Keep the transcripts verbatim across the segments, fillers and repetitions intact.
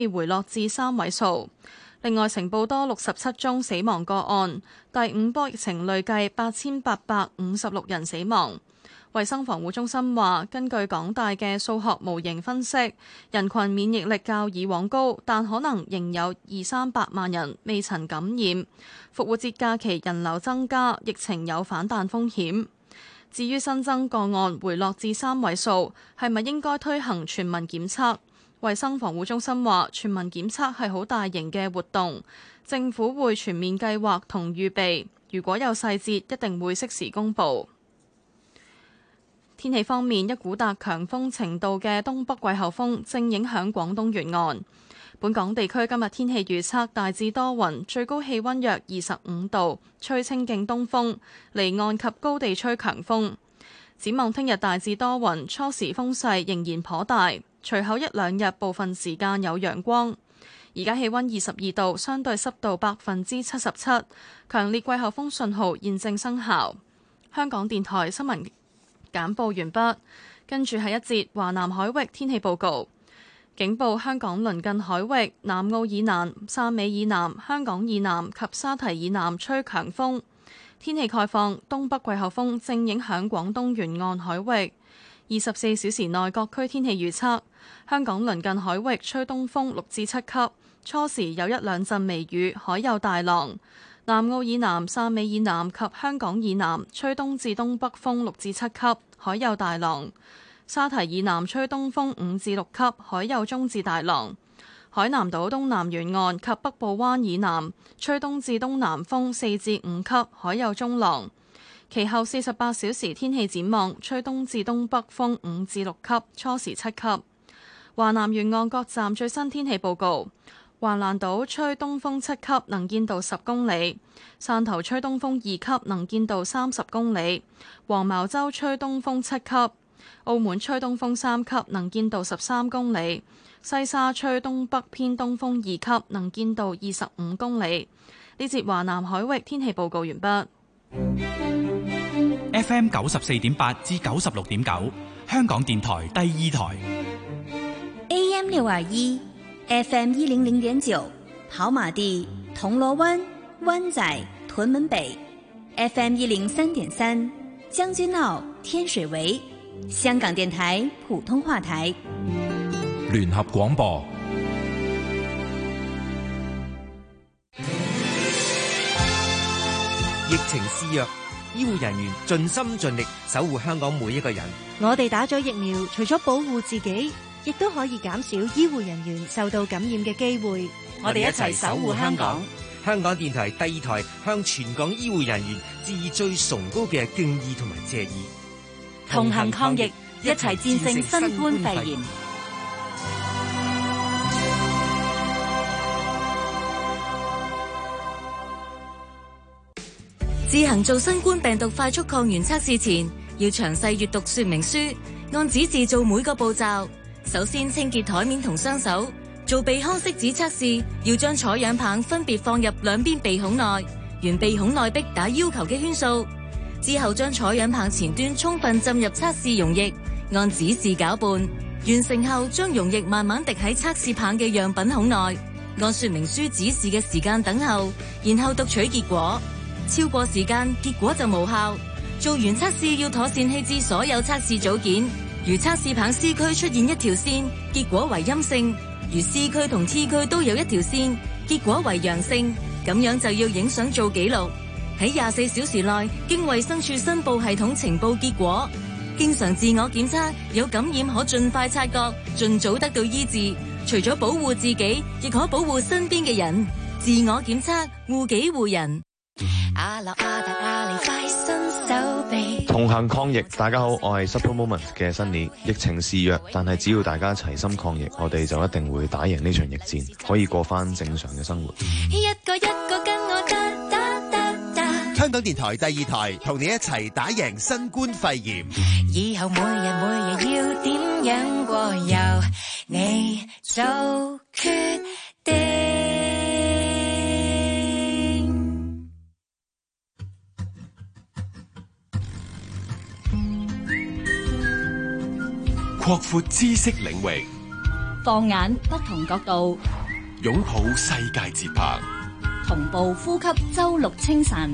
回落至三位數。另外，呈報多六十七宗死亡個案，第五波疫情累計八千八百五十六人死亡。衛生防護中心話，根據港大嘅數學模型分析，人群免疫力較以往高，但可能仍有二三百萬人未曾感染。復活節假期人流增加，疫情有反彈風險。至於新增個案回落至三位數，係咪應該推行全民檢測？衛生防護中心話，全民檢測係好大型嘅活動，政府會全面計劃同預備，如果有細節，一定會適時公佈。天氣方面，一股達強風程度嘅東北季候風正影響廣東沿岸。本港地區今日天氣預測大致多雲，最高氣溫約二十五度，吹清勁東風，離岸及高地吹強風。展望聽日大致多雲，初時風勢仍然頗大，隨後一兩日部分時間有陽光。而家氣溫二十二度，相對濕度百分之七十七，強烈季候風信號現正生效。香港電台新聞簡報完畢，跟住係一節華南海域天氣報告。警報：香港鄰近海域、南澳以南、汕尾以南、香港以南及沙堤以南吹強風。天氣概況：東北季候風正影響廣東沿岸海域。二十四小時內各區天氣預測：香港鄰近海域吹東風六至七級，初時有一兩陣微雨，海有大浪。南澳以南、汕尾以南及香港以南吹東至東北風六至七級，海有大浪。沙堤以南吹東風五至六級，海有中至大浪。海南島東南沿岸及北部灣以南吹東至東南風四至五級，海有中浪。其後四十八小時天氣展望，吹東至東北風五至六級，初時七級。華南沿岸各站最新天氣報告：橫瀾島吹東風七級，能見度十公里；汕頭吹東風二級，能見度三十公里；黃茅洲吹東風七級；澳門吹東風三級，能見度十三公里；西沙吹東北偏東風二級，能見度二十五公里。呢節華南海域天氣報告完畢。 F M 九十四點八至九十六點九，香港電台第二台。 A M 六二一，F M 一零零點九，跑馬地、銅鑼灣、灣仔、屯門北 ；F M 一零三點三，將軍澳、天水圍，香港電台普通話台。 聯合廣播。 疫情肆虐，醫護人員盡心盡力守護香港每一個人。 我哋打咗疫苗，除咗保護自己，亦都可以減少醫護人員受到感染嘅機會。 我哋一齊守護香港。香港電台第二台向全港醫護人員致以最崇高嘅敬意同埋謝意。 同行抗疫，一齊戰勝新冠肺炎。 自行做新冠病毒快速抗原測試前，要詳細閱讀說明書，按指示做每個步驟。首先清潔台面同雙手。做鼻腔拭子測試，要將採樣棒分別放入兩邊鼻孔內，沿鼻孔內壁打要求嘅圈數。之後將採樣棒前端充分浸入測試溶液，按指示攪拌。完成後，將溶液慢慢滴喺測試棒嘅樣品孔內，按說明書指示嘅時間等候，然後讀取結果。超過時間，結果就無效。做完測試要妥善棄置所有測試組件。如測試棒 C 區出現一條線，結果為陰性；如 C 區同 T 區都有一條線，結果為陽性。咁樣就要影相做記錄，喺廿四小時內經衛生署申報系統呈報結果。經常自我檢測，有感染可盡快察覺，盡早得到醫治。除咗保護自己，亦可保護身邊嘅人。自我檢測，護己護人。 同行抗疫，大家好，我係 Super Moment 嘅新年。疫情肆虐，但係只要大家齊心抗疫，我哋就一定會打贏呢場疫戰，可以過翻正常嘅生活。 一個一個跟我得得得得。 香港電台第二台同你一齊打贏新冠肺炎。 以後每日每日要點樣過，由你做決定。 擴闊知識領域， 放眼不同角度， 擁抱世界節拍， 同步呼吸周六清晨。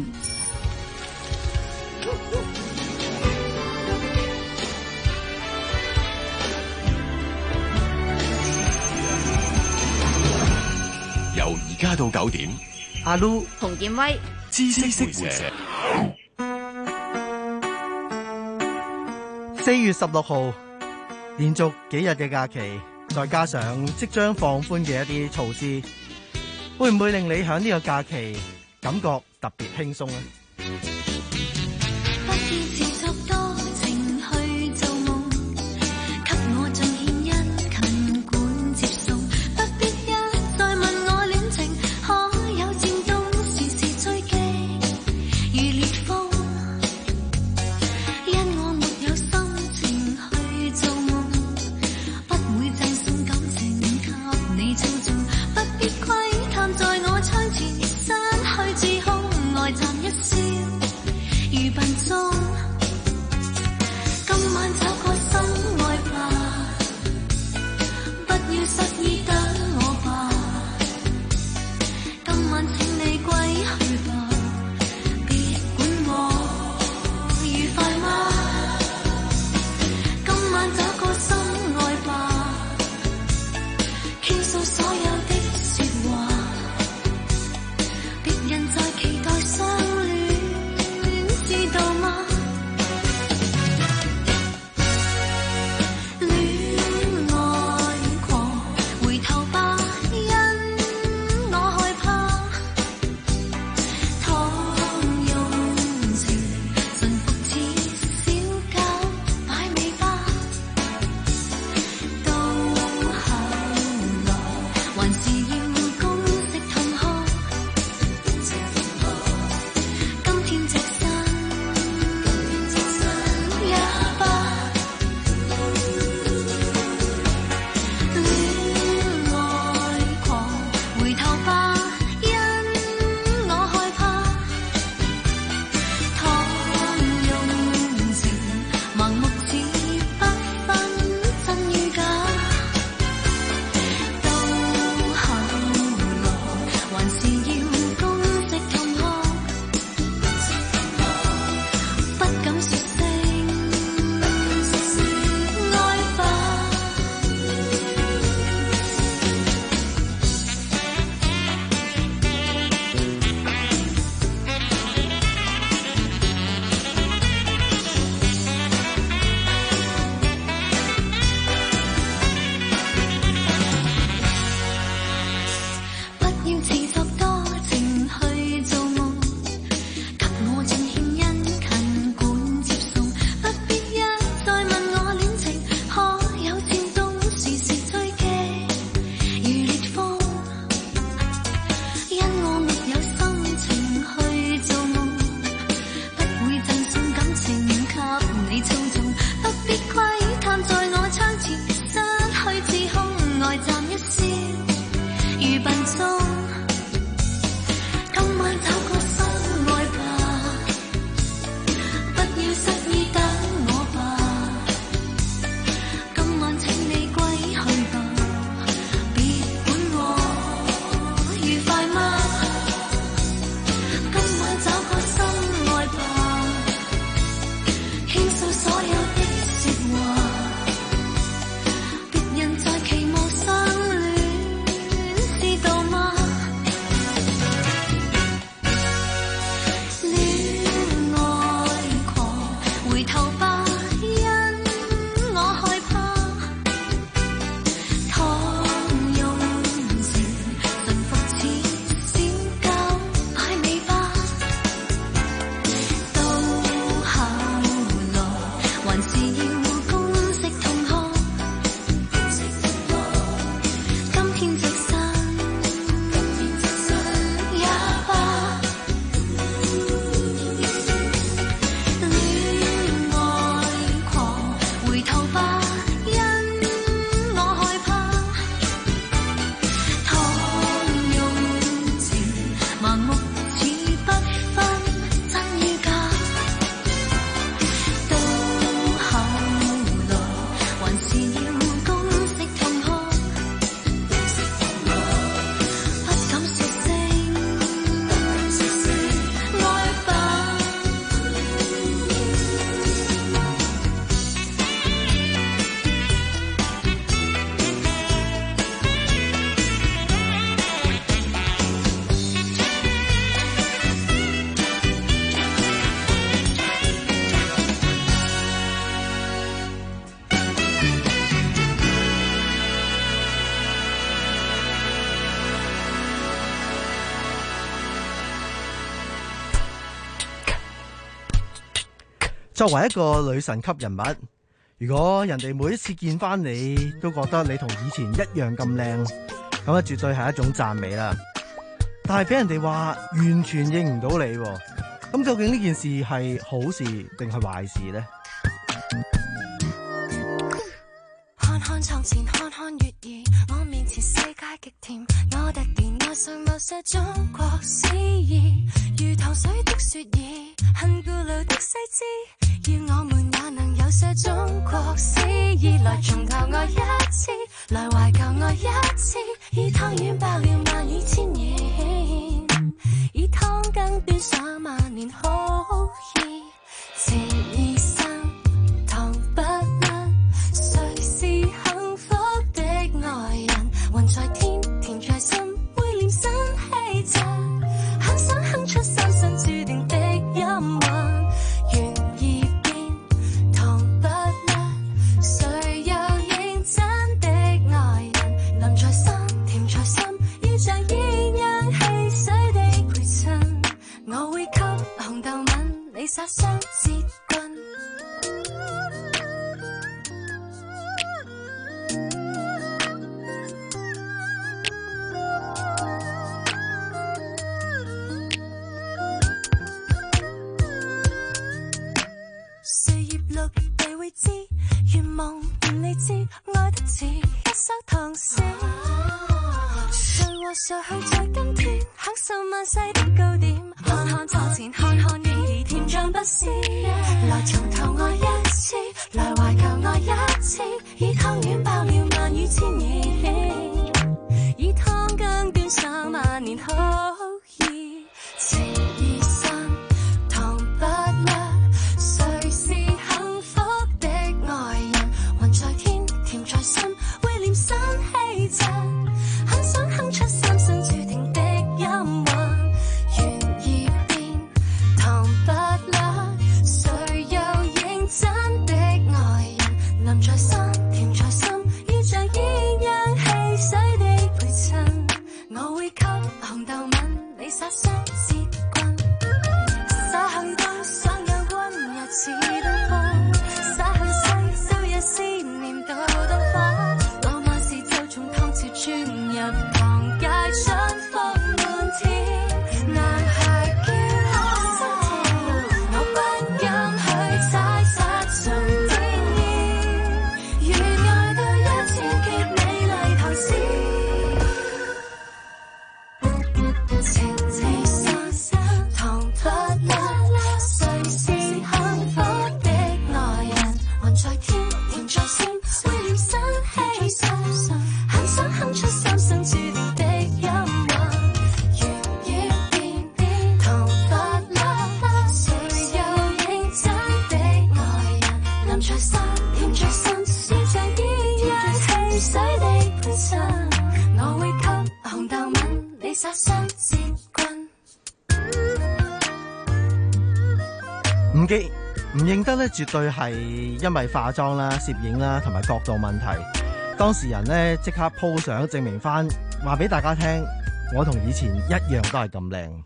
由而家到九點， 阿 Lu、 洪建威、 知識會社。 四月十六號，連續幾日嘅假期，再加上即將放寬嘅一啲措施，會唔會令你喺呢個假期感覺特別輕鬆呢？ 作為一個女神級人物，如果人哋每一次見翻你都覺得你同以前一樣咁靚，咁啊絕對係一種讚美啦。但係俾人哋話完全認唔到你，咁究竟呢件事係好事定係壞事呢？ 看看床前，看看月兒，我面前世界極甜，我突然愛上某些中國詩意，如糖水的雪兒，很古老的細緻，要我們也能有些中國詩意，來從頭愛一次，來懷舊愛一次，以湯圓爆了萬語千言，以湯羹端上萬年好意，情意生糖不甩，誰是幸福的愛人？雲在天，甜在心，會臉生氣質，很想哼出三生注定的音韻，緣已變糖不甩，誰又認真的愛人？淋在心，甜在心，要像鴛鴦戲水的陪襯，我會給紅豆吻，你撒雙節棍。歲月綠地會知，願望便你知，愛得似一首唐詩。誰和誰去在今天，享受萬世的糕點，看看床前，看看月兒，甜像不思。來從頭愛一次，來懷舊愛一次，以湯圓爆了萬語千言，以湯羹端上萬年好意，情意深，糖不甩，誰是幸福的愛人？雲在天，甜在心，會臉生氣質，很想哼出三生注定的音韻，緣已變，糖不甩，誰又認真的愛人？淋在心，甜在心，要像鴛鴦戲水的陪襯，我會給紅豆吻，你撒雙節棍，灑向東，想有溫柔似東風，灑向西，宵夜思念到燈火，浪漫時就從湯匙轉入堂街，春風滿天，男孩叫我心跳，我不敢去猜測從天意，願愛到一千極美麗唐詩，情意深，糖不甩，誰是幸福的愛人？雲在天，甜在心，會臉生氣質，很想哼出三生注定的音韻，緣已變，糖不甩，誰又認真的愛人？淋在心，甜在心，要像鴛鴦戲水的陪襯，我會給紅豆吻，你撒雙節棍。 唔記唔認得咧，絕對係因為化妝啦、攝影啦同埋角度問題。當事人咧即刻 po 相證明翻，話俾大家聽，我同以前一樣都係咁靚。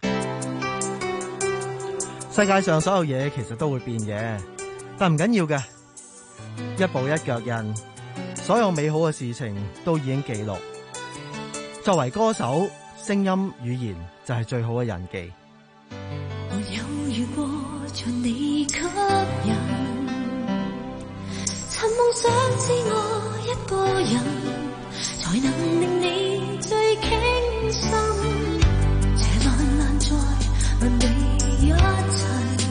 世界上所有嘢其實都會變嘅，但唔緊要嘅，一步一腳印，所有美好嘅事情都已經記錄。作為歌手，聲音語言就係最好嘅印記。 沒有遇過像你吸引，趁夢想知我一個人，才能令你最傾心。這瀾難再問你一切，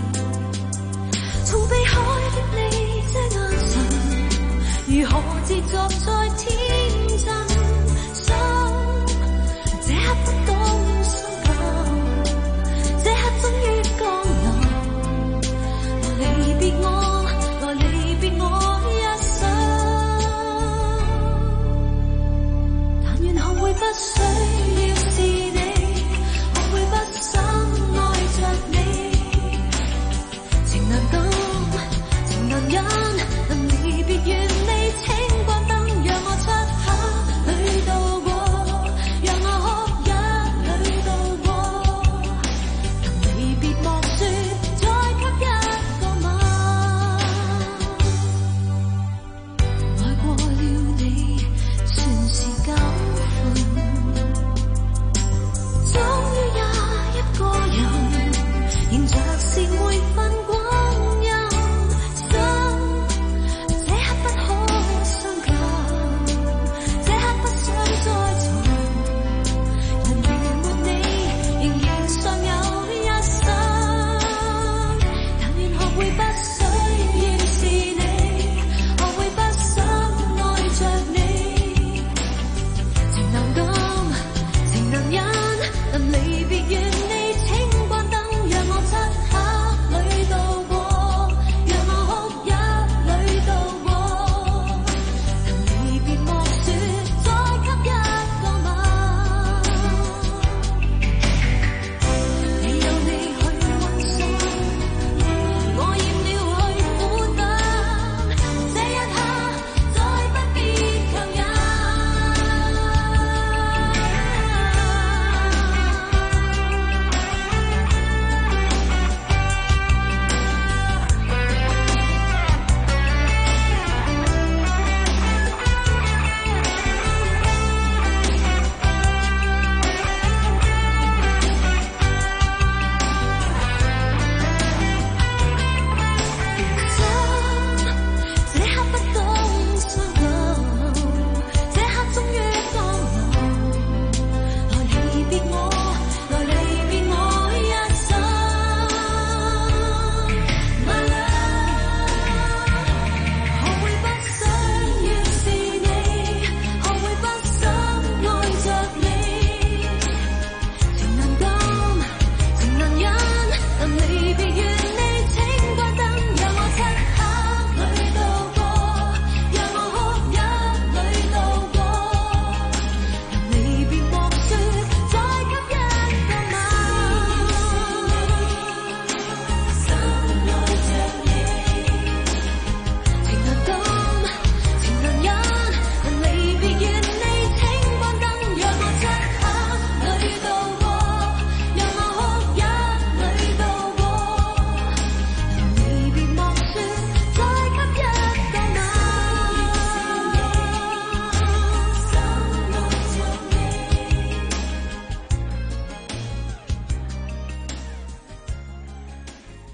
從避開的你這眼神，如何自作在天真？想這刻不懂心痛，這刻終於降臨，來離別我，來離別我一生。但願後會不需要是你，學會不想愛着你，情難當，情難忍，能離別原未請關燈，讓我漆黑裏度過，讓我哭泣裏度過，能離別莫說，再給一個吻。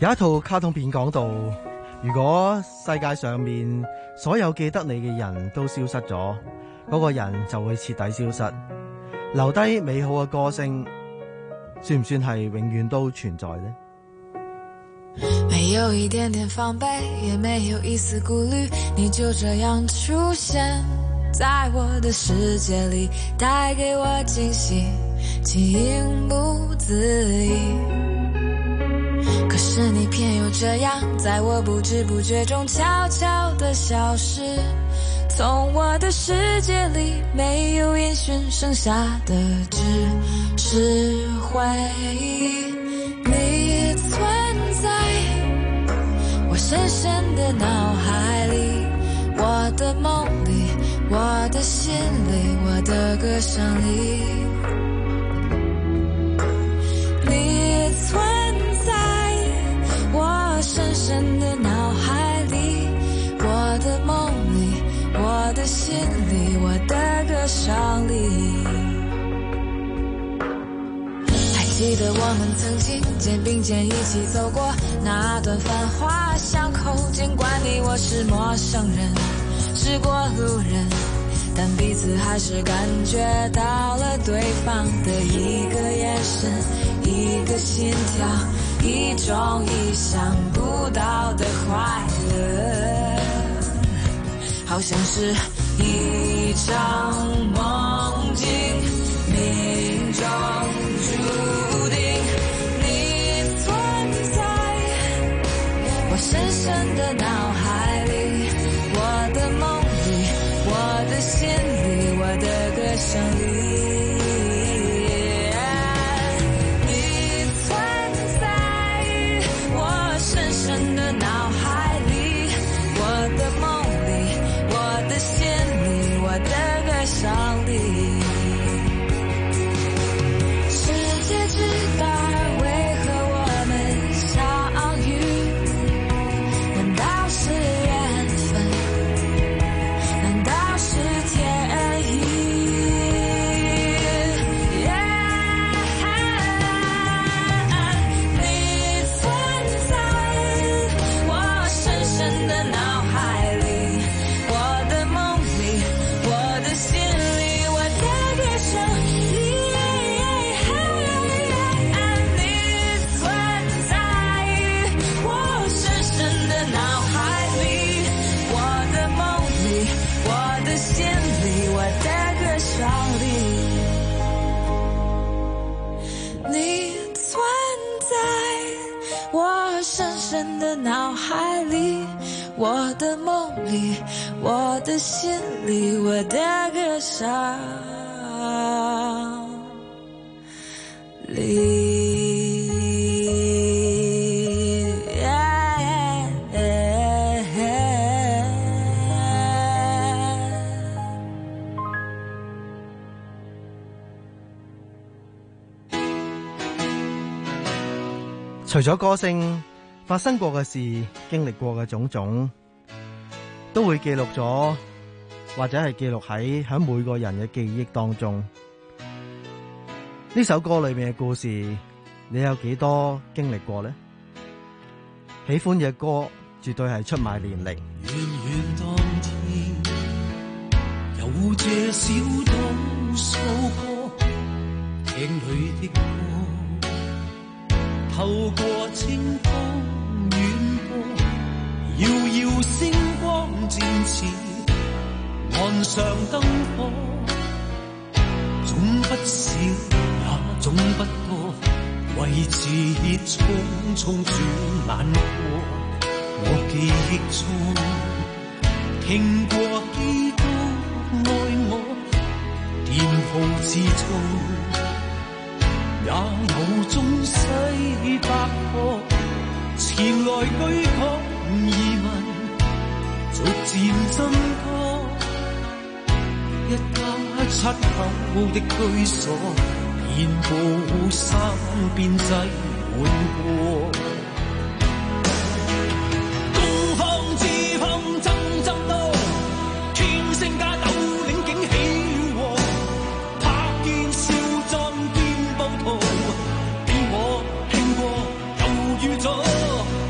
有一套卡通片講到，如果世界上面所有記得你嘅人都消失咗，嗰個人就會徹底消失，留低美好嘅歌聲，算唔算係永遠都存在呢？ 沒有一點點防備，也沒有一絲顧慮，你就這樣出現在我的世界裡，帶給我驚喜，情不自已。可是你偏又這樣，在我不知不覺中悄悄地消失，從我的世界裡沒有音訊，剩下的只是回憶。你存在我深深的腦海裡，我的夢裡，我的心裡，我的歌聲裡。你存在我深深的腦海裡，我的夢裡，我的心裡，我的歌聲裡。還記得我們曾經肩並肩一起走過那段繁華巷口，儘管你我是陌生人，是過路人，但彼此還是感覺到了對方的一個眼神，一個心跳，一種意想不到的快樂，好像是一場夢境，命中注定。你存在我深深的腦海裡，我的夢裡，我的心裡，我的歌聲裡。腦海裡，我的夢裡，我的心裡，我的歌聲裡。 除咗歌聲，發生過嘅事，經歷過嘅種種，都會記錄咗，或者係記錄喺喺每個人嘅記憶當中。呢首歌裏面嘅故事，你有幾多經歷過呢？喜歡嘅歌絕對係出賣年齡。 遠遠當天，有這小島數過聽裏的歌，透過清風遠播，遙遙星光漸似岸上燈火，總不少也總不多，為此匆匆轉眼過。我記憶中聽過幾多愛我，店鋪之中也有中西百科，前來居港疑問逐漸增多，一家七口的居所遍佈三邊際換過。東方之風陣陣多，天星加斗領景起禍，拍見笑盡見暴徒，比我輕過又遇咗。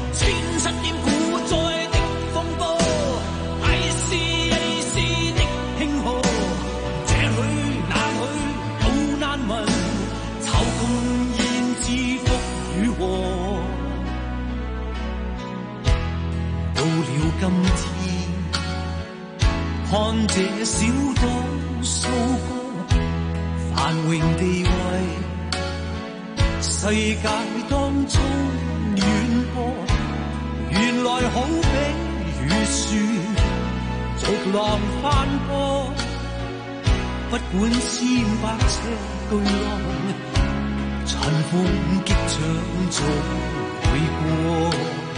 地位，世界當中遠播，原來好比雨雪，逐浪翻波，不管千百尺巨浪，塵風激漲總會過。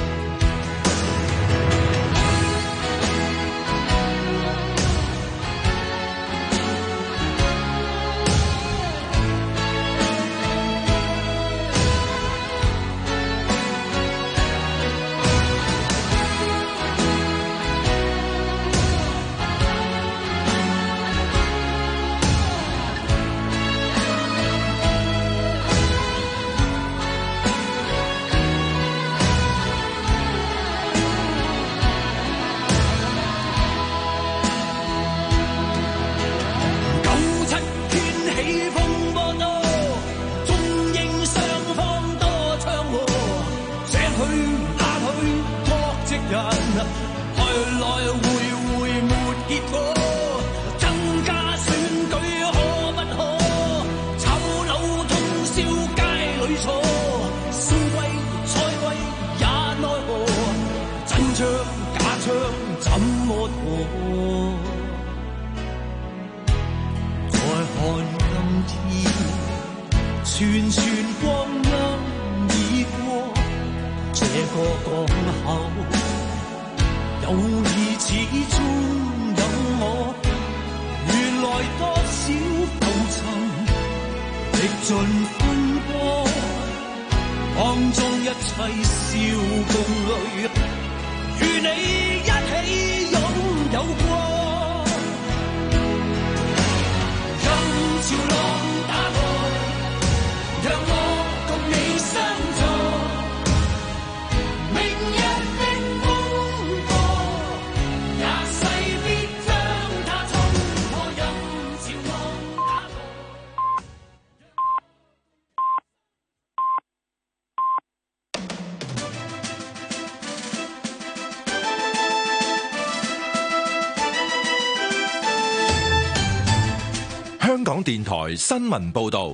香港電台新聞報道，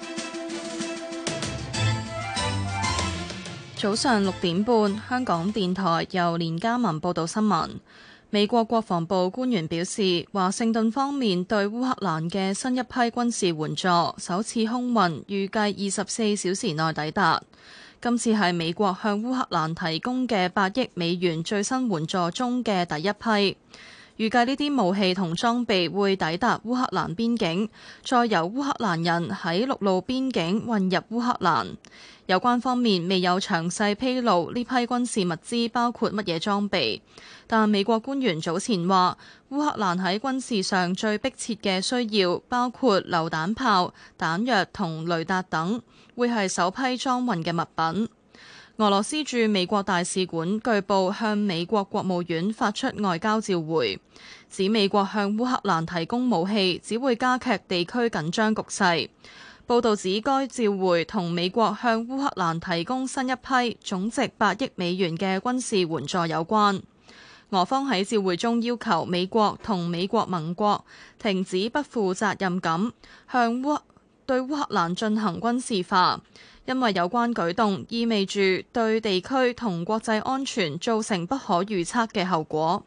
早上六點半，香港電台由連嘉文報道新聞。美國國防部官員表示，華盛頓方面對烏克蘭嘅新一批軍事援助首次空運預計二十四小時內抵達。今次係美國向烏克蘭提供嘅八億美元最新援助中嘅第一批。預計呢啲武器同裝備會抵達烏克蘭邊境，再由烏克蘭人喺陸路邊境運入烏克蘭。有關方面未有詳細披露呢批軍事物資包括乜嘢裝備，但美國官員早前話，烏克蘭喺軍事上最迫切嘅需要包括榴彈炮、彈藥同雷達等，會係首批裝運嘅物品。俄羅斯駐美國大使館據報向美國國務院發出外交照會，指美國向烏克蘭提供武器只會加劇地區緊張局勢。報導指該照會同美國向烏克蘭提供新一批總值八億美元嘅軍事援助有關。俄方喺照會中要求美國同美國盟國停止不負責任咁向烏對烏克蘭進行軍事化，因為有關舉動意味住對地區同國際安全造成不可預測嘅後果。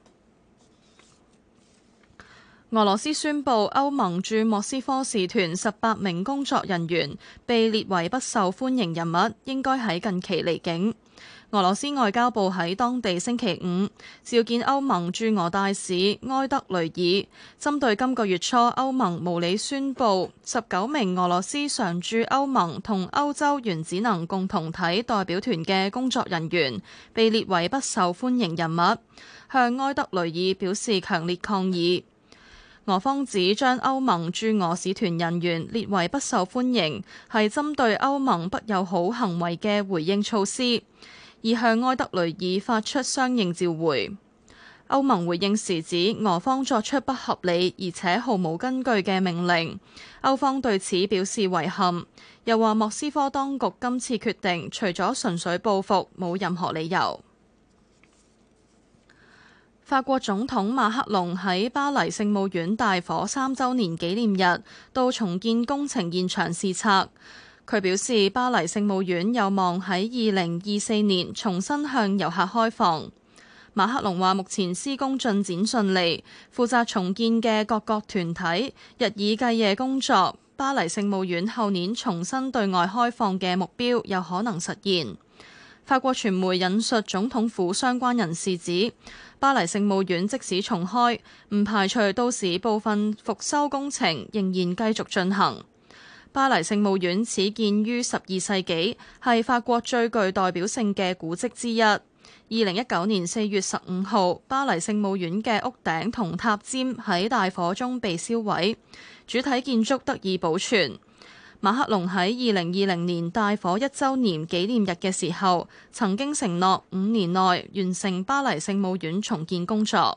俄羅斯宣布，歐盟駐莫斯科使團十八名工作人員被列為不受歡迎人物，應該喺近期離境。俄羅斯外交部喺當地星期五召見歐盟駐俄大使埃德雷爾，針對今個月初歐盟無理宣布十九名俄羅斯常駐歐盟同歐洲原子能共同體代表團嘅工作人員被列為不受歡迎人物，向埃德雷爾表示強烈抗議。俄方指將歐盟駐俄使團人員列為不受歡迎，係針對歐盟不友好行為嘅回應措施，而向埃德雷爾發出相應召回。歐盟回應時指俄方作出不合理而且毫無根據嘅命令，歐方對此表示遺憾，又話莫斯科當局今次決定除咗純粹報復，冇任何理由。 法國總統馬克龍喺巴黎聖母院大火三週年紀念日到重建工程現場視察。佢表示，巴黎聖母院有望喺二零二四年重新向遊客開放。馬克龍話：目前施工進展順利，負責重建嘅各個團體日以繼夜工作，巴黎聖母院後年重新對外開放嘅目標有可能實現。法國傳媒引述總統府相關人士指，巴黎聖母院即使重開，唔排除到時部分復修工程仍然繼續進行。巴黎聖母院始建於十二世紀，係法國最具代表性嘅古蹟之一。二零一九年四月十五號，巴黎聖母院嘅屋頂同塔尖喺大火中被燒毀，主體建築得以保存。馬克龍喺二零二零年大火一週年紀念日嘅時候，曾經承諾五年內完成巴黎聖母院重建工作。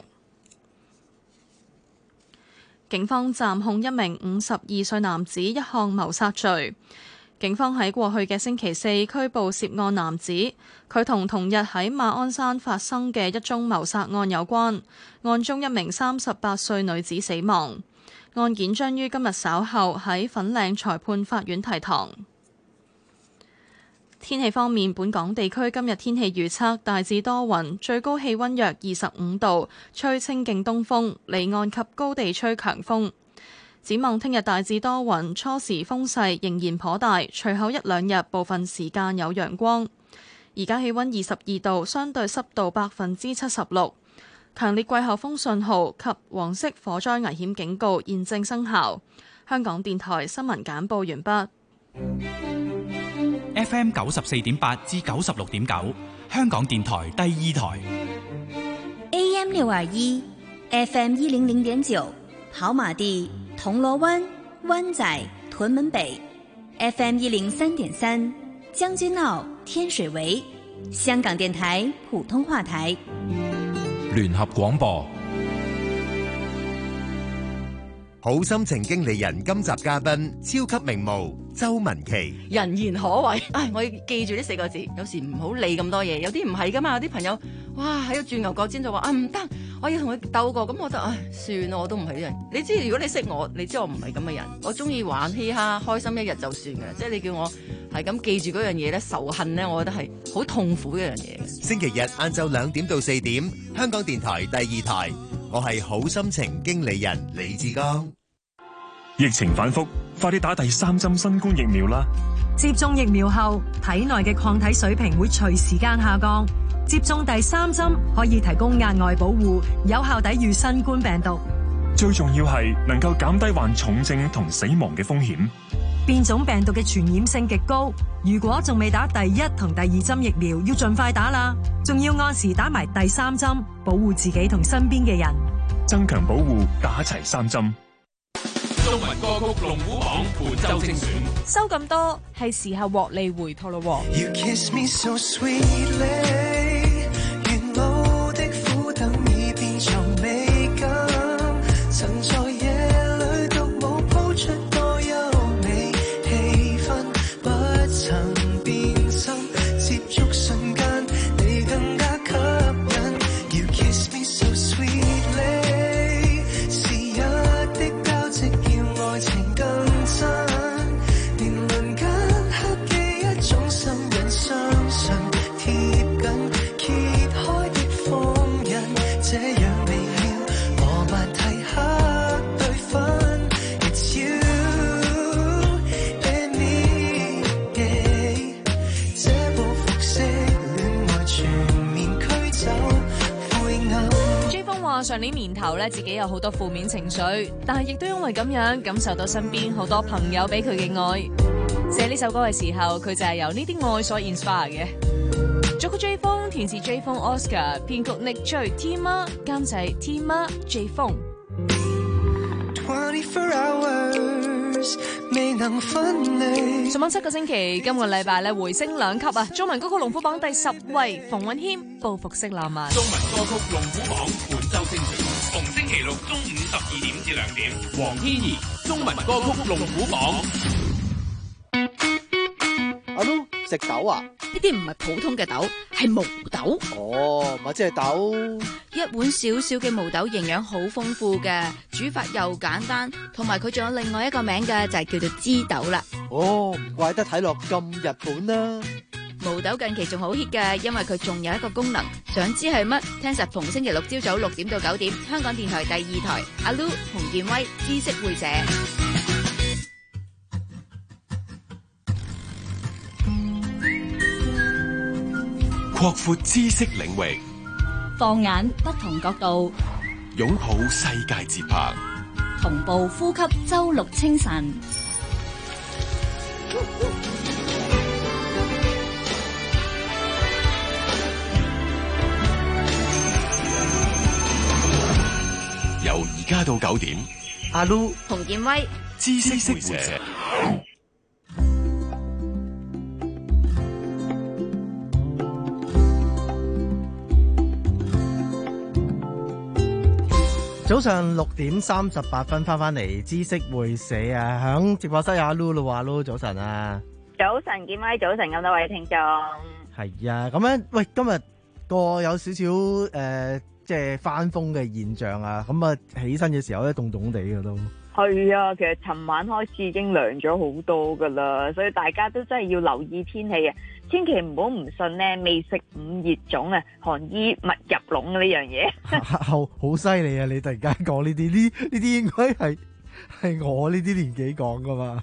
警方暫控一名五十二歲男子一項謀殺罪。警方喺過去嘅星期四拘捕涉案男子，佢同同日喺馬鞍山發生嘅一宗謀殺案有關，案中一名三十八歲女子死亡。案件將於今日稍後喺粉嶺裁判法院提堂。天氣方面，本港地區今日天氣預測大致多雲，最高氣溫約二十五度，吹清勁東風，離岸及高地吹強風。展望聽日大致多雲，初時風勢仍然頗大，隨後一兩日部分時間有陽光。而家氣溫二十二度，相對濕度百分之七十六。強烈季候風信號及黃色火災危險警告現正生效。香港電台新聞簡報完畢。 F M 九十四點八至九十六點九，香港電台第二台。 A M 六二一 ，F M 一零零點九，跑馬地、銅鑼灣、灣仔、屯門北 ，F M 一零三點三，將軍澳、天水圍，香港電台普通話台。 聯合廣播， 好心情經理人今集嘉賓超級名模周文琪。 人言可畏，唉，我要記住呢四個字，有時唔好理咁多嘢，有啲唔係噶嘛，有啲朋友哇喺度轉牛角尖就話啊唔得，我要同佢鬥過，咁我就唉算啦，我都唔係呢人。你知如果你識我，你知我唔係咁嘅人，我中意玩嘻哈，開心一日就算嘅，即係你叫我係咁記住嗰樣嘢咧，仇恨咧，我覺得係好痛苦嘅一樣嘢。 星期日晏晝兩點到四點，香港電台第二台，我係好心情經理人李志剛。 疫情反覆，快啲打第三針新冠疫苗啦！ 接種疫苗後，體內嘅抗體水平會隨時間下降。接種第三針可以提供額外保護，有效抵禦新冠病毒。 最重要係能夠減低患重症同死亡嘅風險。 變種病毒嘅傳染性極高，如果仲未打第一同第二針疫苗，要盡快打啦！仲要按時打埋第三針，保護自己同身邊嘅人。 增強保護，打齊三針。 中文歌曲龍虎榜本周精選， 收咁多係時候獲利回吐咯。 You kiss me so sweetly， 沿路的苦等已變做美感，曾在夜裏獨舞鋪出多優美氣氛，不曾變心，接觸瞬間你更加吸引。You kiss me so sweetly， 時日的交織愛情更真，連鄰間刻記一種心癮，相信貼緊揭開的封印，這樣微妙和默契刻對分。It's you and me， 這報復式戀愛全面驅走灰暗。 J 風話上年年頭咧，自己有好多負面情緒，但係亦都因為咁樣感受到身邊好多朋友俾佢嘅愛。寫呢首歌嘅時候，佢就係由呢啲愛所 inspire 嘅。作曲 J 風，填詞 J 風 Oscar， 編曲 Nick Choi Tima， 監製 Tima J 風。 twenty-four hours 未能分離。 上網七個星期，今個禮拜咧回升兩級啊！中文歌曲龍虎榜第十位，馮允謙《報復式浪漫》。 中文歌曲龍虎榜本周精選，逢星期六中午十二點至兩點。黃天怡，中文歌曲龍虎榜。 阿都食豆啊？ 呢啲唔係普通嘅豆，係毛豆。 哦，咪即係豆。 一碗少少嘅毛豆營養好豐富嘅，煮法又簡單，同埋佢仲有另外一個名嘅就係叫做枝豆啦。 哦，唔怪得睇落咁日本啦。 毛豆近期仲好 hit 嘅，因為佢仲有一個功能，想知係乜？聽實逢星期六朝早六點到九點，香港電台第二台，阿 Lu、洪建威、知識會社。 擴闊知識領域， 放眼不同角度， 擁抱世界節拍， 同步呼吸周六清晨。 由而家到九點， 阿 Lu、 洪建威、 知識會社。 早上六點三十八分翻返嚟知識會社啊，響直播室有阿 Lu 咯，阿 Lu 早晨啊， 早晨建威，早晨咁多位聽眾。 係啊，咁樣喂，今日個有少少誒、呃，即係翻風嘅現象啊，咁啊起身嘅時候咧凍凍地嘅都。 係啊，其實尋晚開始已經涼咗好多噶啦，所以大家都真係要留意天氣啊，千祈唔好唔信呢未食五熱種啊，寒衣勿入籠呢樣嘢。 好好犀利啊！你突然間講呢啲，呢呢啲應該係係我呢啲年紀講噶嘛，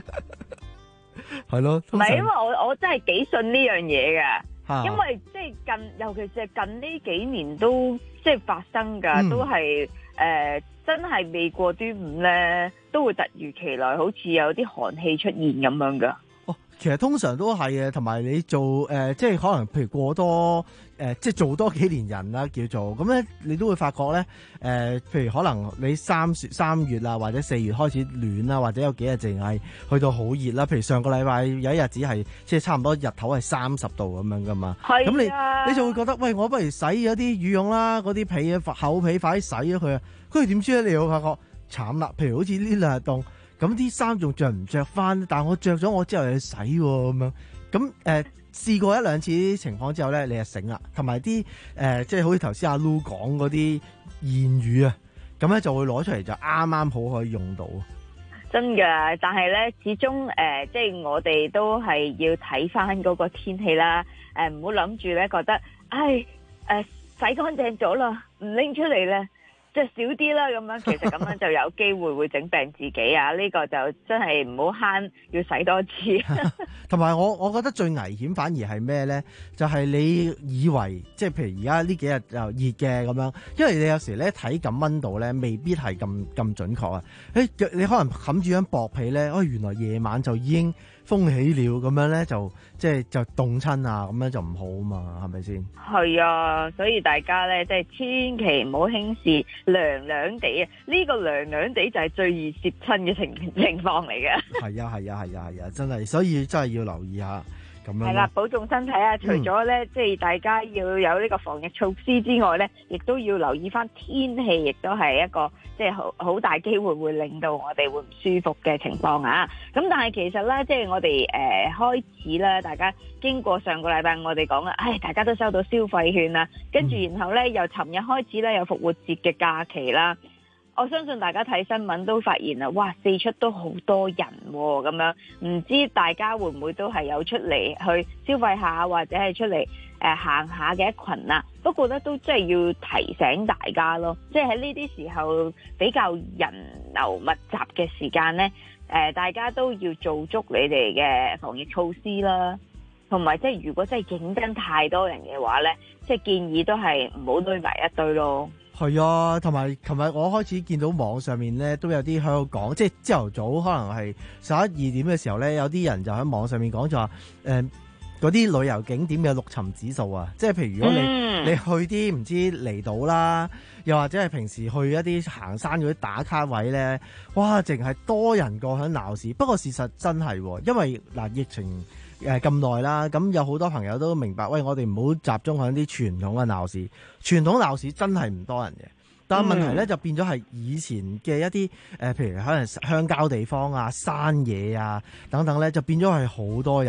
係咯。唔係，因為我我真係幾信呢樣嘢嘅， 啊、 因為即係近，尤其是係近呢幾年都即係發生噶，嗯、都係誒。呃真係未過端午咧，都會突如其來，好似有啲寒氣出現咁樣噶。 哦，其實通常都係嘅，同埋你做誒、呃，即係可能譬如過多誒、呃，即係做多幾年人啦，叫做咁咧，你都會發覺咧誒、呃，譬如可能你三三月啊，或者四月開始暖啦，或者有幾日淨係去到好熱啦。譬如上個禮拜有一日只係即係差唔多日頭係三十度咁樣噶嘛。係咁、啊、你你就會覺得喂，我不如洗咗啲羽絨啦，嗰啲被啊厚被快啲洗咗佢啊。跟住點知咧？你會發覺慘啦！譬如好似呢兩日凍，咁啲衫仲着唔着翻？但係我着咗我之後又要洗喎，咁樣咁誒試過一兩次啲情況之後咧，你就醒啦。同埋啲誒即係好似頭先阿 Lu 講嗰啲諺語啊，咁咧就會攞出嚟就啱啱好可以用到。 真㗎，但係咧始終誒、呃、即係我哋都係要睇翻嗰個天氣啦。誒唔好諗住咧覺得，唉誒、呃、洗乾淨咗啦，唔拎出嚟咧。即係少啲啦，咁樣其實咁樣就有機會會整病自己啊！呢個就真係唔好慳，要洗多次。 同埋我，我覺得最危險反而係咩咧？就係、是、你以為即係譬如而家呢幾日又熱嘅咁樣，因為你有時咧體感溫度咧未必係咁咁準確啊！誒，你可能冚住張薄被咧，哦，原來夜晚就已經風起了，咁樣咧就即係就凍親啊，咁樣就唔好啊嘛，係咪先？係啊，所以大家咧即係千祈唔好輕視涼涼地啊！呢、這個涼涼地就係最易攝親嘅情情況嚟嘅。係啊，係啊，係啊，係啊，真係，所以真係要留意下咁樣。係啦，保重身體啊！除咗咧，即係大家要有呢個防疫措施之外咧，亦都要留意翻天氣，亦都係一個即係好好大機會會令到我哋會唔舒服嘅情況啊！咁但係其實咧，即係我哋誒、呃、開始咧，大家經過上個禮拜我哋講啦，唉，大家都收到消費券啦，跟住然後咧，由尋日開始咧，有復活節嘅假期啦。我相信大家睇新聞都發現啦，哇，四出都好多人喎，咁樣唔知大家會唔會都係有出嚟去消費下，或者係出嚟誒行下嘅一群啊？不過咧，都真係要提醒大家咯，即係喺呢啲時候比較人流密集嘅時間咧，誒大家都要做足你哋嘅防疫措施啦，同埋即係如果真係認真太多人嘅話咧，即係建議都係唔好堆埋一堆咯。 係啊，同埋琴日我開始見到網上面咧都有啲喺度講，即係朝頭早可能係十一二點嘅時候咧，有啲人就喺網上面講就話誒嗰啲旅遊景點嘅陸沉指數啊，即係譬如如果你、嗯、你去啲唔知離島啦，又或者係平時去一啲行山嗰啲打卡位咧，哇，淨係多人過響鬧市。不過事實真係，因為嗱疫情誒咁耐啦，咁有好多朋友都明白，喂，我哋唔好集中喺啲傳統嘅鬧市，傳統鬧市真係唔多人嘅。但係問題咧就變咗係以前嘅一啲誒，譬如可能鄉郊地方啊、山野啊等等咧，就變咗係好多人。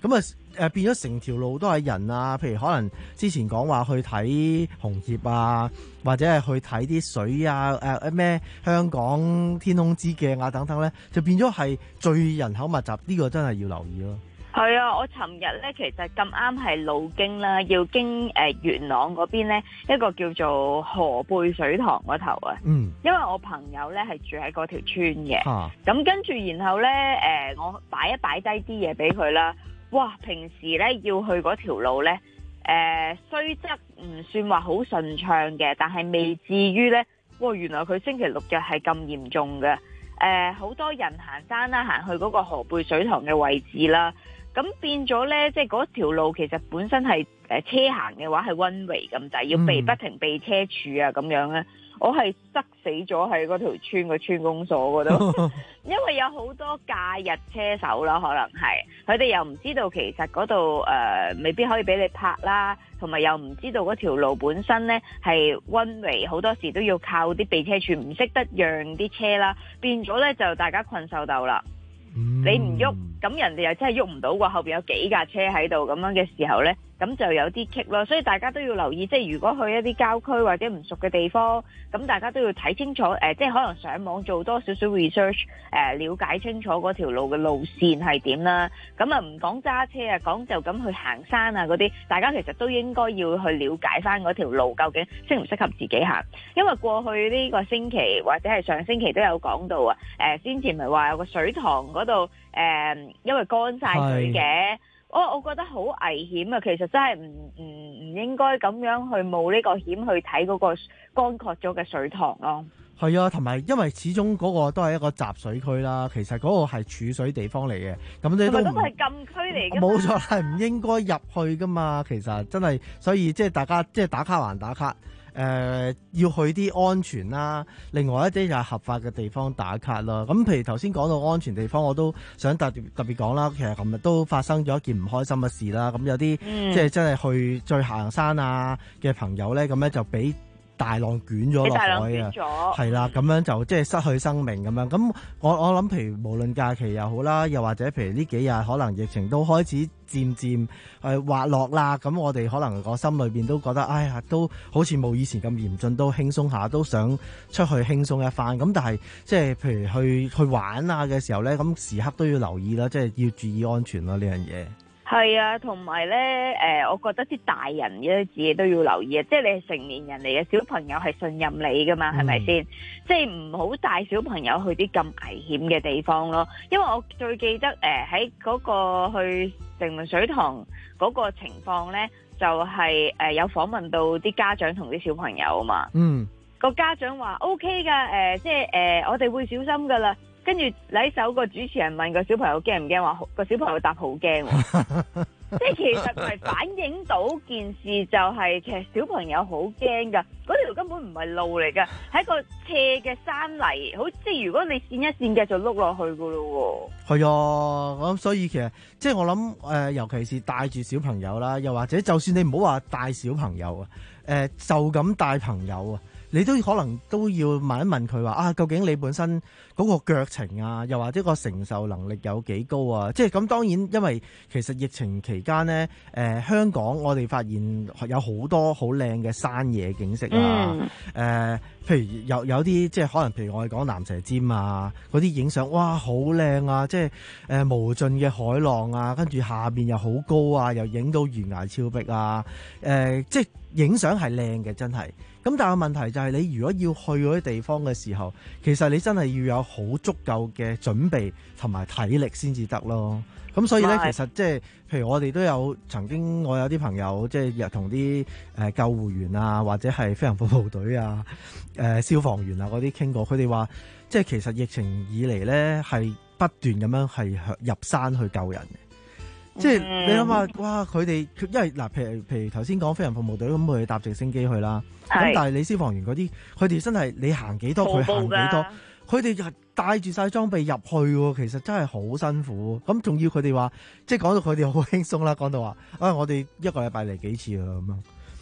咁啊誒變咗成條路都係人啊，譬如可能之前講話去睇紅葉啊，或者係去睇啲水啊，誒咩香港天空之鏡啊等等咧，就變咗係最人口密集，呢個真係要留意咯。 係啊，我尋日咧其實咁啱係路經啦，要經誒、呃、元朗嗰邊咧一個叫做河背水塘嗰頭啊。嗯。因為我朋友咧係住喺嗰條村嘅。啊。咁跟住然後咧誒、呃，我擺一擺低啲嘢俾佢啦。哇！平時咧要去嗰條路咧，誒、呃、雖則唔算話好順暢嘅，但係未至於咧，哇！原來佢星期六日係咁嚴重嘅。誒、呃、好多人行山啦，行去嗰個河背水塘嘅位置啦。咁變咗咧，即係嗰條路其實本身係誒車行嘅話係 one way 咁滯，要避不停避車柱啊咁樣咧。我係塞死咗喺嗰條村個村公所嗰度，因為有好多假日車手啦，可能係佢哋又唔知道其實嗰度誒未必可以俾你泊啦，同埋又唔知道嗰條路本身咧係 one way，好多時都要靠啲避車柱，唔識得讓啲車啦，變咗咧就大家困獸鬥啦。嗯、你唔喐，咁人哋又真係喐唔到喎，後邊有幾架車喺度咁樣嘅時候呢，咁就有啲棘咯，所以大家都要留意，即係如果去一啲郊區或者唔熟嘅地方，咁大家都要睇清楚，誒、呃，即係可能上網做多少少 research，誒、呃，了解清楚嗰條路嘅路線係點啦。咁啊，唔講揸車啊，講就咁去行山啊嗰啲，大家其實都應該要去了解翻嗰條路究竟適唔適合自己行，因為過去呢個星期或者係上星期都有講到啊，誒、呃，先前咪話有個水塘嗰度，誒、呃，因為乾晒水嘅。我我覺得好危險啊！其實真係唔唔唔應該咁樣去冒呢個險去睇嗰個乾涸咗嘅水塘咯。係啊，同埋因為始終嗰個都係一個集水區啦，其實嗰個係儲水地方嚟嘅，咁你都嗰個係禁區嚟嘅。冇錯，係唔應該入去噶嘛。其實真係，所以即係大家即係打卡還打卡。誒、呃、要去啲安全啦，另外一啲就係合法嘅地方打卡啦。咁譬如頭先講到安全地方，我都想特別特別講啦。其實琴日都發生咗一件唔開心嘅事啦。咁有啲、嗯、即係真係去再行山啊嘅朋友咧，咁咧就俾大浪捲咗落海啊，係啦，咁樣就即係失去生命咁樣。咁我我諗，譬如無論假期又好啦，又或者譬如呢幾日可能疫情都開始漸漸誒滑落啦，咁我哋可能個心裏邊都覺得，哎呀，都好似冇以前咁嚴峻，都輕鬆下，都想出去輕鬆一番。咁但係即係譬如去去玩啊嘅時候咧，咁時刻都要留意啦，即係要注意安全咯呢樣嘢。係啊，同埋咧，誒、呃，我覺得啲大人嘅自己都要留意啊，即係你係成年人嚟嘅，小朋友係信任你噶嘛，係咪先？即係唔好帶小朋友去啲咁危險嘅地方咯。因為我最記得誒喺嗰個去城門水塘嗰個情況咧，就係、是、誒、呃、有訪問到啲家長同啲小朋友啊嘛。嗯，個家長話 O K 噶，誒、呃，即係誒、呃，我哋會小心噶啦。跟住禮手個主持人問個小朋友驚唔驚，話個小朋友答好驚，即係其實係反映到件事就係、是、其實小朋友好驚噶，嗰條根本唔係路嚟噶，係個斜嘅山泥，好即係如果你跣一跣嘅就碌落去噶咯喎。係啊，咁所以其實即係我諗誒、呃，尤其是帶住小朋友啦，又或者就算你唔好話帶小朋友啊，誒、呃、就咁帶朋友啊。你都可能都要問一問佢話啊，究竟你本身嗰個腳程啊，又或者個承受能力有幾高啊？即係咁當然，因為其實疫情期間呢，誒、呃、香港我哋發現有好多好靚嘅山野景色啊，誒、嗯呃、譬如有有啲即係可能譬如我哋講蚺蛇尖啊，嗰啲影相哇好靚啊！即係誒、呃、無盡嘅海浪啊，跟住下邊又好高啊，又影到懸崖峭壁啊，誒、呃、即係影相係靚嘅真係。咁但係問題就係你如果要去嗰啲地方嘅時候，其實你真係要有好足夠嘅準備同埋體力先至得咯。咁所以咧，其實即係譬如我哋都有曾經，我有啲朋友即係又同啲誒救護員啊，或者係飛行服務隊啊、誒、呃、消防員啊嗰啲傾過，佢哋話即係其實疫情以嚟咧係不斷咁樣係入山去救人嘅。即係你諗下，哇！佢哋因為嗱，譬如譬如頭先講飛行服務隊咁，佢搭直升機去啦。咁但係你消防員嗰啲，佢哋真係你行幾多，佢行幾多。佢哋就帶住晒裝備入去，其實真係好辛苦。咁仲要佢哋話，即係講到佢哋好輕鬆啦。講到話啊，我哋一個禮拜嚟幾次啊咁樣。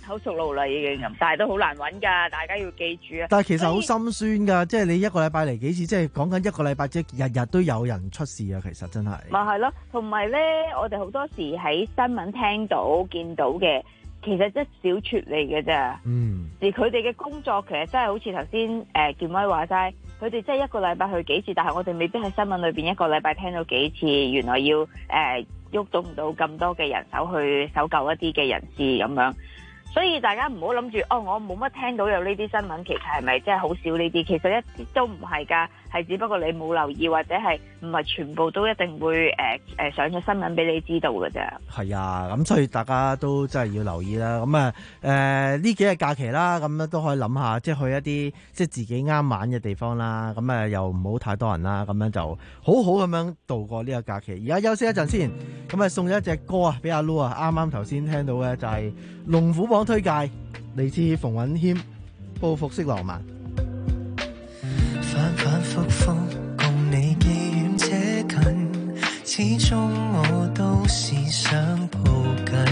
口熟路啦已經咁，但係都好難揾㗎，大家要記住啊。 但係其實好心酸㗎，即係你一個禮拜嚟幾次，即係講緊一個禮拜即係日日都有人出事啊！其實真係。 咪係咯，同埋咧，我哋好多時喺新聞聽到見到嘅，其實即係小撮嚟嘅咋。 嗯。 而佢哋嘅工作其實真係好似頭先誒建威話齋，佢哋真係一個禮拜去幾次，但係我哋未必喺新聞裏邊一個禮拜聽到幾次，原來要誒喐動唔到咁多嘅人手去搜救一啲嘅人士咁樣。所以大家唔好諗住哦，我冇乜聽到有呢啲新聞，其實係咪真係好少呢啲？其實一啲都唔係㗎，係只不過你冇留意，或者係唔係全部都一定會誒誒、呃、上咗新聞俾你知道㗎啫。 係啊，咁所以大家都真係要留意啦。咁啊誒呢幾日假期啦，咁咧都可以諗下，即係去一啲即係自己啱玩嘅地方啦。咁啊又唔好太多人啦，咁樣就好好咁樣度過呢個假期。而家休息一陣先，咁啊送咗一隻歌啊俾阿 Lu 啊，啱啱頭先聽到嘅就係龍虎榜推介，嚟自馮允謙報復式浪漫。 反反复复共你既遠且近，始終我都是想抱緊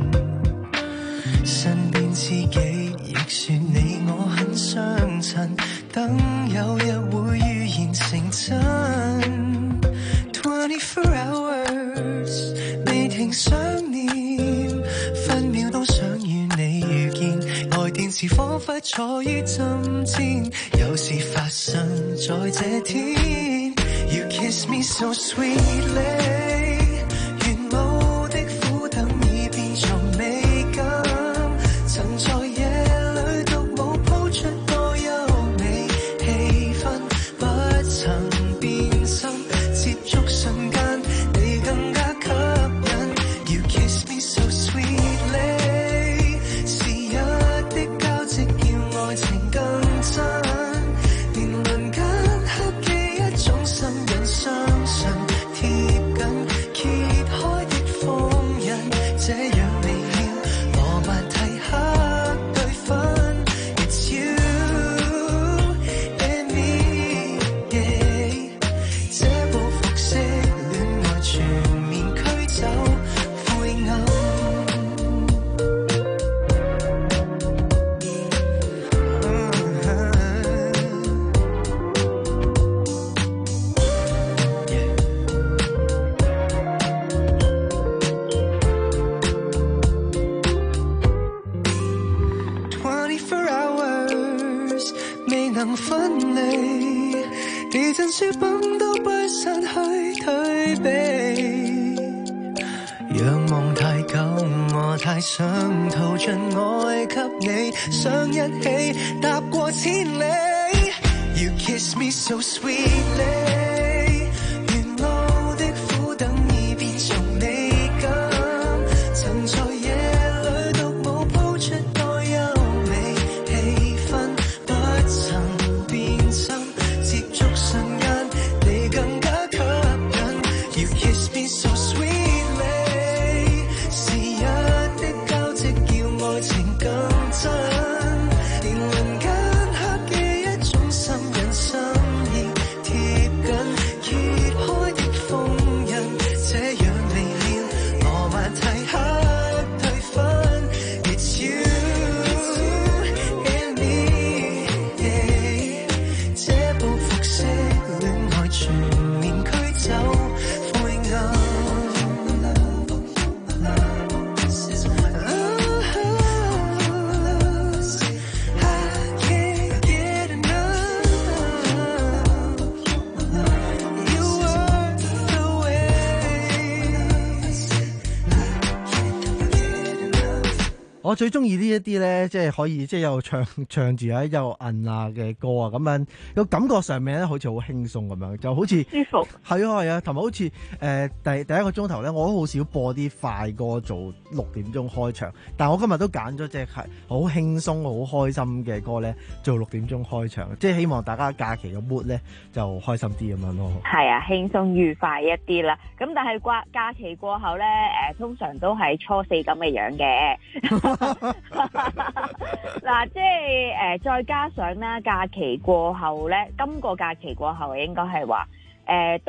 身邊知己，亦說你我很相襯，等有日會預言成真。twenty-four hours 未停想念，分秒都想與你遇見，來電時彷彿坐於針尖，有事發生在這天。You kiss me so sweetly， 原路的苦等已變做美感，曾在夜裏獨舞鋪出多優美氣氛，不曾變心，接觸瞬間你更加吸引。You kiss me so sweetly， 時日的交織叫愛情更真，連鄰間黑記一種心癮，相信貼緊揭開的封印，這樣微妙羅曼蒂克對分。It's you and me， yeah， 這報復式戀愛全面驅走灰暗。twenty-four hours 未能分離，地震雪崩都不失去退避。仰望太久，我太想逃進愛給你，想一起踏過千里。You kiss me so sweetly， 原路的苦等已變做美感，曾在夜裏獨舞鋪出多優美氣氛，不曾變心，接觸瞬間你更加吸引。You kiss me so sweetly， 時日的交織叫愛情更真，連鄰間黑記一種心癮，心意貼緊揭開的封印，這樣微妙羅曼蒂克對分。It's you and me， yeah， 這報復式戀愛全面驅走灰暗。I can't get enough， you are the way。 我最中意呢一啲咧，即係可以即係又唱唱住喺又摁啊嘅歌啊，咁樣個感覺上面咧，好似好輕鬆咁樣，就好似舒服。 係啊係啊，同埋好似誒、呃、第第一個鐘頭咧，我都好少播啲快歌做六點鐘開場，但我今日都揀咗隻係好輕鬆好開心嘅歌咧，做六點鐘開場，即係希望大家假期嘅 mood 咧就開心啲咁樣咯。 係啊，輕鬆愉快一啲啦。咁但係過假期過後咧，誒、呃、通常都係初四咁嘅樣嘅。嗱，即係誒、呃，再加上啦，假期過後咧，今個假期過後應該係話誒都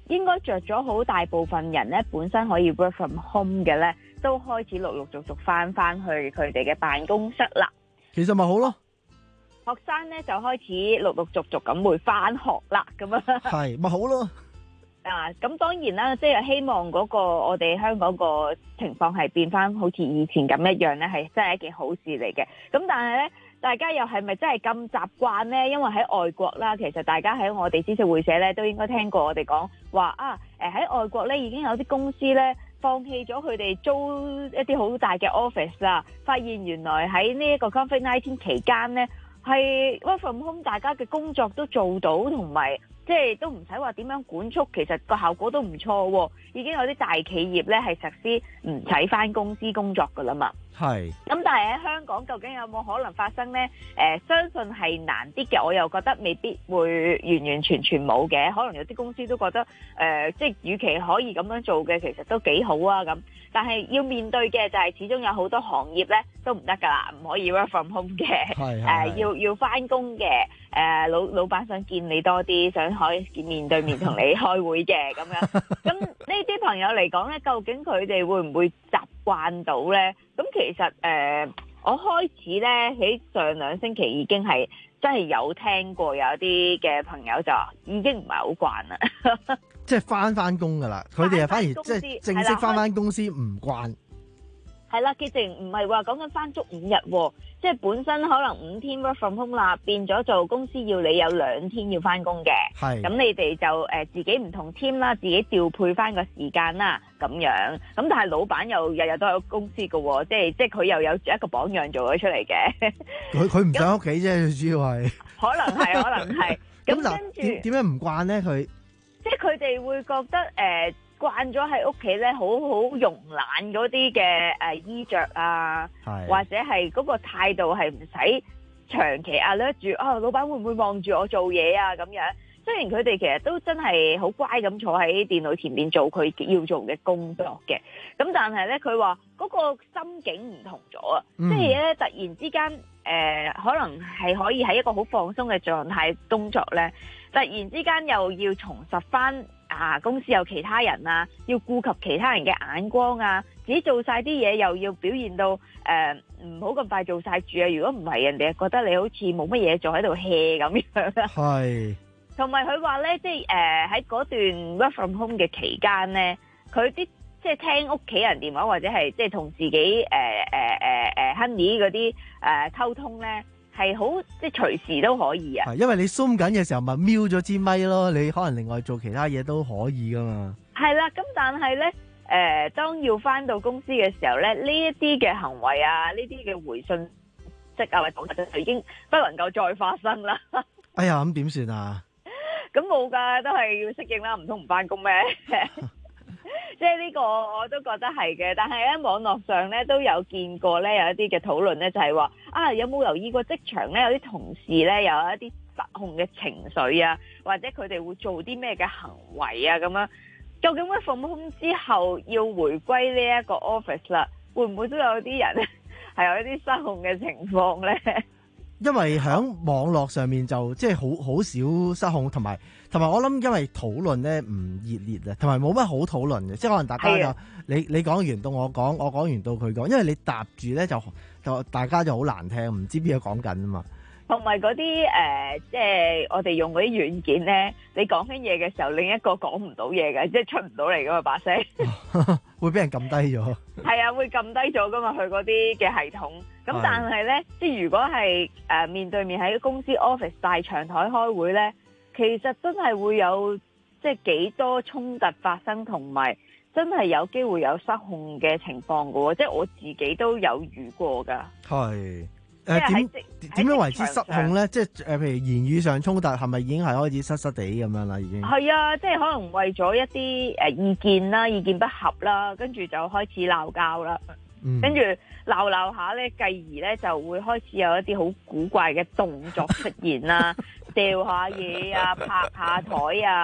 應該着咗好大部分人咧，本身可以 work from home 嘅咧，都開始陸陸續續翻翻去佢哋嘅辦公室啦。 其實咪好咯， 學生咧就開始陸陸續續咁會翻學啦，咁啊， 係咪好咯？ 啊，咁當然啦，即係希望嗰個我哋香港個情況係變翻好似以前咁一樣咧，係真係一件好事嚟嘅。咁但係咧，大家又係咪真係咁習慣咧？因為喺外國啦，其實大家喺我哋知識會社咧都應該聽過我哋講話啊，誒喺外國咧已經有啲公司咧放棄咗佢哋租一啲好大嘅 office 啦，發現原來喺呢一個 covid nineteen 期間咧係 work from home，大家嘅工作都做到，同埋即係都唔使話點樣管束，其實個效果都唔錯喎。已經有啲大企業咧係實施唔使返公司工作㗎啦嘛。 係。咁但係喺香港究竟有冇可能發生呢？誒、呃，相信係難啲嘅，我又覺得未必會完完全全冇嘅。可能有啲公司都覺得誒、呃，即係與其可以咁樣做嘅，其實都幾好啊咁。但係要面對嘅就係始終有好多行業咧都唔得㗎啦，唔可以 work from home 嘅。係係。誒，要要返工嘅。誒、呃，老老闆想見你多啲，想可以見面對面同你開會嘅咁樣。咁呢啲朋友嚟講咧，究竟佢哋會唔會習慣到咧？咁其實誒、呃，我開始咧喺上兩星期已經係真係有聽過有啲嘅朋友就話已經唔係好慣啦。 即係翻翻工噶啦，佢哋啊反而即係正式翻翻公司唔慣。 係啦，佢淨唔係話講緊翻足五日喎，即係本身可能五天 work from home 啦，變咗做公司要你有兩天要翻工嘅。係。咁你哋就誒、呃、自己唔同 team 啦，自己調配翻個時間啦，咁樣。咁但係老闆又日日都喺公司㗎喎，即係即係佢又有一個榜樣做咗出嚟嘅。佢佢唔想屋企啫，主要係。可能係，可能係。咁跟住點點解唔慣咧？佢即係佢哋會覺得誒。呃慣咗喺屋企咧，好好慵懶嗰啲嘅誒衣着啊，或者係嗰個態度係唔使長期壓力住啊，老闆會唔會望住我做嘢啊咁樣？雖然佢哋其實都真係好乖咁坐喺電腦前面做佢要做嘅工作嘅，咁但係咧佢話嗰個心境唔同咗啊，嗯、即係咧突然之間誒、呃，可能係可以喺一個好放鬆嘅狀態工作咧，突然之間又要重拾翻。啊！公司有其他人啊，要顧及其他人嘅眼光啊，自己做晒啲嘢又要表現到誒唔好咁快做晒住啊！如果唔係，人哋覺得你好似冇乜嘢做喺度 hea 咁樣。係。同埋佢話咧，即係誒喺嗰段 work from home 嘅期間咧，佢啲即係聽屋企人電話或者係即係同自己誒誒誒誒 honey 嗰啲誒溝通咧。係好即係隨時都可以啊！ 係因為你 zoom 緊嘅時候咪瞄咗支咪咯，你可能另外做其他嘢都可以噶嘛。係啦，咁但係咧誒，當要翻到公司嘅時候咧，呢一啲嘅行為啊，呢啲嘅回信息啊，或者就已經不能夠再發生啦。哎呀，咁點算啊？咁冇㗎，都係要適應啦，唔通唔翻工咩？即係呢個我都覺得係嘅，但係咧網絡上咧都有見過咧有一啲嘅討論咧，就係話啊有冇留意過職場咧有啲同事咧有一啲失控嘅情緒啊，或者佢哋會做啲咩嘅行為啊咁樣？究竟 work from home 之後要回歸呢一個 office 啦，會唔會都有啲人係有一啲失控嘅情況咧？因為喺網絡上面就即係好好少失控，同埋同埋我諗，因為討論咧唔熱烈啊，同埋冇乜好討論嘅，即係可能大家就你你講完到我講，我講完到佢講，因為你搭住咧就就大家就好難聽，唔知邊個講緊啊嘛。同埋嗰啲誒，即係我哋用嗰啲軟件咧，你講緊嘢嘅時候，另一個講唔到嘢嘅，即係出唔到嚟噶嘛把聲，會俾人撳低咗。係啊，會撳低咗噶嘛，佢嗰啲嘅系統。咁但係咧，即係如果係誒、呃、面對面喺公司 office 大長台開會咧，其實真係會有即係幾多衝突發生，同埋真係有機會有失控嘅情況噶喎，即係我自己都有遇過噶。係。誒點點樣為之失控咧？即係誒，譬如言語上衝突，係咪已經係開始失失地咁樣啦？已經係啊，即係可能為咗一啲誒意見啦、意見不合啦，跟住就開始鬧交啦。嗯、跟住鬧鬧下咧，繼而咧就會開始有一啲好古怪嘅動作出現啦，掉下嘢啊、拍下台啊，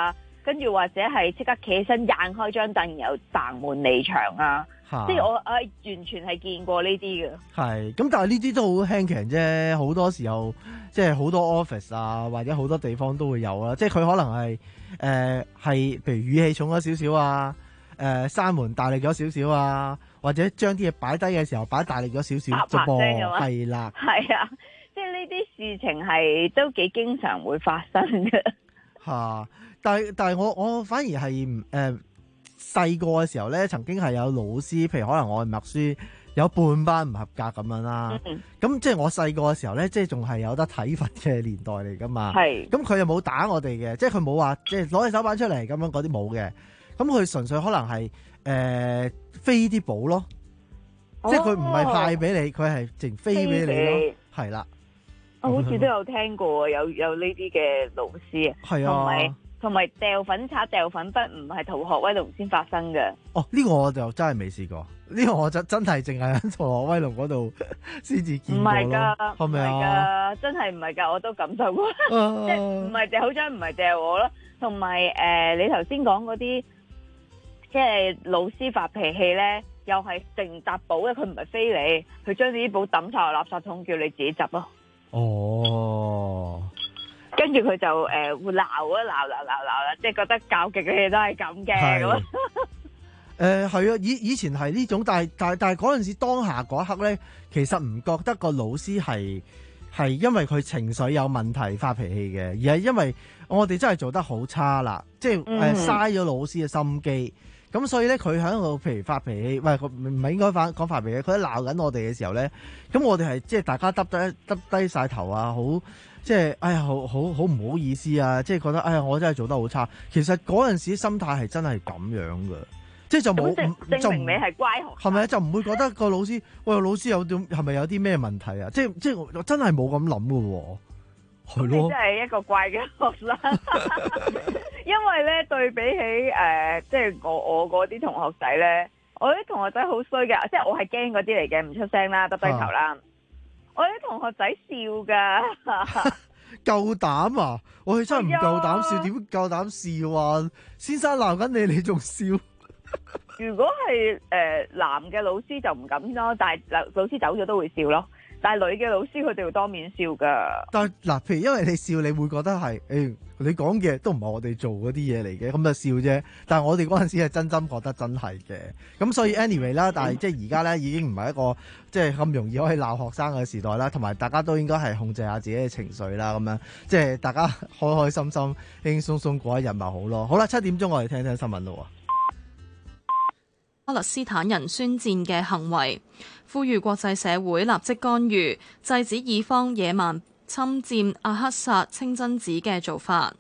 跟住或者係即刻企起身掟開張凳，然後掟門離場啊！即係我誒、呃、完全係見過呢啲嘅。係，咁但係呢啲都好輕鬆啫，好多時候即係好多 office 啊，或者好多地方都會有啦。即係佢可能係誒係，譬如語氣重咗少少啊，誒、呃、閂門大力咗少少啊，或者將啲嘢擺低嘅時候擺大力咗少少就噃，係啦，係啊，即係呢啲事情係都幾經常會發生嘅。嚇！但係但係我我反而係誒細個嘅時候咧，曾經係有老師，譬如可能我係默書有半班唔合格咁樣啦。咁、嗯、即係我細個嘅時候咧，即係仲係有得體罰嘅年代嚟噶嘛。係。咁佢又冇打我哋嘅，即係佢冇話即係攞起手板出嚟咁樣嗰啲冇嘅。咁佢純粹可能係誒、呃、飛啲簿咯，哦、即係佢唔係派俾你，佢係淨飛俾你咯。係啦。我好似都有聽過，有有呢啲嘅老師啊。係啊。同埋同埋掉粉刷、掉粉筆，唔係逃學威龍先發生嘅。哦，呢、這個我就真係未試過。呢、這個我就真係淨係喺逃學威龍嗰度先至見過咯。唔係㗎，係咪啊？真係唔係㗎，我都感受過。即係唔係掉好張，唔係掉我咯。同埋誒，你頭先講嗰啲，即係老師發脾氣咧，又係成沓簿嘅，佢唔係飛你，佢將啲簿抌晒落垃圾桶，叫你自己執咯。哦。跟住佢就誒、呃、會鬧啊鬧鬧鬧鬧啦，即係覺得教極嘅嘢都係咁嘅咁。誒係啊，以以前係呢種，但係但係但係嗰陣時當下嗰一刻咧，其實唔覺得個老師係係因為佢情緒有問題發脾氣嘅，而係因為我哋真係做得好差啦，即係誒嘥咗老師嘅心機。咁所以咧，佢喺度譬如發脾氣，喂，佢唔係應該發講發脾氣，佢喺鬧緊我哋嘅時候咧，咁我哋係即係大家耷低耷低晒頭啊，好即係哎呀，好好好唔好意思啊，即係覺得哎呀，我真係做得好差。其實嗰陣時心態係真係咁樣噶，即係就冇證明你係乖學生，係咪就唔會覺得個老師喂老師有啲係咪有啲咩問題啊？即係即係我真係冇咁諗噶喎。係咯，你真係一個怪嘅學生，因為咧對比起誒、呃，即係我我嗰啲同學仔咧，我啲同學仔好衰嘅，即係我係驚嗰啲嚟嘅，唔出聲啦，耷低頭啦。啊、我啲同學仔笑噶，夠膽啊！我哋真係唔夠膽笑，點夠膽笑啊？先生鬧緊你，你仲笑？如果係誒、呃、男嘅老師就唔敢咯，但係老師走咗都會笑咯。但係女嘅老師佢哋會當面笑噶。但係嗱，譬如因為你笑，你會覺得係誒、欸，你講嘅都唔係我哋做嗰啲嘢嚟嘅，咁就笑啫。但係我哋嗰陣時係真心覺得真係嘅。咁所以 anyway 啦，但係即係而家咧已經唔係一個即係咁容易可以鬧學生嘅時代啦。同埋大家都應該係控制下自己嘅情緒啦，咁樣即係大家開開心心、輕輕鬆鬆過一日咪好咯。好啦，七點鐘我哋聽聽新聞咯。巴勒斯坦人宣戰嘅行為，呼籲國際社會立即干預，制止以方野蠻侵佔阿克薩清真寺嘅做法。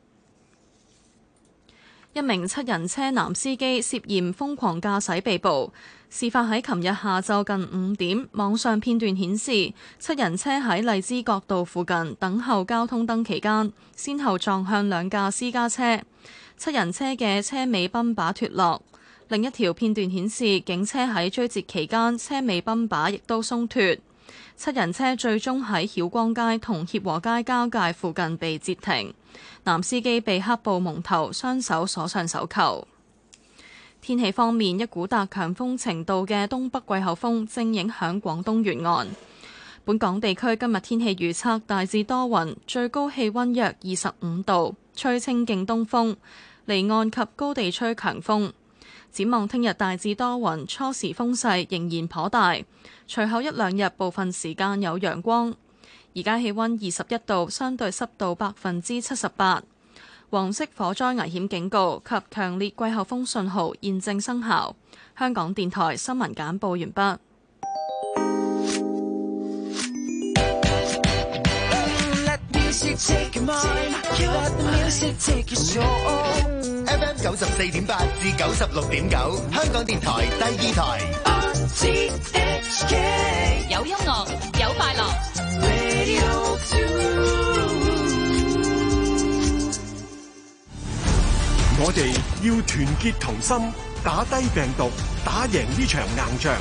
一名七人車男司機涉嫌瘋狂駕駛被捕，事發喺琴日下晝近五點。網上片段顯示，七人車喺荔枝角道附近等候交通燈期間，先後撞向兩架私家車，七人車嘅車尾泵把脫落。另一條片段顯示，警車喺追截期間，車尾泵把亦都鬆脫。七人車最終喺曉光街同協和街交界附近被截停。男司機被黑布蒙頭，雙手鎖上手扣。天氣方面，一股達強風程度嘅東北季候風正影響廣東沿岸。本港地區今日天氣預測大致多雲，最高氣溫約二十五度，吹清勁東風，離岸及高地吹強風。展望聽日大致多雲，初時風勢仍然頗大，隨後一兩日部分時間有陽光。而家氣溫二十一度，相對濕度百分之七十八。黃色火災危險警告及強烈季候風信號現正生效。香港電台新聞簡報完畢。 F M 九十四點八至九十六點九，香港電台第二台。 有音樂，有快樂。 我哋要團結同心，打低病毒，打贏呢場硬仗。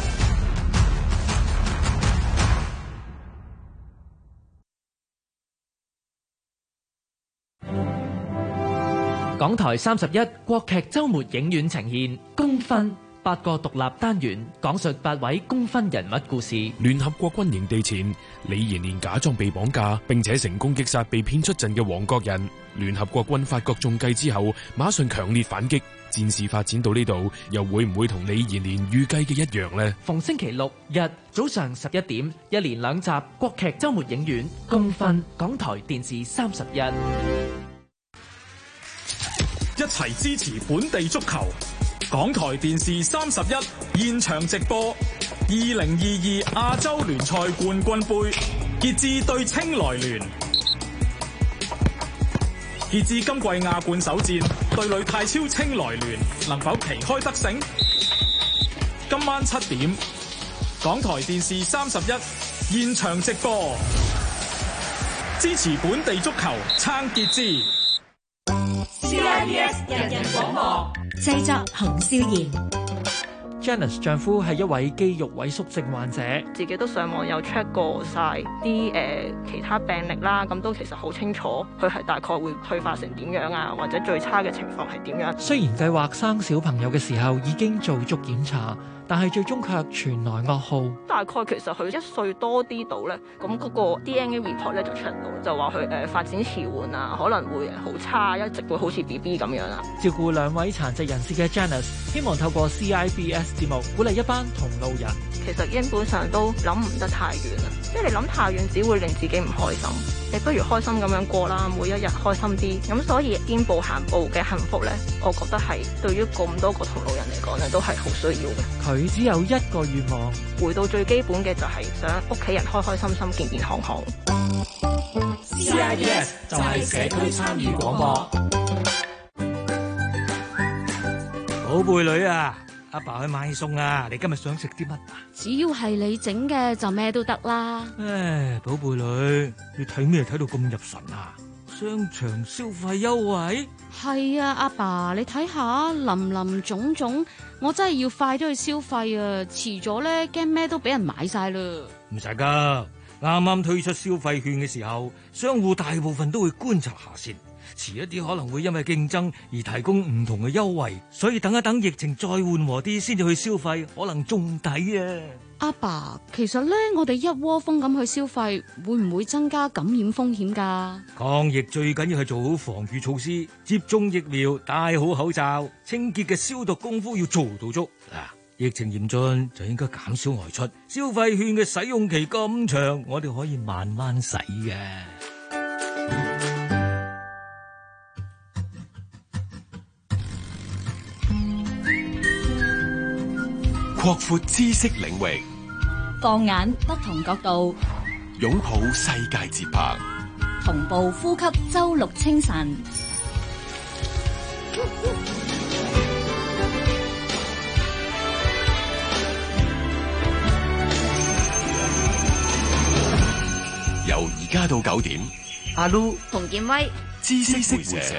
港台三十一國劇週末影院呈現《功勳》，八個獨立單元講述八位功勳人物故事。 聯合國軍營地前，李延年假裝被綁架，並且成功擊殺被騙出陣嘅黃國仁。聯合國軍發覺中計之後，馬上強烈反擊。戰事發展到呢度，又會唔會同李延年預計嘅一樣呢？ 逢星期六日早上十一點，一連兩集國劇週末影院《功勳》，港台電視三十一。 一齊支持本地足球，港台電視三十一現場直播二零二二亞洲聯賽冠軍盃，傑志對青來聯。傑志今季亞冠首戰對壘泰超青來聯，能否旗開得勝？今晚七點，港台電視三十一現場直播，支持本地足球，撐傑志。 C I B S 人人廣播製作洪少賢。 Janice 丈夫係一位肌肉萎縮症患者， 自己都上網有 check 過晒啲誒其他病歷啦，咁都其實好清楚佢係大概會退化成點樣啊，或者最差嘅情況係點樣。 雖然計劃生小朋友嘅時候已經做足檢查，但係最終卻傳來噩耗。 大概其實佢一歲多啲到咧，咁嗰個 D N A report 咧就出到，就話佢誒發展遲緩啊，可能會好差，一直會好似 B B 咁樣啊。 照顧兩位殘疾人士嘅 Janice， 希望透過 C I B S 節目鼓勵一班同路人。 其實基本上都諗唔得太遠啦，因為你諗太遠只會令自己唔開心，你不如開心咁樣過啦，每一日開心啲。咁所以見步行步嘅幸福咧，我覺得係對於咁多個同路人嚟講咧，都係好需要嘅。 佢只有一個願望， 回到最基本嘅就係想屋企人開開心心、健健康康。 C I B S 就係社區參與廣播。 寶貝女啊，阿爸去買餸啊，你今日想食啲乜啊？ 只要係你整嘅就咩都得啦。 唉，寶貝女，你睇咩睇到咁入神啊？商場消費優惠？ 係啊，阿爸，你睇下林林總總，我真係要快啲去消費啊！遲咗咧，驚咩都俾人買晒啦。 唔使噶，啱啱推出消費券嘅時候，商戶大部分都會觀察下先。遲一啲可能會因為競爭而提供唔同嘅優惠，所以等一等疫情再緩和啲先至去消費，可能仲抵啊！ 阿爸，其實咧我哋一窩蜂咁去消費，會唔會增加感染風險㗎？ 抗疫最緊要係做好防禦措施，接種疫苗，戴好口罩，清潔嘅消毒功夫要做到足。嗱，疫情嚴峻就應該減少外出，消費券嘅使用期咁長，我哋可以慢慢使嘅。 擴闊知識領域， 放眼不同角度， 擁抱世界節拍， 同步呼吸周六清晨。 由而家到九點， 阿 Lu、 洪建威、 知識會社。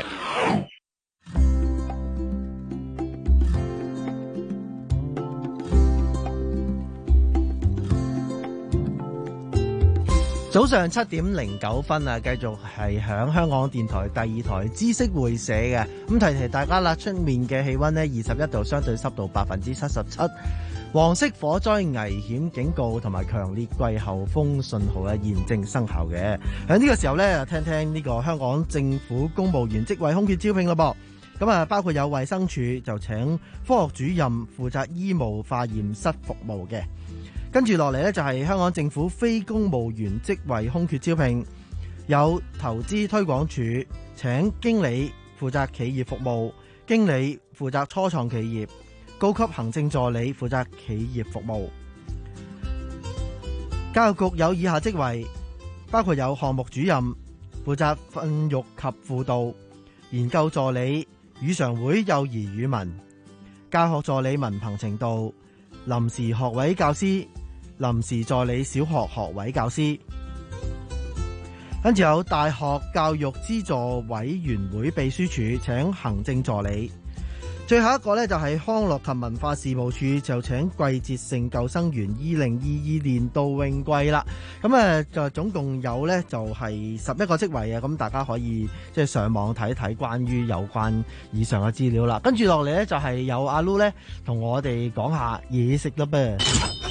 早上七點零九分啊，繼續係響香港電台第二台知識會社嘅。咁提提大家啦，出面嘅氣溫呢，二十一度，相對濕度百分之七十七，黃色火災危險警告同埋強烈季候風信號咧現正生效嘅。喺呢個時候咧，聽聽呢個香港政府公務員職位空缺招聘咯噃。咁啊，包括有衛生署就請科學主任負責醫務化驗室服務嘅。跟住落嚟呢，就係香港政府非公務員職位空缺招聘，有投資推廣署請經理負責企業服務，經理負責初創企業，高級行政助理負責企業服務。教育局有以下職位，包括有項目主任負責訓育及輔導，研究助理語常會幼兒語文，教學助理文憑程度，臨時學位教師，臨時助理小學學位教師。跟住有大學教育資助委員會秘書處請行政助理， 最後一個呢，就係康樂及文化事務署就請季節性救生員二零二二年度泳季啦。咁啊就總共有呢，就係十一個職位啊。咁大家可以即係上網睇睇關於有關以上嘅資料啦。跟住落嚟呢，就係有阿 Lu 呢同我哋講下嘢食啦噃。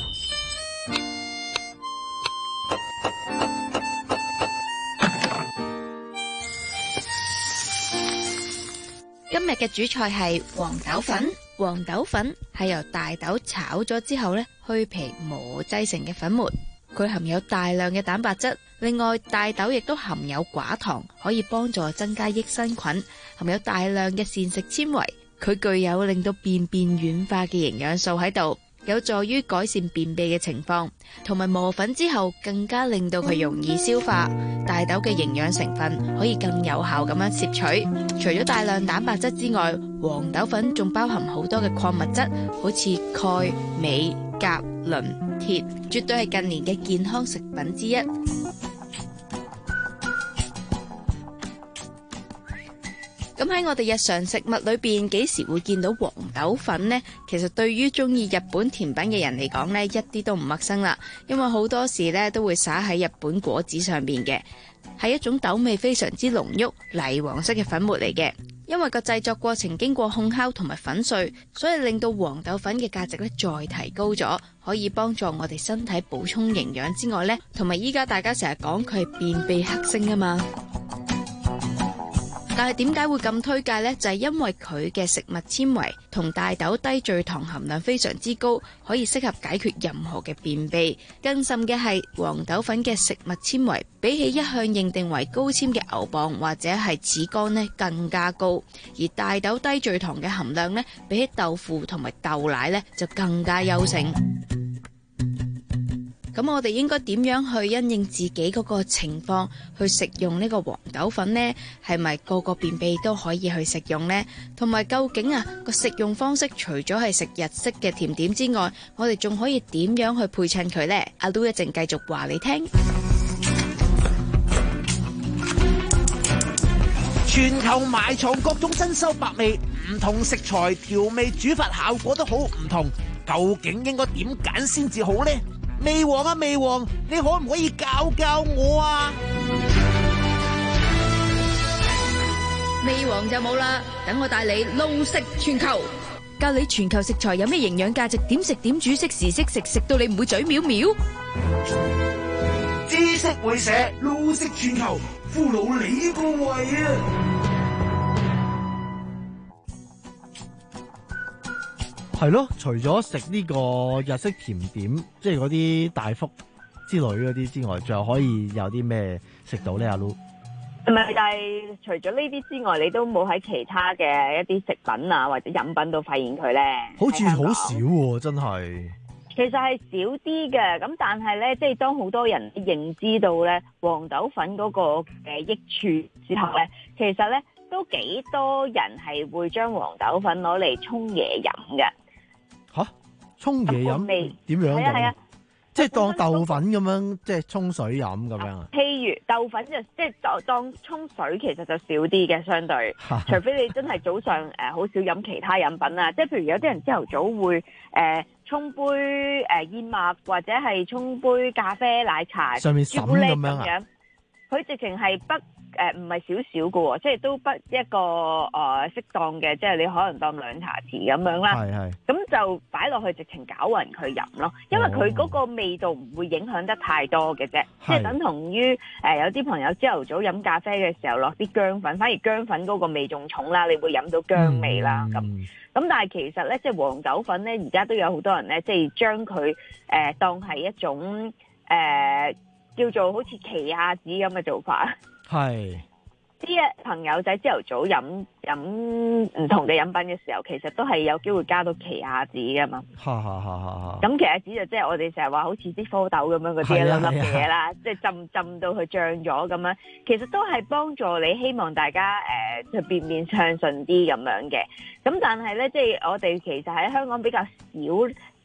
今日嘅主菜係黃豆粉。黃豆粉係由大豆炒咗之後呢，去皮磨製成嘅粉末，佢含有大量嘅蛋白質。另外，大豆亦都含有寡糖，可以幫助增加益生菌，含有大量嘅膳食纖維，佢具有令到便便軟化嘅營養素喺度，有助於改善便秘嘅情況，同埋磨粉之後更加令到佢容易消化。大豆嘅營養成分可以更有效咁樣攝取。除咗大量蛋白質之外，黃豆粉仲包含好多嘅礦物質，好似鈣、鎂、鉀、磷、鐵，絕對係近年嘅健康食品之一。咁喺我哋日常食物裏邊，幾時會見到黃豆粉呢？其實對於中意日本甜品嘅人嚟講呢，一啲都唔陌生啦。因為好多時呢都會灑喺日本果子上邊嘅，係一種豆味非常之濃郁、泥黃色嘅粉末嚟嘅。因為個製作過程經過烘烤同埋粉碎，所以令到黃豆粉嘅價值呢再提高咗，可以幫助我哋身體補充營養之外呢，同埋依家大家成日講佢係便秘克星啊嘛。但係點解會咁推介呢？就係因為佢嘅食物纖維同大豆低聚糖含量非常之高，可以適合解決任何嘅便秘。更甚嘅係黃豆粉嘅食物纖維比起一向認定為高纖嘅牛蒡或者係紫乾呢更加高，而大豆低聚糖嘅含量呢，比起豆腐同埋豆奶呢就更加優勝。咁我哋應該點樣去因應自己嗰個情況去食用呢個黃豆粉呢？係咪個個便秘都可以去食用呢？同埋究竟啊個食用方式除咗係食日式嘅甜點之外，我哋仲可以點樣去配襯佢呢？阿 Lu 一陣繼續話你聽。 全球埋藏各種珍饈百味，唔同食材調味煮法效果都好唔同，究竟應該點揀先至好呢？味王啊味王，你可唔可以教教我啊？ 味王就冇啦，等我帶你路食全球，教你全球食材有咩營養價值，點食點煮，識時識食，食到你唔會嘴藐藐。 知識會社路食全球，俘虜你個胃啊！ 係咯，除咗食呢個日式甜點，即係嗰啲大福之類嗰啲之外，仲有可以有啲咩食到呢？阿 Lu？ 唔係，但係除咗呢啲之外，你都冇喺其他嘅一啲食品啊或者飲品度發現佢咧？ 好似好少喎，真係。 其實係少啲嘅，咁但係咧，即係當好多人認知到咧黃豆粉嗰個嘅益處之後咧，其實咧都幾多人係會將黃豆粉攞嚟沖嘢飲嘅。 吓，沖嘢飲點樣？ 係啊係啊， 即係當豆粉咁樣，即係沖水飲咁樣啊？ 譬如豆粉就即係當當沖水，其實就少啲嘅相對，除非你真係早上誒好少飲其他飲品啊，即係譬如有啲人朝頭早會誒沖杯誒燕麥或者係沖杯咖啡奶茶， 上面滲咁樣啊？ 佢直情係不。誒唔係少少嘅喎，即係都不一個誒、呃、適當嘅，即係你可能當兩茶匙咁樣啦。係係。咁就擺落去直情攪勻佢飲咯，因為佢嗰個味道唔會影響得太多嘅啫，即係等同於誒、呃、有啲朋友朝頭早飲咖啡嘅時候落啲薑粉，反而薑粉嗰個味仲重啦，你會飲到薑味啦咁。咁、嗯、但係其實咧，即係黃豆粉咧，而家都有好多人咧，即係將佢誒、呃、當係一種誒、呃、叫做好似奇亞籽咁嘅做法。係啲朋友仔朝頭早飲飲唔同嘅飲品嘅時候，其實都係有機會加到奇亞籽噶嘛。哈哈哈哈！咁奇亞籽就即係我哋成日話好似啲蝌蚪咁樣嗰啲一粒粒嘅嘢啦，即係浸浸到佢漲咗咁樣，其實都係幫助你，希望大家誒就便便暢順啲咁樣嘅。咁但係咧，即係我哋其實喺香港比較少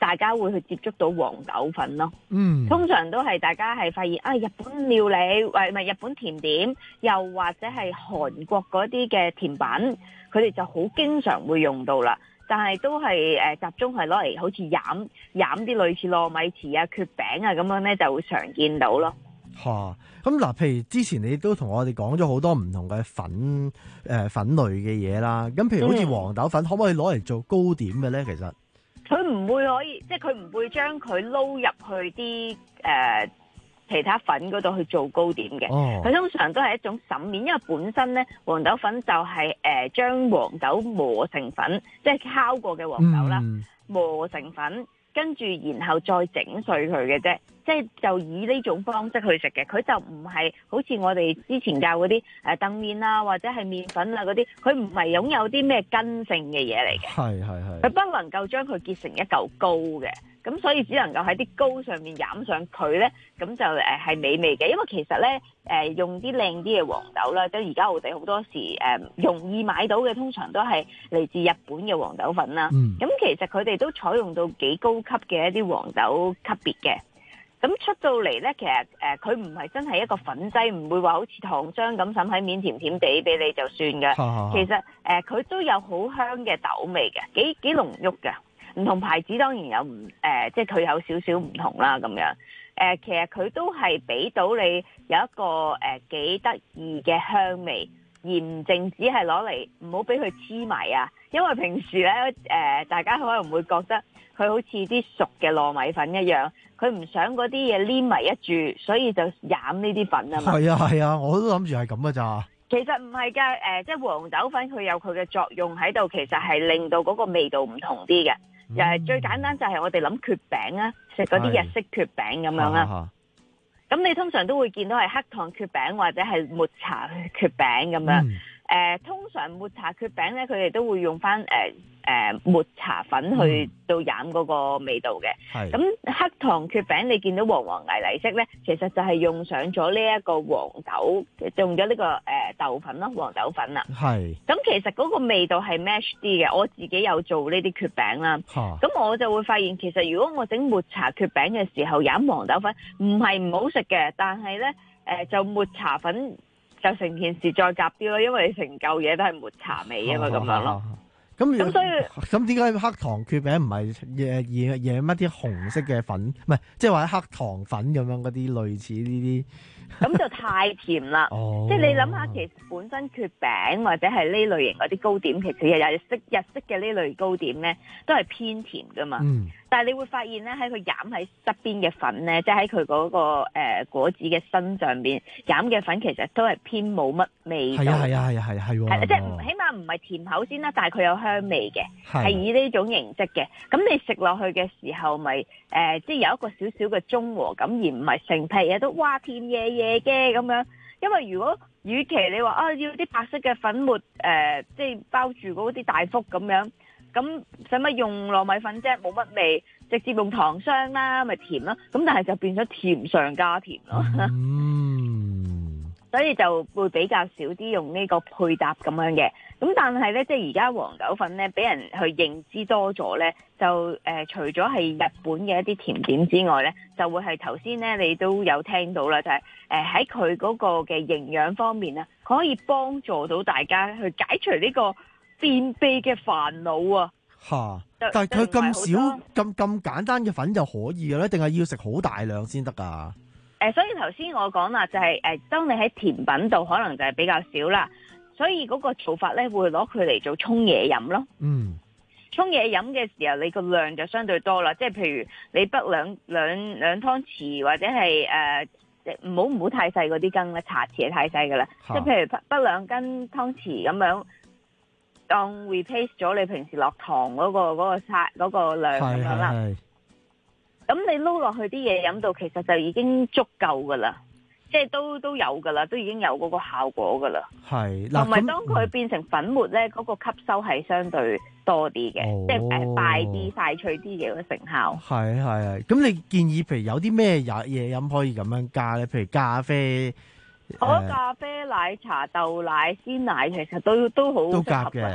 大家會去接觸到黃豆粉咯。 嗯， 通常都係大家係發現啊，日本料理或唔係日本甜點，又或者係韓國嗰啲嘅甜品，佢哋就好經常會用到啦。但係都係誒、呃、集中係攞嚟好似餡餡啲類似糯米糍啊、蕨餅啊咁樣咧，就會常見到咯。 嚇、啊，咁嗱，譬如之前你都同我哋講咗好多唔同嘅粉誒、呃、粉類嘅嘢啦。咁譬如好似黃豆粉，嗯、可唔可以攞嚟做糕點嘅咧？其實佢唔會可以，即係佢唔會將佢撈入去啲誒、呃、其他粉嗰度去做糕點嘅。佢、哦、通常都係一種沈面，因為本身咧黃豆粉就係、是、誒、呃、將黃豆磨成粉，即係烤過嘅黃豆啦，嗯、磨成粉，跟住然後再整碎佢嘅啫。即係就以呢種方式去食嘅，佢就唔係好似我哋之前教嗰啲誒澄麵啊，或者係麵粉啊嗰啲，佢唔係擁有啲咩根性嘅嘢嚟嘅。 係係係。 佢不能夠將佢結成一嚿糕嘅，咁所以只能夠喺啲糕上面染上佢咧，咁就誒係美味嘅。因為其實咧誒、呃、用啲靚啲嘅黃豆啦，即係而家我哋好多時誒、呃、容易買到嘅，通常都係嚟自日本嘅黃豆粉啦。咁、嗯、其實佢哋都採用到幾高級嘅一啲黃豆級別嘅。咁出到嚟咧，其實誒佢唔係真係一個粉劑，唔會話好似糖漿咁滲喺面甜甜地俾你就算嘅。其實誒佢、呃、都有好香嘅豆味嘅，幾幾濃郁嘅。唔同牌子當然有唔誒、呃，即係佢有少少唔同啦咁樣。誒、呃、其實佢都係俾到你有一個誒幾得意嘅香味，而唔淨只係攞嚟唔好俾佢黐埋啊。因為平時咧誒、呃、大家可能會覺得佢好似啲熟嘅糯米粉一樣。佢唔想嗰啲嘢黏埋一住，所以就染呢啲粉啊嘛。係啊係啊，我都諗住係咁噶咋。 其實唔係㗎，誒、呃，即係黃豆粉佢有佢嘅作用喺度，其實係令到嗰個味道唔同啲嘅。誒、嗯，最簡單就係我哋諗蕨餅啊，食嗰啲日式蕨餅咁樣啦。咁你通常都會見到係黑糖蕨餅或者係抹茶蕨餅咁樣。嗯誒、呃、通常抹茶蕨餅咧，佢哋都會用翻誒誒抹茶粉去到染嗰個味道嘅。咁、嗯、黑糖蕨餅你見到黃黃泥泥色咧，其實就係用上咗呢一個黃豆，用咗呢、這個誒、呃、豆粉咯，黃豆粉啦。係。咁其實嗰個味道係 match 啲嘅，我自己有做呢啲蕨餅啦。咁我就會發現，其實如果我整抹茶蕨餅嘅時候染黃豆粉，唔係唔好食嘅，但係咧誒就抹茶粉。就成件事再夾啲咯，因為你成嚿嘢都係抹茶味啊嘛，咁樣咯。咁咁所以咁點解黑糖蕨餅唔係嘢嘢嘢乜啲紅色嘅粉？唔係即係話黑糖粉咁樣嗰啲類似呢啲？ 咁就太甜啦。哦、即係你諗下，其實本身蕨餅或者係呢類型嗰啲糕點，其實日日式日式嘅呢類糕點咧，都係偏甜噶嘛。嗯。但係你會發現咧，喺佢染喺側邊嘅粉咧，即係喺佢嗰個誒、呃、果子嘅身上邊染嘅粉，其實都係偏冇乜味道。係啊係啊係啊係啊係喎。係即係起碼唔係甜口先啦，但係佢有香味嘅，係以呢種形式嘅。咁你食落去嘅時候，咪誒、呃、即係有一個少少嘅中和感，而唔係成皮嘢都哇甜嘢嘢嘅咁樣。因為如果與其你話啊要啲白色嘅粉末誒、呃，即係包住嗰啲大福咁樣。咁使乜用糯米粉啫？冇乜味，直接用糖霜啦，咪甜咯。咁但係就變咗甜上加甜咯。嗯，所以就會比較少啲用呢個配搭咁樣嘅。咁但係咧，即係而家黃豆粉咧，俾人去認知多咗咧，就誒、呃、除咗係日本嘅一啲甜點之外咧，就會係頭先咧你都有聽到啦，就係誒喺佢嗰個嘅營養方面啊，佢可以幫助到大家去解除呢個便秘嘅煩惱啊！嚇，但係佢咁少咁咁簡單嘅粉就可以嘅咧，定係要食好大量先得㗎？誒、呃，所以頭先我講啦，就係、是、誒、呃，當你喺甜品度可能就係比較少啦，所以嗰個做法咧會攞佢嚟做沖嘢飲咯。嗯，沖嘢飲嘅時候，你個量就相對多啦，即係譬如你不兩兩兩湯匙或者係誒，唔好唔好太細嗰啲羹咧，茶匙係太細㗎啦，即係譬如不不兩羹湯匙咁樣。當 replace 咗你平時落糖嗰、嗰個嗰、嗰個差嗰、嗰個量咁樣啦，咁你撈落去啲嘢飲到，其實就已經足夠噶啦，即係都都有噶啦，都已經有嗰個效果噶啦。係，同埋當佢變成粉末咧，嗰、嗯嗰個吸收係相對多啲嘅、哦，即係誒快啲、快脆啲嘅個成效。係係，咁你建議譬如有啲咩嘢嘢飲可以咁樣加咧？譬如咖啡。我、呃、咖啡、奶茶、豆奶、鮮奶其實都都好都夾嘅，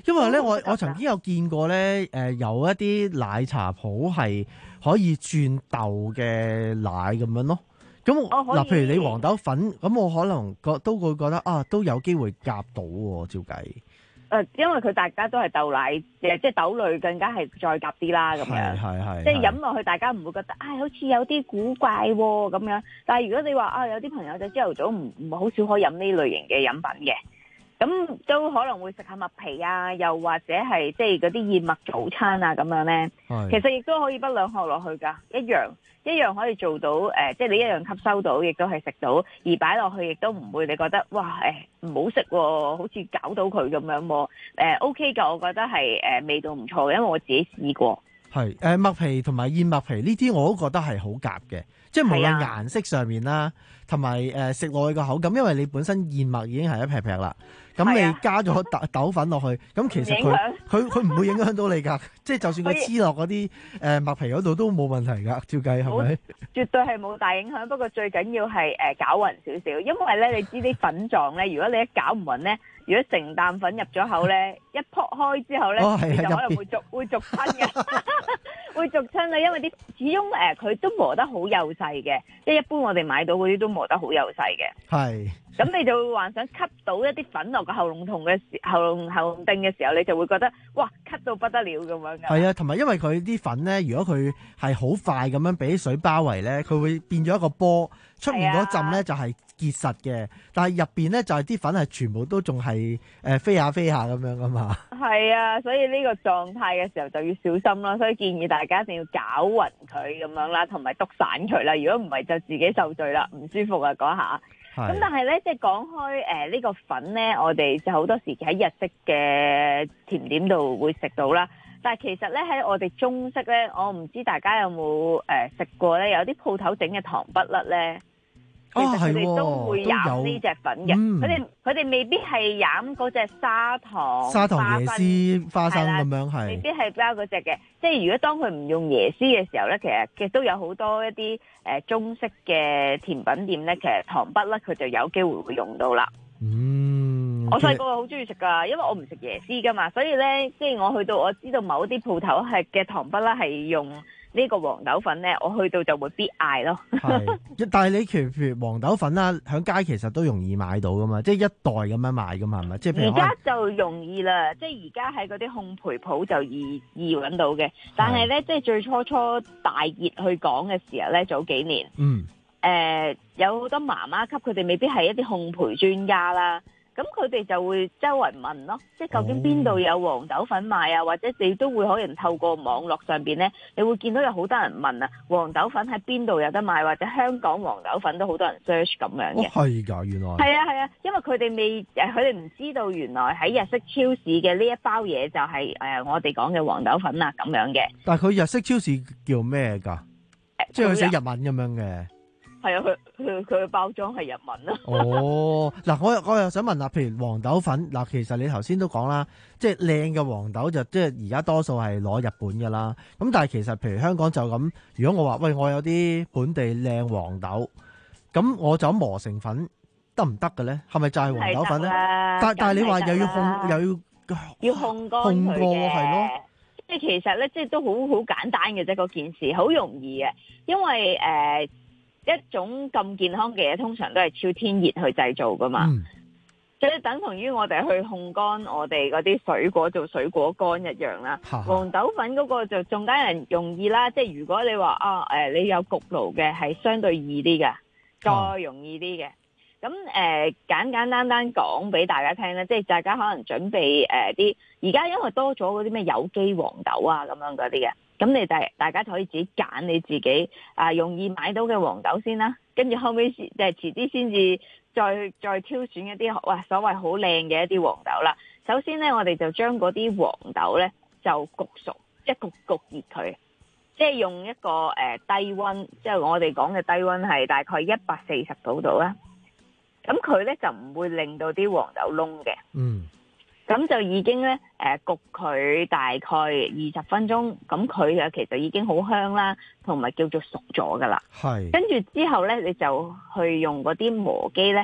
因為咧，我我曾經有見過咧，誒、呃、有一啲奶茶鋪係可以轉豆嘅奶咁樣咯。咁嗱、哦，譬如你黃豆粉，咁我可能覺都會覺得啊，都有機會夾到喎，照計。 誒，因為佢大家都係豆奶，誒，即係豆類更加係再夾啲啦，咁樣， 係係， 即係飲落去，大家唔會覺得，唉、哎，好似有啲古怪喎、哦，咁樣。但係如果你話啊，有啲朋友仔朝頭早唔唔好少可飲呢類型嘅飲品嘅，咁都可能會食下麥皮啊，又或者係即係嗰啲燕麥早餐啊咁樣咧，其實亦都可以不兩喝落去㗎，一樣。一樣可以做到，誒、呃，即係你一樣吸收到，亦都係食到，而擺落去亦都唔會你覺得，哇，誒唔好食喎，好似搞到佢咁樣喎，誒 O K 㗎，我覺得係誒、呃、味道唔錯嘅，因為我自己試過。係誒麥皮同埋燕麥皮呢啲我都覺得係好夾嘅，即係無論顏色上面啦，同埋誒食落去個口感，因為你本身燕麥已經係一劈劈啦，咁你加咗豆豆粉落去，咁其實佢佢佢唔會影響到你㗎，即係就算佢黐落嗰啲誒麥皮嗰度都冇問題㗎，照計係咪？絕對係冇大影響，不過最緊要係誒攪勻少少，因為咧你知啲粉狀咧，如果你一攪唔勻咧，如果成啖粉入咗口咧，一撲開之後咧，哦、你就可能會逐會逐親嘅，會逐親啦，因為啲始終誒佢都磨得好幼細嘅，即係一般我哋買到嗰啲都磨得好幼細嘅。係。咁你就會幻想吸到一啲粉落個喉嚨痛嘅時喉嚨喉嚨定嘅時候，你就會覺得哇咳到不得了咁樣嘅。係啊，同埋因為佢啲粉咧，如果佢係好快咁樣俾水包圍咧，佢會變咗一個波，出面嗰陣咧就係結實嘅，但係入邊咧就係啲粉係全部都仲係誒飛下飛下咁樣噶嘛。係啊，所以呢個狀態嘅時候就要小心啦，所以建議大家一定要攪勻佢咁樣啦，同埋篤散佢啦。如果唔係就自己受罪啦，唔舒服啊嗰下。咁但係咧，即係講開誒呢個粉咧，我哋就好多時喺日式嘅甜點度會食到啦。但係其實咧喺我哋中式咧，我唔知大家有冇誒食過咧，有啲鋪頭整嘅糖不甩咧。其實佢哋都會飲呢隻粉嘅，佢哋佢哋未必係飲嗰隻砂糖砂糖椰絲花生咁樣係， 未必係包嗰隻嘅。即係如果當佢唔用椰絲嘅時候咧，其實其實都有好多一啲誒、呃、中式嘅甜品店咧，其實糖不甩佢就有機會會用到啦。嗯，我細個好中意食噶，因為我唔食椰絲噶嘛，所以咧即係我去到我知道某啲鋪頭係嘅糖不甩係用呢個黃豆粉咧，我去到就會必嗌咯。係，但係你譬如黃豆粉啦，響街其實都容易買到噶嘛，即係一袋咁樣賣噶嘛，係咪？即係譬如而家就容易啦，即係而家喺嗰啲烘焙鋪就易易揾到嘅。但係咧，即係最初初大熱去講嘅時候咧，早幾年，嗯，誒、呃、有好多媽媽級，佢哋未必係一啲烘焙專家啦。咁佢哋就會周圍問咯，即係究竟邊度有黃豆粉賣啊？或者你都會可能透過網絡上邊咧，你會見到有好多人問啊，黃豆粉喺邊度有得賣？或者香港黃豆粉都好多人 search 咁樣嘅。哦，係㗎，原來係啊係啊，因為佢哋未誒，佢哋唔知道原來喺日式超市嘅呢一包嘢就係、是、誒、呃、我哋講嘅黃豆粉啊咁樣嘅。但係佢日式超市叫咩㗎？即係佢寫日文咁樣嘅。係啊，佢佢佢嘅包裝係日文啦。哦，嗱，我我又想問啦，譬如黃豆粉嗱，其實你頭先都講啦，即係靚嘅黃豆就即係而家多數係攞日本㗎啦。咁但係其實譬如香港就咁，如果我話喂，我有啲本地靚黃豆，咁我就咁磨成粉得唔得嘅咧？係咪就係黃豆粉咧？但但係你話又要烘又要要烘乾佢嘅，係咯。即係其實咧，即係都好好簡單嘅啫，嗰件事好容易嘅，因為誒。呃一種咁健康嘅嘢，通常都係超天熱去製造噶嘛，即係、嗯、等同於我哋去烘乾我哋嗰啲水果做水果乾一樣啦。黃豆粉嗰個就仲加人容易啦，即係如果你話啊誒，你有焗爐嘅係相對易啲嘅，再容易啲嘅。咁誒、呃、簡簡單單講俾大家聽咧，即係大家可能準備誒啲，而、呃、家因為多咗嗰啲咩有機黃豆啊咁樣嗰啲嘅。咁你大大家就可以自己揀你自己啊容易買到嘅黃豆先啦，跟住後尾即係遲啲先至再再挑選一啲哇所謂好靚嘅一啲黃豆啦。首先咧，我哋就將嗰啲黃豆咧就焗熟，即係焗焗熱佢，即係用一個誒、呃、低溫，即係我哋講嘅低溫係大概一百四十度度啦。咁佢咧就唔會令到啲黃豆燶嘅。嗯。咁就已經咧，誒焗佢大概二十分鐘，咁佢嘅其實已經好香啦，同埋叫做熟咗噶啦。係。跟住之後咧，你就去用嗰啲磨機咧，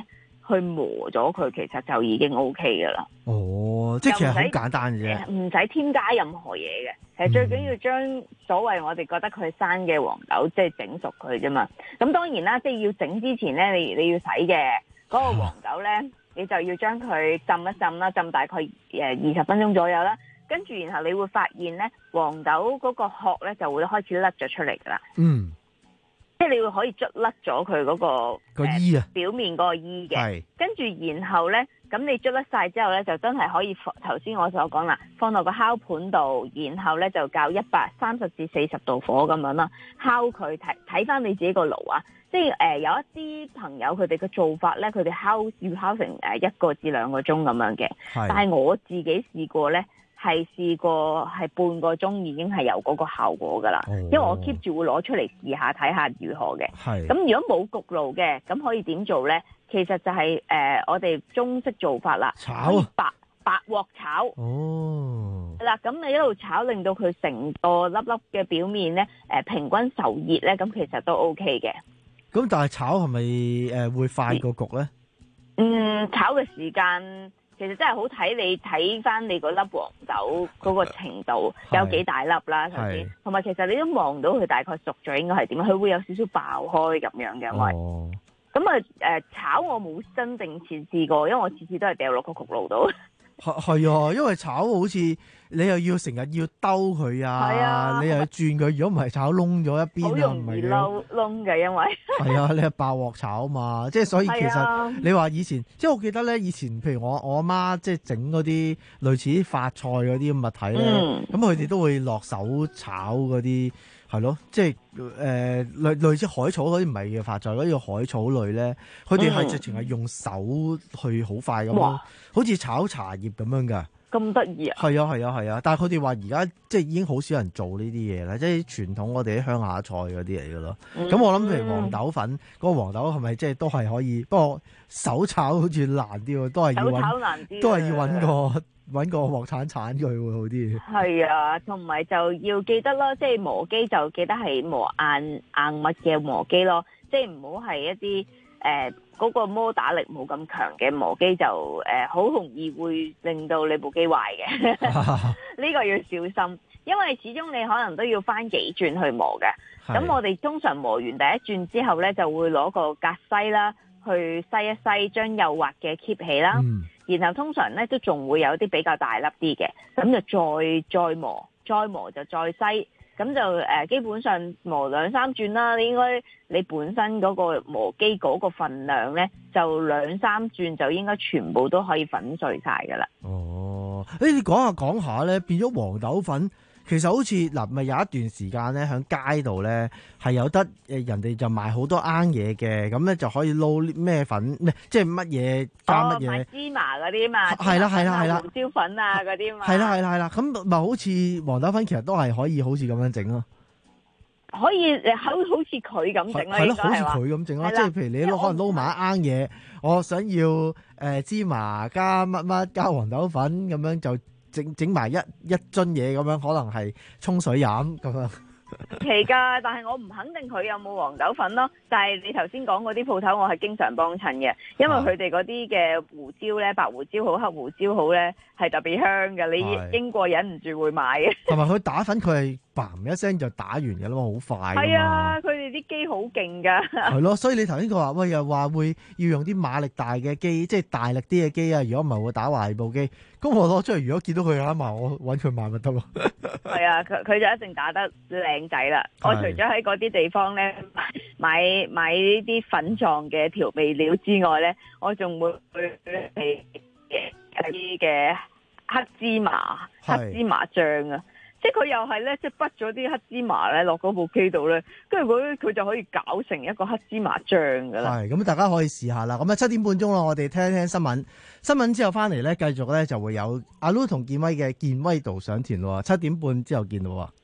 去磨咗佢，其實就已經 O K 噶啦。 哦，即係其實好簡單嘅啫， 唔使添加任何嘢嘅。其實最緊要將所謂我哋覺得佢生嘅黃豆，即係整熟佢啫嘛。咁當然啦，即係要整之前咧，你你要洗嘅嗰個黃豆咧，你就要將佢浸一浸啦，浸大概誒二十分鐘左右啦。跟住然後你會發現咧，黃豆嗰個殼咧就會開始甩咗出嚟噶啦。嗯。即係你會可以捽甩咗佢嗰個個衣啊、 呃，表面嗰個衣嘅。 係。跟住然後咧，咁你捽甩晒之後咧，就真係可以頭先我所講啦，放落個烤盤度，然後咧就較一百三十至四十度火咁樣啦，烤佢睇睇翻你自己個爐啊。即係誒、呃、有一啲朋友佢哋嘅做法咧，佢哋烤要烤成誒一個至兩個鐘咁樣嘅。係。但係我自己試過咧。係試過係半個鐘已經係有嗰個效果㗎啦，哦、因為我 keep 住會攞出嚟試下睇下如何嘅。係。咁如果冇焗爐嘅，咁可以點做咧？其實就係、是、誒、呃、我哋中式做法啦，炒白白鑊炒。哦。係啦，咁你一路炒，令到佢成個粒粒嘅表面咧，誒、呃、平均受熱咧，咁其實都 OK 嘅。 咁但係炒係咪誒會快過焗咧？ 嗯，炒嘅時間。其實真係好睇，你睇翻你嗰粒黃豆嗰個程度有幾大粒啦，首先，同埋其實你都望到佢大概熟咗應該係點，佢會有少少爆開咁樣嘅，因為咁啊誒炒我冇真正次試過，因為我次次都係掉落個焗爐度。 係係啊，因為炒好似你又要成日要兜佢啊，啊你又要轉佢，如果唔係炒燶咗一邊啊， 好容易嬲燶嘅，因為係啊，你係爆鑊炒嘛，即係所以其實你話以前，即係我記得咧，以前譬如我我阿媽即係整嗰啲類似發菜嗰啲咁物體咧，咁佢哋都會落手炒嗰啲。係咯，即係誒、呃、類類似海草嗰啲唔係嘅發菜，嗰啲海草類咧，佢哋係直情係用手去好快咁樣，好似炒茶葉咁樣㗎。 咁得意啊！ 係啊係啊係啊，但係佢哋話而家即係已經好少人做呢啲嘢啦，即係傳統我哋啲鄉下菜嗰啲嚟㗎咯。咁、嗯、我諗譬如黃豆粉嗰、嗰個黃豆係咪即係都係可以？不過手炒好似難啲喎，都係要揾，都係要揾個。揾個鑊鏟鏟佢會好啲。係啊，同埋就要記得咯，即係磨機就記得係磨硬硬物嘅磨機咯，即係唔好係一啲誒嗰個摩打力冇咁強嘅磨機就誒好、呃、容易會令到你部機壞嘅。呢個要小心，因為始終你可能都要翻幾轉去磨嘅。咁我哋通常磨完第一轉之後咧，就會攞個隔篩啦，去篩一篩，將幼滑嘅 keep 起啦。嗯然後通常咧都仲會有啲比較大粒啲嘅，咁就再再磨，再磨就再篩，咁就誒、呃、基本上磨兩三轉啦。你應該你本身嗰個磨機嗰個份量咧，就兩三轉就應該全部都可以粉碎晒噶啦。 哦，誒你講下講下咧，變咗黃豆粉。其實好似嗱，咪有一段時間咧，喺街度咧係有得誒，人哋就賣好多啱嘢嘅，咁咧就可以撈咩粉，咩即係乜嘢加乜嘢。哦，芝麻嗰啲嘛。係啦係啦係啦。胡椒粉啊嗰啲嘛。係啦係啦係啦，咁咪好似黃豆粉其實都係可以好似咁樣整咯。 可以誒，好好似佢咁整咯。係咯，好似佢咁整咯，即係譬如你攞可能撈埋啱嘢，我想要誒、呃、芝麻加乜乜加黃豆粉咁樣就。整整埋一一樽嘢咁樣，可能係沖水飲咁樣。奇㗎，但係我唔肯定佢有冇黃豆粉咯。但係你頭先講嗰啲鋪頭，我係經常幫襯嘅，因為佢哋嗰啲嘅胡椒咧，白胡椒好、黑胡椒好咧，係特別香嘅。你經過忍唔住會買嘅。同埋佢打粉，佢係嘭一聲就打完嘅啦嘛，好快。係啊，佢哋啲機好勁㗎。係咯，所以你頭先佢話喂，又話會要用啲馬力大嘅機，即係大力啲嘅機啊。如果唔係會打壞部機。咁我攞出嚟，如果見到佢啱埋，我揾佢買咪得咯。係啊，佢佢就一定打得靚仔啦。我除咗喺嗰啲地方咧買買呢啲粉狀嘅調味料之外咧，我仲會去係啲嘅黑芝麻黑芝麻醬啊。即係佢又係咧，即係滗咗啲黑芝麻咧落嗰部機度咧，跟住佢佢就可以搞成一個黑芝麻醬噶啦。係，咁大家可以試下啦。咁啊七點半鐘啦，我哋聽一聽新聞。新聞之後翻嚟咧，繼續咧就會有阿 Lu 同健威嘅健威導賞團喎。七點半之後見到喎。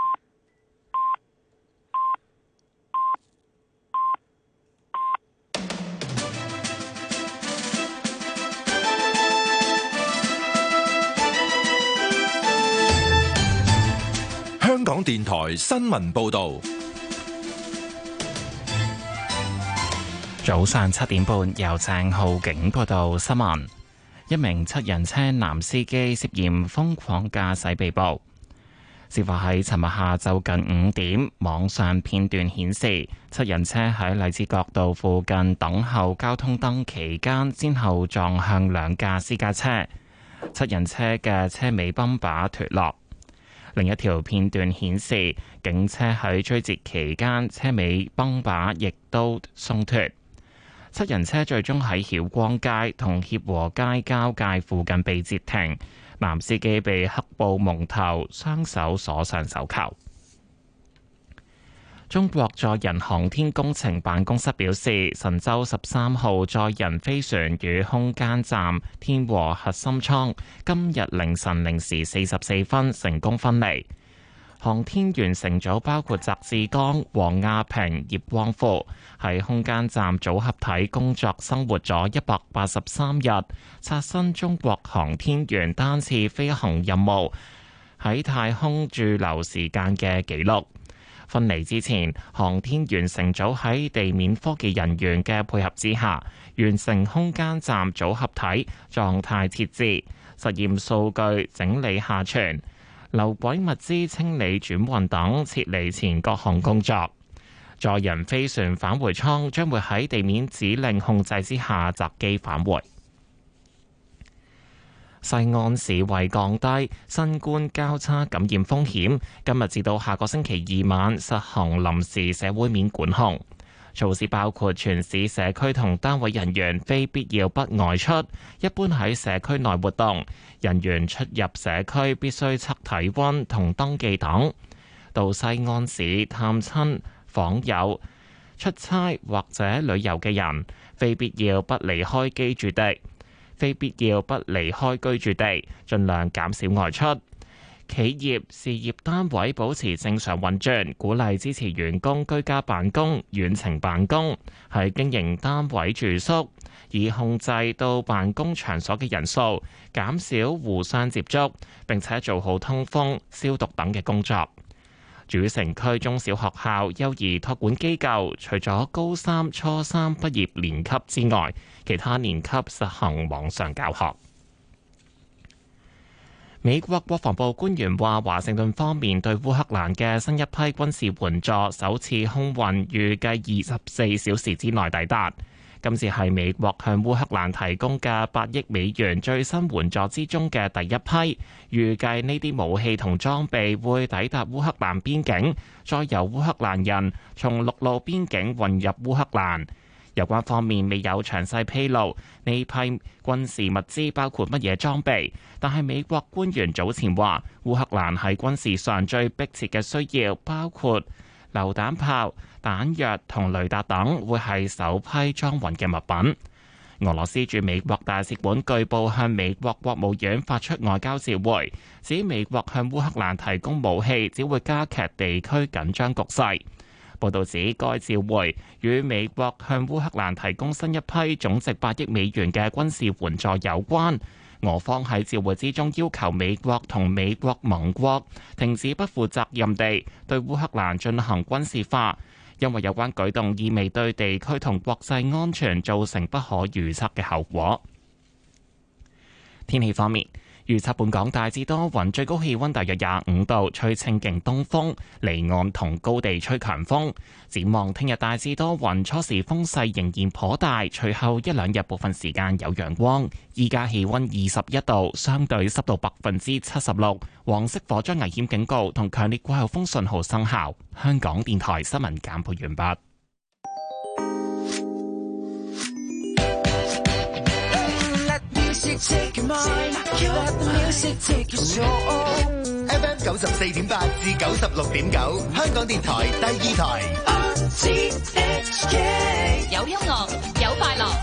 香港電台新聞報道。 早上七點半，由鄭浩景報道新聞。一名七人車男司機涉嫌瘋狂駕駛被捕。事發喺尋日下晝近五點，網上片段顯示七人車喺荔枝角道附近等候交通燈期間，先後撞向兩架私家車，七人車嘅車尾泵把脫落。另一條片段顯示警車喺追截期間，車尾泵把亦都鬆脫。七人車最終喺曉光街同協和街交界附近被截停，男司機被黑布蒙頭，雙手鎖上手銬。中國載人航天工程辦公室表示，神舟十三號載人飛船與空間站天和核心艙今日凌晨零時四十四分成功分離。航天員乘組包括翟志剛、王亞平、葉光富，喺空間站組合體工作生活咗一百八十三日，刷新中國航天員單次飛行任務喺太空駐留時間嘅紀錄。分離之前，航天員乘組喺地面科技人員嘅配合之下，完成空間站組合體狀態設置、實驗數據整理下傳、留軌物資清理轉運等撤離前各項工作。載人飛船返回艙將會喺地面指令控制之下擇機返回。西安市為降低新冠交叉感染風險，今日至到下個星期二晚實行臨時社會面管控。措施包括全市社區同單位人員非必要不外出，一般喺社區內活動，人員出入社區必須測體溫同登記等。到西安市探親訪友、出差或者旅遊嘅人，非必要不離開居住地。非必要不離開居住地，盡量減少外出。企業、事業單位保持正常運轉，鼓勵支持員工居家辦公、遠程辦公，喺經營單位住宿，以控制到辦公場所嘅人數，減少互相接觸，並且做好通風、消毒等嘅工作。主城區中小學校、幼兒託管機構，除咗高三、初三畢業年級之外，其他年級實行網上教學。美國國防部官員話，華盛頓方面對烏克蘭嘅新一批軍事援助首次空運預計二十四小時之內抵達。今次係美國向烏克蘭提供嘅八億美元最新援助之中嘅第一批，預計呢啲武器同裝備會抵達烏克蘭邊境，再由烏克蘭人從陸路邊境運入烏克蘭。有關方面未有詳細披露呢批軍事物資包括乜嘢裝備，但係美國官員早前話，烏克蘭喺軍事上最迫切嘅需要包括榴彈炮、彈藥同雷達等，會係首批裝運嘅物品。俄羅斯駐美國大使館據報向美國國務院發出外交照會，指美國向烏克蘭提供武器只會加劇地區緊張局勢。報導指，該照會與美國向烏克蘭提供新一批總值八億美元嘅軍事援助有關。俄方喺照會之中要求美國同美國盟國停止不負責任地對烏克蘭進行軍事化，因為有關舉動意味對地區同國際安全造成不可預測嘅後果。天氣方面，預測本港大致多雲，最高氣溫大約廿五度，吹清勁東風，離岸同高地吹強風。展望聽日大致多雲，初時風勢仍然頗大，隨後一兩日部分時間有陽光。依家氣溫二十一度，相對濕度百分之七十六，黃色火災危險警告同強烈季候風信號生效。香港電台新聞簡報完畢。 F M 九十四點八至九十六點九，香港電台第二台。 有音樂，有快樂。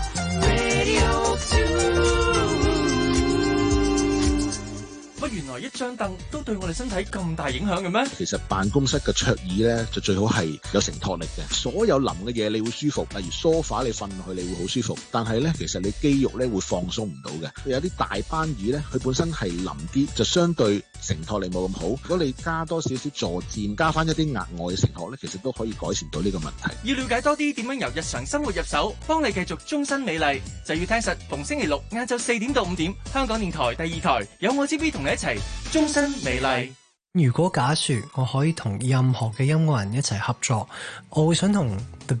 乜原來一張凳都對我哋身體咁大影響嘅咩？ 其實辦公室嘅桌椅咧，就最好係有承托力嘅。所有腍嘅嘢你會舒服，例如梳化你瞓落去你會好舒服。但係咧，其實你肌肉咧會放鬆唔到嘅。有啲大班椅咧，佢本身係腍啲，就相對承托力冇咁好。如果你加多少少坐墊，加翻一啲額外嘅承托咧，其實都可以改善到呢個問題。 要了解多啲點樣由日常生活入手，幫你繼續終身美麗，就要聽實逢星期六晏晝四點到五點，香港電台第二台有我 G B 同你一齊終身美麗。 如果假設我可以同任何嘅音樂人一齊合作，我會想同 The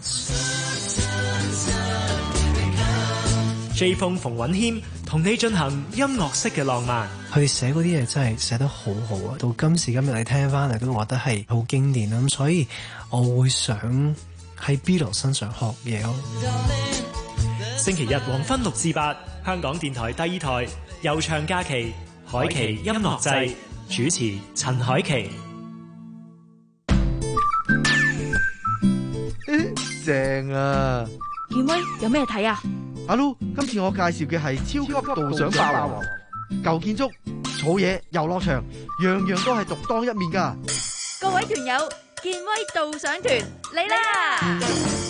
Beatles。J 風馮允謙同你進行音樂式嘅浪漫。佢哋寫嗰啲嘢真係寫得好好啊！到今時今日你聽翻嚟都覺得係好經典啦。咁所以我會想喺 Beatles 身上學嘢咯。 星期日黃昏六至八，香港電台第二台悠長假期，海琪音樂祭。主持陳海琪。 正啊！ 健威有咩睇啊？ 阿 Lu，今次我介紹嘅係超級導賞霸王，舊建築、草野、遊樂場，樣樣都係獨當一面噶。 各位團友，健威導賞團嚟啦！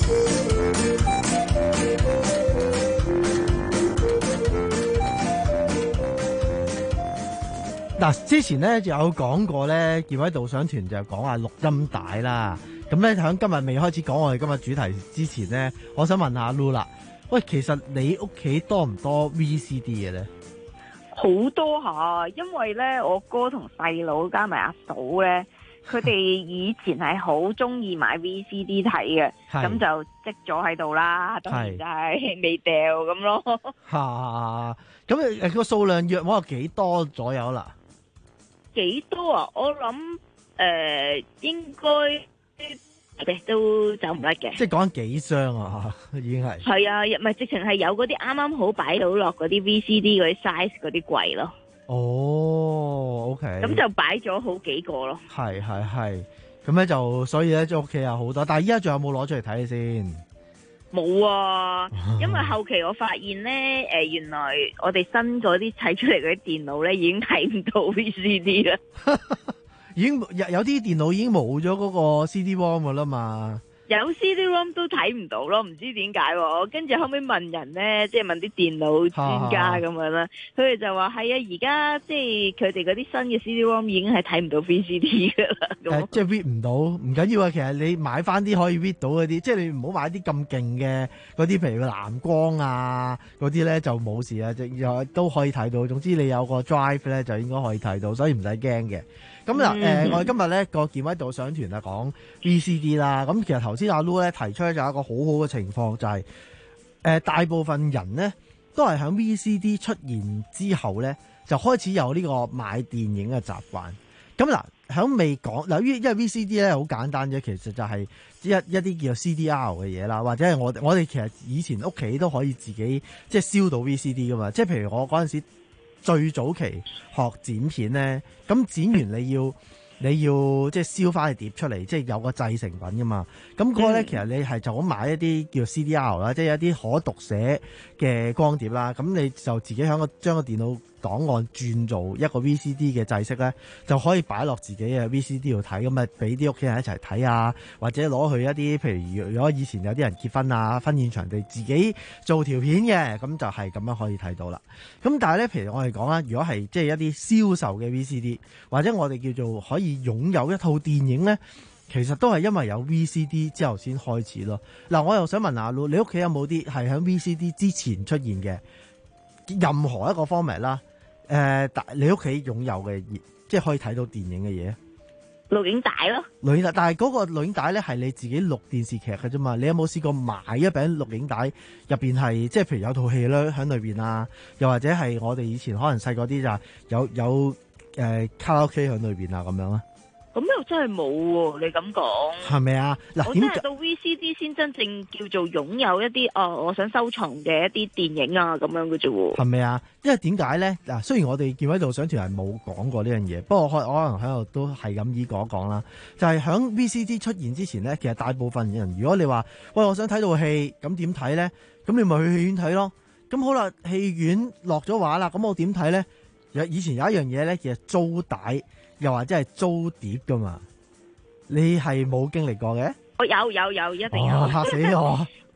嗱，之前咧就有講過咧，健威導賞團就講下錄音帶啦。咁咧喺今日未開始講我哋今日主題之前咧，我想問下阿 Lu 啦。喂，其實你屋企多唔多 V C D 嘅咧？ 好多下，因為咧我哥同細佬加埋阿嫂咧，佢哋以前係好中意買 V C D 睇嘅，咁就積咗喺度啦。當然就係未掉咁咯。 嚇、啊！咁誒個數量約摸有幾多左右啦？ 幾多啊？我諗誒、呃、應該都走唔甩嘅。即係講緊幾箱啊？已經係係啊，唔係直情係有嗰啲啱啱好擺到落嗰啲 V C D 嗰啲 size 嗰啲櫃咯。 哦 ，OK。咁就擺咗好幾個咯。 係係係，咁咧就所以咧，即係屋企有好多。但係依家仲有冇攞出嚟睇先？ 冇啊，因為後期我發現咧，誒、呃，原來我哋新嗰啲砌出嚟嗰啲電腦咧，已經睇唔到 V C D 啦。 已經有有啲電腦已經冇咗嗰個 C D ROM 噶啦嘛。 有 C D ROM 都睇唔到咯，唔知點解。跟住後尾問人咧，即係問啲電腦專家咁樣啦，佢哋就話係啊，而家即係佢哋嗰啲新嘅 C D ROM 已經係睇唔到 V C D 噶啦。 誒，即係 read 唔到，唔緊要啊。其實你買翻啲可以 read 到嗰啲，即係你唔好買啲咁勁嘅嗰啲，譬如藍光啊嗰啲咧就冇事啊，即又都可以睇到。總之你有個 drive 咧就應該可以睇到，所以唔使驚嘅。咁嗱，誒、嗯呃，我哋今日咧個健威導賞團啊講 V C D 啦，咁其實頭先阿 Lu 咧提出咧就有一個好好嘅情況，就係、是、誒、呃、大部分人咧都係喺 V C D 出現之後咧就開始有呢個買電影嘅習慣。咁嗱，喺未講嗱，因為 V C D 咧好簡單啫，其實就係一一啲叫做 C D R 嘅嘢啦，或者係我我哋其實以前屋企都可以自己即係燒到 V C D 噶嘛，即係譬如我嗰陣時。最早期學剪片咧，咁剪完你要你要即係燒翻個碟出嚟，即係有個製成品噶嘛。咁嗰個咧，其實你係就咁買一啲叫 C D R 啦，即係一啲可讀寫嘅光碟啦。咁你就自己喺個將個電腦檔案轉做一個 V C D 嘅製式咧，就可以擺落自己嘅 V C D 度睇，咁啊俾啲屋企人一齊睇啊，或者攞去一啲譬如如果以前有啲人結婚啊，婚宴場地自己做條片嘅，咁就係咁樣可以睇到啦。咁但係咧，譬如我哋講啦，如果係即係一啲銷售嘅 V C D， 或者我哋叫做可以擁有一套電影咧，其實都係因為有 V C D 之後先開始咯。嗱，我又想問下 Lu，你屋企有冇啲係喺 V C D 之前出現嘅任何一個 format 啦？誒、呃，你屋企擁有嘅，即係可以睇到電影嘅嘢， 錄影帶咯。錄影帶， 但係嗰個錄影帶咧係你自己錄電視劇嘅啫嘛。你有冇試過買一餅錄影帶入邊係，即係譬如有套戲咧喺裏邊啊？又或者係我哋以前可能細個啲就有有誒、呃、卡拉 OK 喺裏邊啊咁樣啊？ 咁又真係冇喎，你咁講係咪啊？嗱， 我真係到 V C D 先真正叫做擁有一啲哦，我想收藏嘅一啲電影啊咁樣嘅啫喎。 係咪啊？因為點解咧？嗱，雖然我哋健威導賞團係冇講過呢樣嘢，不過可可能喺度都係咁意講講啦。就係、是、喺 V C D 出現之前咧，其實大部分人如果你話喂，我想睇套戲，咁點睇咧？咁你咪去戲院睇咯。咁好啦，戲院落咗畫啦，咁我點睇咧？有以前有一樣嘢咧，其實租帶。又或者係租碟噶嘛？你係冇經歷過嘅？ 我有有有，一定有。 嚇死我！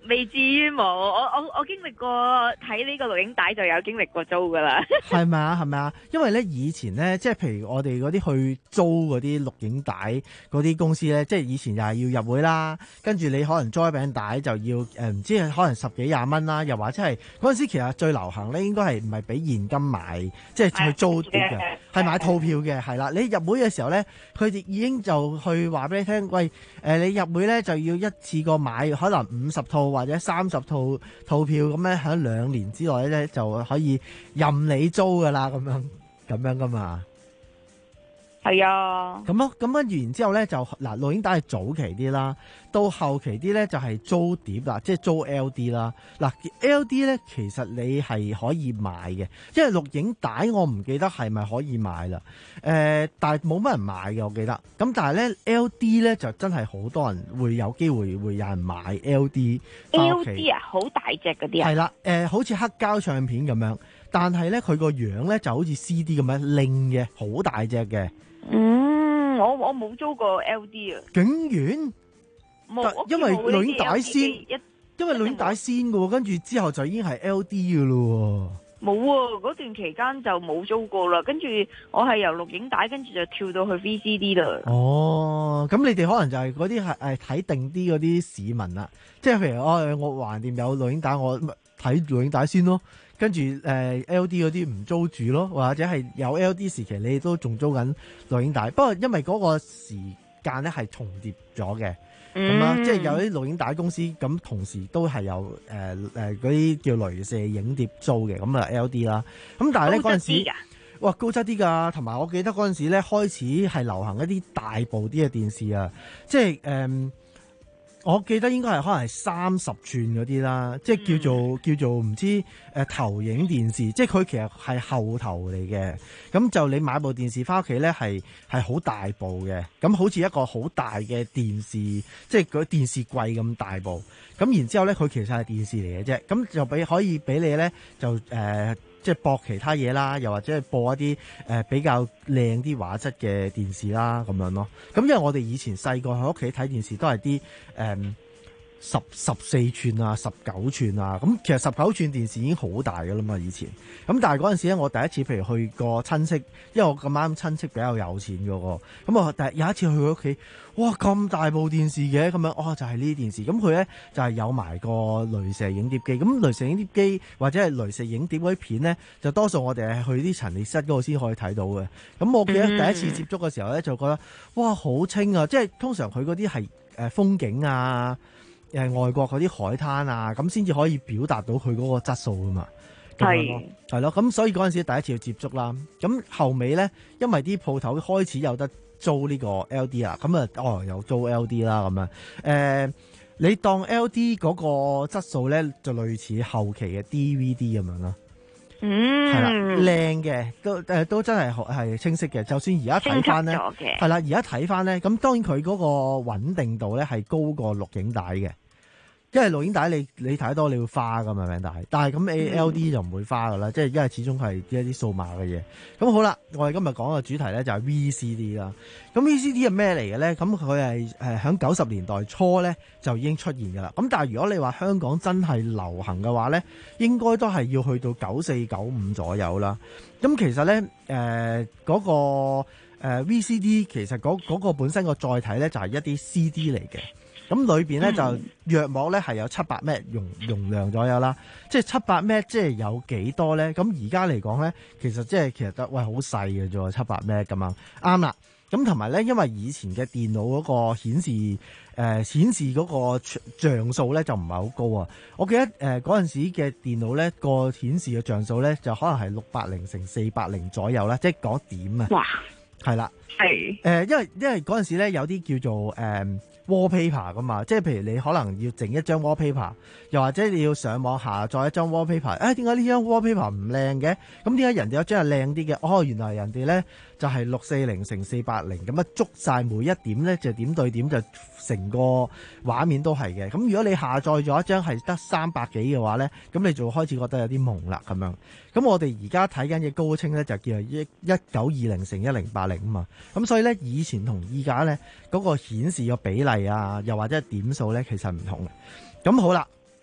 未至於冇，我我我經歷過睇呢個錄影帶就有經歷過租噶啦。 係咪啊？係咪啊？因為咧以前咧，即係譬如我哋嗰啲去租嗰啲錄影帶嗰啲公司咧，即係以前又係要入會啦，跟住你可能租一餅帶就要誒唔、呃、知係可能十幾廿蚊啦，又或者係嗰陣時其實最流行咧，應該係唔係俾現金買，即係去租碟嘅，係買套票嘅，係啦。你入會嘅時候咧，佢哋已經就去話俾你聽，喂誒、呃、你入會咧就要一次過買可能五十套或者三十套套票，咁咧喺兩年之內咧就可以任你租噶啦，咁樣咁樣噶嘛。 係啊， 咁咯，咁跟住然之後咧就嗱，錄影帶係早期啲啦，到後期啲咧就係租碟啦，即係租 L D 啦。嗱 L D 咧其實你係可以買嘅，因為錄影帶我唔記得係咪可以買啦。誒、呃，但係冇乜人買嘅，我記得。咁但係咧 L D 咧就真係好多人會有機會會有人買 L D。 L D 啊，好大隻嗰啲啊。 係啦，誒、呃，好似黑膠唱片咁樣，但係咧佢個樣咧就好似 C D 咁樣靚嘅，好大隻嘅。 嗯，我我冇租過 L D 啊， 竟然冇， 因為錄影帶先，因為錄影帶先嘅喎，跟住之後就已經係 L D 嘅咯喎。 冇啊，嗰段期間就冇租過啦，跟住我係由錄影帶跟住就跳到去 V C D 啦。 哦，咁你哋可能就係嗰啲係誒睇定啲嗰啲市民啦，即係譬如哦，我橫掂有錄影帶，我睇錄影帶先咯。跟住誒、呃、L D 嗰啲唔租住咯，或者係有 L D 時期你都仲租緊錄影帶，不過因為嗰個時間咧係重疊咗嘅，咁啦、嗯，即係有啲錄影帶公司咁同時都係有誒誒嗰啲叫鐳射影碟租嘅，咁啊 L D 啦，咁但係咧嗰陣時，哇高質啲㗎，同埋我記得嗰陣時咧開始係流行一啲大部啲嘅電視啊，即係誒。呃我記得應該係可能係三十寸嗰啲啦，即係叫做、嗯、叫做唔知誒、呃、投影電視，即係佢其實係後頭嚟嘅。咁就你買部電視翻屋企咧，係係好大部嘅，咁好似一個好大嘅電視，即係嗰電視櫃咁大部。咁然之後咧，佢其實係電視嚟嘅啫。咁就俾可以俾你咧，就誒。呃即係播其他嘢啦，又或者係播一啲誒、呃、比較靚啲畫質嘅電視啦，咁樣咯。咁因為我哋以前細個喺屋企睇電視都係啲誒十十四寸啊、十九寸啊。咁其實十九寸電視已經好大㗎啦嘛，以前。咁但係嗰陣時咧，我第一次譬如去個親戚，因為我咁啱親戚比較有錢嘅喎。咁我第有一次去佢屋企，哇咁大部電視嘅咁樣，哦就係呢啲電視。咁佢咧就係、是、有埋個鐳射影碟機。咁鐳射影碟機或者係鐳射影碟嗰啲片咧，就多數我哋係去啲陳列室嗰度先可以睇到嘅。咁我記得第一次接觸嘅時候咧，就覺得哇好清啊！即係通常佢嗰啲係誒風景啊。誒外國嗰啲海灘啊，咁先至可以表達到佢嗰個質素噶嘛，係係咯，咁所以嗰陣時第一次去接觸啦。咁後尾咧，因為啲鋪頭開始有得租呢個 L D 啊，咁啊哦又租 L D 啦咁樣。誒、呃，你當 L D 嗰個質素咧，就類似後期嘅 D V D 咁樣咯。嗯，係啦，靚嘅都誒、呃、都真係係清晰嘅。就算而家睇翻咧，係啦，而家睇翻咧，咁當然佢嗰個穩定度咧係高過錄影帶嘅。因為錄影帶你你睇多你會花噶嘛，錄影帶，但係咁 A L D 就唔會花噶啦，即係因為始終係一啲數碼嘅嘢。咁好啦，我哋今日講嘅主題咧就係 V C D 啦。咁 V C D 係咩嚟嘅咧？咁佢係誒喺九十年代初咧就已經出現噶啦。咁但係如果你話香港真係流行嘅話咧，應該都係要去到九四九五左右啦。咁其實咧誒嗰個誒 V C D 其實嗰嗰個本身個載體咧就係一啲 C D 嚟嘅。咁裏邊咧就約莫咧係有七百 M 容容量左右啦，即係七百 M 即係有幾多咧？咁而家嚟講咧，其實即係其實得喂好細嘅啫，七百 M 咁樣啱啦。咁同埋咧，因為以前嘅電腦嗰個顯示誒、呃、顯示嗰個像素咧就唔係好高啊。我記得誒嗰陣時嘅電腦咧個顯示嘅像素咧就可能係六百零乘四百零左右啦，即係嗰點啊。哇！係啦，係誒、呃，因為因為嗰陣時咧有啲叫做誒。呃wallpaper 噶嘛，即係譬如你可能要整一張 wallpaper， 又或者你要上網下載一張 wallpaper， 誒點解呢張 wallpaper 唔靚嘅？咁點解人哋有張係靚啲嘅？哦，原來人哋咧就係六四零乘四百零咁啊，捉晒每一點咧就點對點就成個畫面都係嘅。咁如果你下載咗一張係得三百幾嘅話咧，咁你就開始覺得有啲朦啦咁樣。咁我哋而家睇緊嘅高清咧就叫做一一九二零乘一零八零啊嘛。咁所以咧以前同依家咧嗰個顯示嘅比例啊，又或者係點數咧，其實唔同嘅。咁好啦，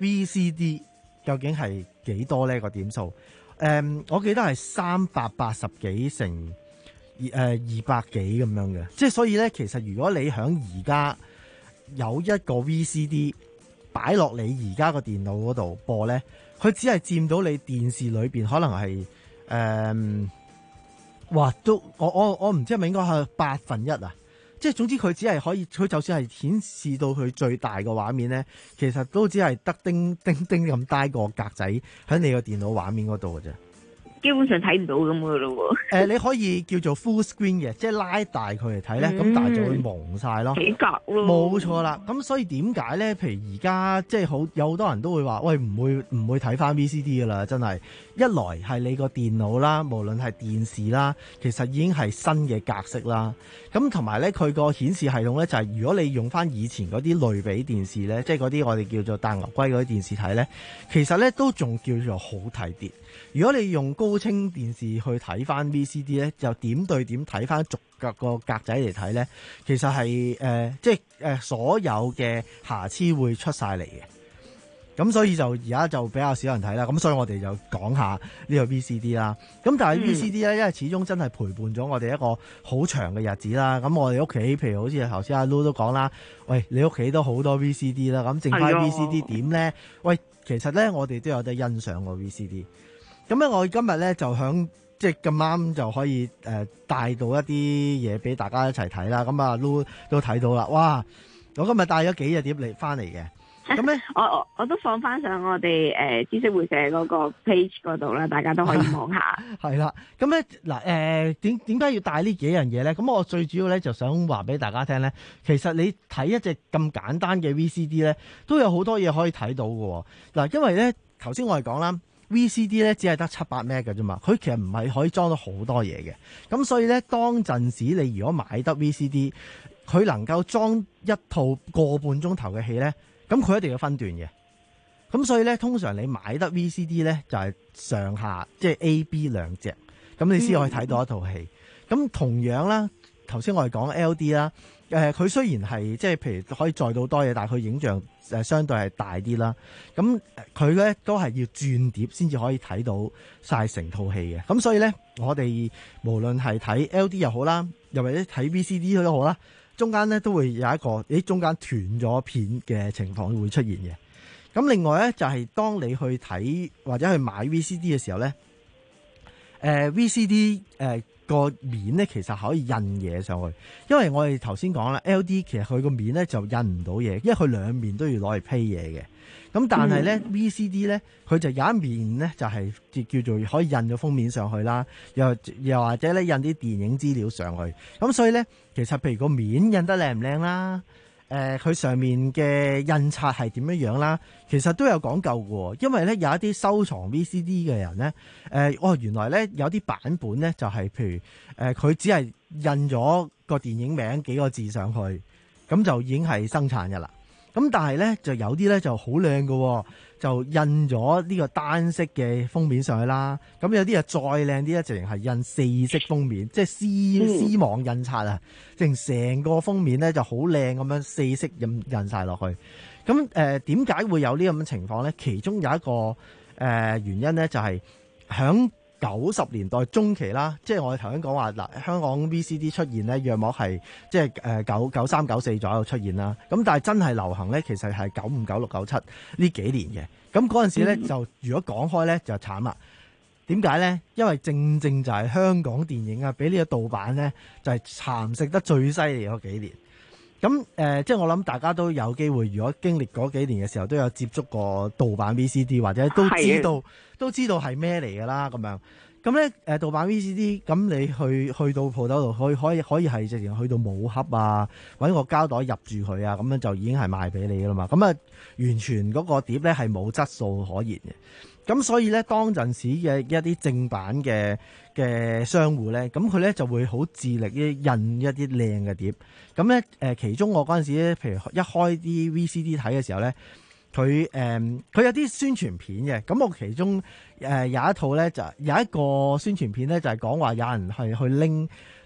V C D 究竟係幾多呢個點數？誒、嗯，我記得係三百八十幾乘誒二百幾咁樣嘅，即係所以咧，其實如果你響而家有一個 V C D 擺落你而家個電腦嗰度播咧，佢只係佔到你電視裏邊可能係誒、嗯，哇都我我我唔知係咪應該係八分一啊！即係總之佢只係可以，佢就算係顯示到佢最大嘅畫面咧，其實都只係得叮叮叮咁大個格仔喺你個電腦畫面嗰度嘅啫。 基本上睇唔到咁嘅咯喎。誒、 呃，你可以叫做 full screen 嘅，即係拉大佢嚟睇咧，咁、嗯、但係就會蒙晒咯。 幾格咯。冇錯啦。咁所以點解咧？譬如而家即係好有好多人都會話，喂，唔會唔會睇翻 V C D 噶啦？真係一來係你個電腦啦，無論係電視啦，其實已經係新嘅格式啦。咁同埋咧，佢個顯示系統咧就係、是、如果你用翻以前嗰啲類比電視咧，即係嗰啲我哋叫做大牛龜嗰啲電視睇咧，其實咧都仲叫做好睇啲。如果你用高清電視去睇翻 V C D 咧，就點對點睇翻逐格個格仔嚟睇咧，其實係誒、呃、即係誒、呃、所有嘅瑕疵會出晒嚟嘅。咁所以就而家就比較少人睇啦。咁所以我哋就講下呢個 V C D 啦。咁但係 V C D 咧，因為始終真係陪伴咗我哋一個好長嘅日子啦。咁我哋屋企譬如好似頭先阿 Lu 都講啦，喂，你屋企都好多 V C D 啦。咁剩翻 V C D 點咧？喂，其實咧我哋都有得欣賞個 V C D。咁咧，我今日咧就響即係咁啱就可以誒帶到一啲嘢俾大家一齊睇啦。咁啊，Lu都睇到啦。哇！我今日帶咗幾隻碟嚟翻嚟嘅。咁咧， 我我我都放翻上我哋誒、呃、知識會社嗰個 page 嗰度啦，大家都可以望下。 係啦，咁咧嗱誒點點解要帶呢幾樣嘢咧？咁我最主要咧就想話俾大家聽咧，其實你睇一隻咁簡單嘅 V C D 咧，都有好多嘢可以睇到嘅。嗱，因為咧頭先我哋講啦。V C D 咧只係得七百 meg 嘅啫嘛，佢其實唔係可以裝到好多嘢嘅，咁所以咧當陣時你如果買得 V C D，佢能夠裝一套個半鐘頭嘅戲咧，咁佢一定要分段嘅，咁所以咧通常你買得 V C D 咧就係上下即係 A、B 兩隻，咁你先可以睇到一套戲。咁、嗯、同樣啦，頭先我哋講 L D 啦。誒、呃、佢雖然係即係譬如可以載到多嘢，但係佢影像誒相對係大啲啦。咁佢咧都係要轉碟先至可以睇到晒成套戲嘅。咁所以咧，我哋無論係睇 L D 又好啦，又或者睇 V C D 都好啦，中間咧都會有一個誒中間斷咗片嘅情況會出現嘅。咁另外咧就係、是、當你去睇或者去買 V C D 嘅時候咧，誒、呃、V C D 誒、呃。個面咧其實可以印嘢上去，因為我哋頭先講啦 ，L D 其實佢個面咧就印唔到嘢，因為佢兩面都要攞嚟批嘢嘅。咁但係咧、嗯、V C D 咧，佢就有一面咧就係、是、叫做可以印咗封面上去啦，又又或者咧印啲電影資料上去。咁所以咧，其實譬如個面印得靚唔靚啦。誒、呃、佢上面嘅印刷係點樣樣啦？其實都有講究嘅，因為咧有一啲收藏 V C D 嘅人咧，誒、呃、哦原來咧有啲版本咧就係、是、譬如誒佢、呃、只係印咗個電影名幾個字上去，咁就已經係生產嘅啦。咁但係咧就有啲咧就好靚嘅，就印咗呢個單色嘅封面上去啦。咁有啲啊再靚啲咧，直情係印四色封面，即係絲絲網印刷啊，直情成個封面咧就好靚咁樣四色印印晒落去。咁誒點解會有呢咁嘅情況咧？其中有一個誒、呃、原因咧，就係響九十年代中期啦，即係我哋頭先講話嗱，香港 V C D 出現咧，約莫係即係誒九九三九四左右出現啦。咁但係真係流行咧，其實係九五九六九七呢幾年嘅。咁嗰陣時咧，就如果講開咧就慘啦。點解咧？因為正正就係香港電影啊，俾呢個盜版咧就係蠶食得最犀利嗰幾年。咁誒、呃，即係我諗大家都有機會，如果經歷嗰幾年嘅時候，都有接觸過盜版 V C D， 或者都知道都知道係咩嚟㗎啦。咁樣咁咧誒，盜版 V C D， 咁你去去到鋪頭度，可以可以可以係直情去到冇盒啊，揾個膠袋入住佢啊，咁樣就已經係賣俾你㗎啦嘛。咁啊，完全嗰個碟咧係冇質素可言嘅。咁所以咧，當陣時嘅一啲正版嘅嘅商戶咧，咁佢咧就會好致力於印一啲靚嘅碟。咁咧誒，其中我嗰陣時咧，譬如一開啲 V C D 睇嘅時候咧，佢誒佢有啲宣傳片嘅。咁我其中誒、呃、有一套咧，就有一個宣傳片咧，就係講話有人係去拎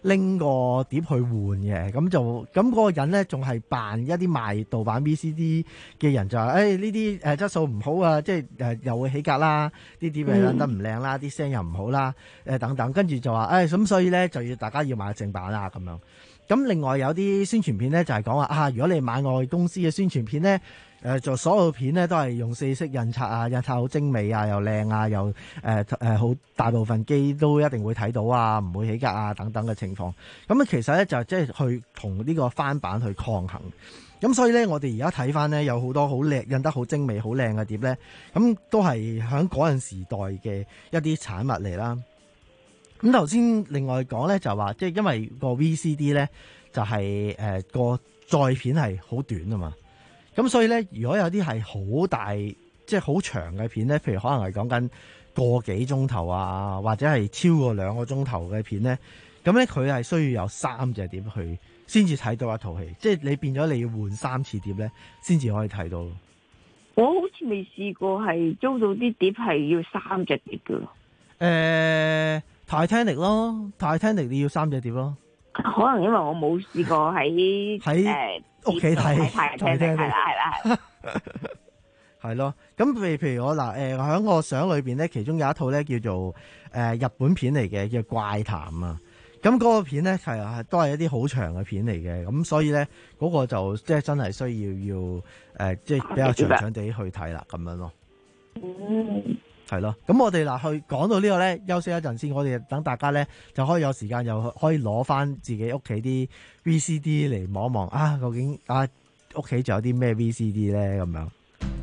拎個碟去換嘅，咁就咁嗰個人咧仲係扮一啲賣盜版 V C D 嘅人，就話誒呢啲誒質素唔好啊，即係誒、呃、又會起格啦，啲碟又印得唔靚啦，啲聲又唔好啦，誒、呃、等等，跟住就話誒咁所以咧就要大家要買正版啦咁樣。咁另外有啲宣傳片咧就係講話啊，如果你買外公司嘅宣傳片咧，誒、呃、就所有片咧都係用四色印刷啊，印刷好精美啊，又靚啊，又誒誒好大部分機都一定會睇到啊，唔會起格啊等等嘅情況。咁啊其實咧就即係去同呢個翻版去抗衡。咁所以咧我哋而家睇翻咧有好多好靚印得好精美好靚嘅碟咧，咁都係喺嗰陣時代嘅一啲產物嚟啦。咁頭先另外講咧就話，即係因為個 V C D 咧就係誒個載片係好短啊嘛，咁所以咧如果有啲係好大即係好長嘅片咧，譬如可能係講緊個幾鐘頭啊，或者係超過兩個鐘頭嘅片咧，咁咧佢係需要有三隻碟去先至睇到一套戲，即係你變咗你要換三次碟咧，先至可以睇到。 我好似未試過係租到啲碟係要三隻碟㗎。誒。 Titanic 咯 ，Titanic 你要三隻碟咯。 可能因為我冇試過喺喺屋企睇 Titanic，係啦係啦係。 係咯，咁譬如譬如我嗱誒，喺我相裏邊咧，其中有一套咧叫做誒、呃、日本片嚟嘅，叫《怪談》啊。咁嗰個片咧係都係一啲好長嘅片嚟嘅，咁所以咧嗰、那個就即係真係需要要誒、呃，即係比較長長地去睇啦，咁樣咯。嗯。係咯，咁我哋嗱去講到呢個咧，休息一陣先，我哋等大家咧就可以有時間，又可以攞翻自己屋企啲 V C D 嚟望一望啊，究竟啊屋企仲有啲咩 V C D 咧咁樣。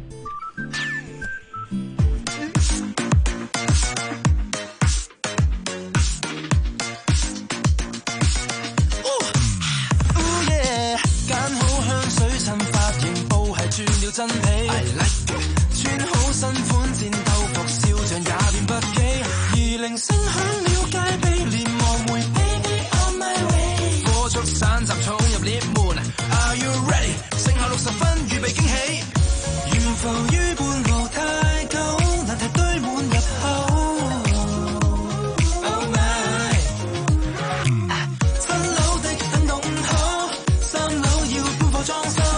真皮，穿好新款戰鬥服，笑像也變不羈。而鈴聲響了戒備，連忙回 Baby on my way。歌速散集衝入 lift 門 ，Are you ready？ 剩下六十分，預備驚喜。懸浮於半路太久，難題堆滿入口。Oh my！ 七樓的等到五號，三樓要搬貨裝修。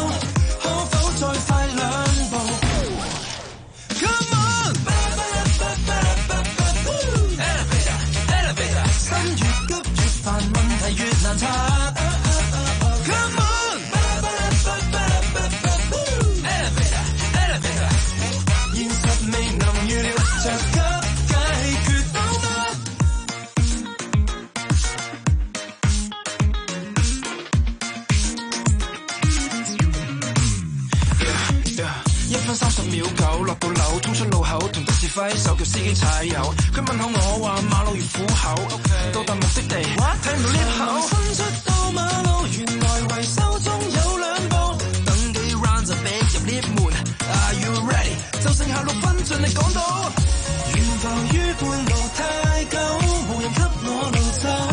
三十秒九落到樓，衝出路口同的士揮手叫司機踩油。佢問候我話馬路如虎口， okay. 到達目的地睇唔到 lift 口。伸出到馬路，原來維修中有兩步，等幾 round 就逼入 lift 門。Are you ready？ 就剩下六分，盡力趕到。懸浮於半路太久，無人給我路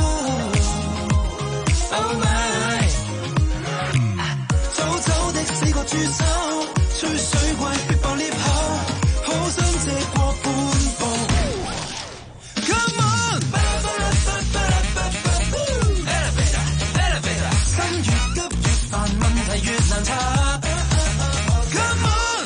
走。Oh my！ 早走的四個豬手。吹水怪逼爆 lift 口，好想借過半步。Come on， elevator elevator， 心越急越煩，問題越難拆。Come on，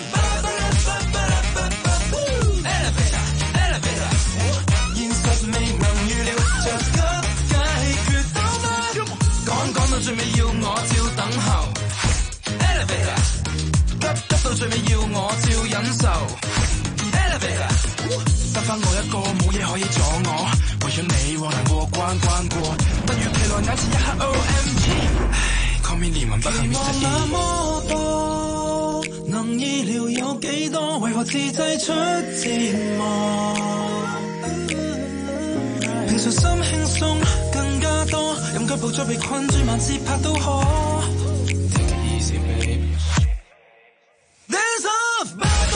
elevator elevator， 現實未能預料，着急解決到嗎？講講到最尾要我照等候。Elevator。急到最尾要我照忍受 Elevator， 得返我一個，冇嘢可以阻我，為咗你難過關關過，突如其來眼前一刻 O M G， 唉 call me 連環不幸 Mister E。 那麼多能意料有幾多，為何自製出折磨？平常心輕鬆更加多，任腳步再被困最慢節拍都可。Take it easy baby。Dance off，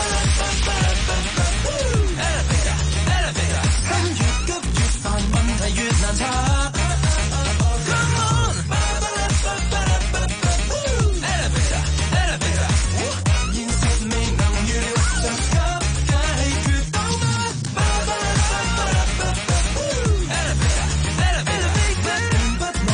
elevator elevator， 心越急越煩，問題越難拆。Come on， elevator elevator， 現實未能預料，着急解決到嗎 ？Elevator elevator， 不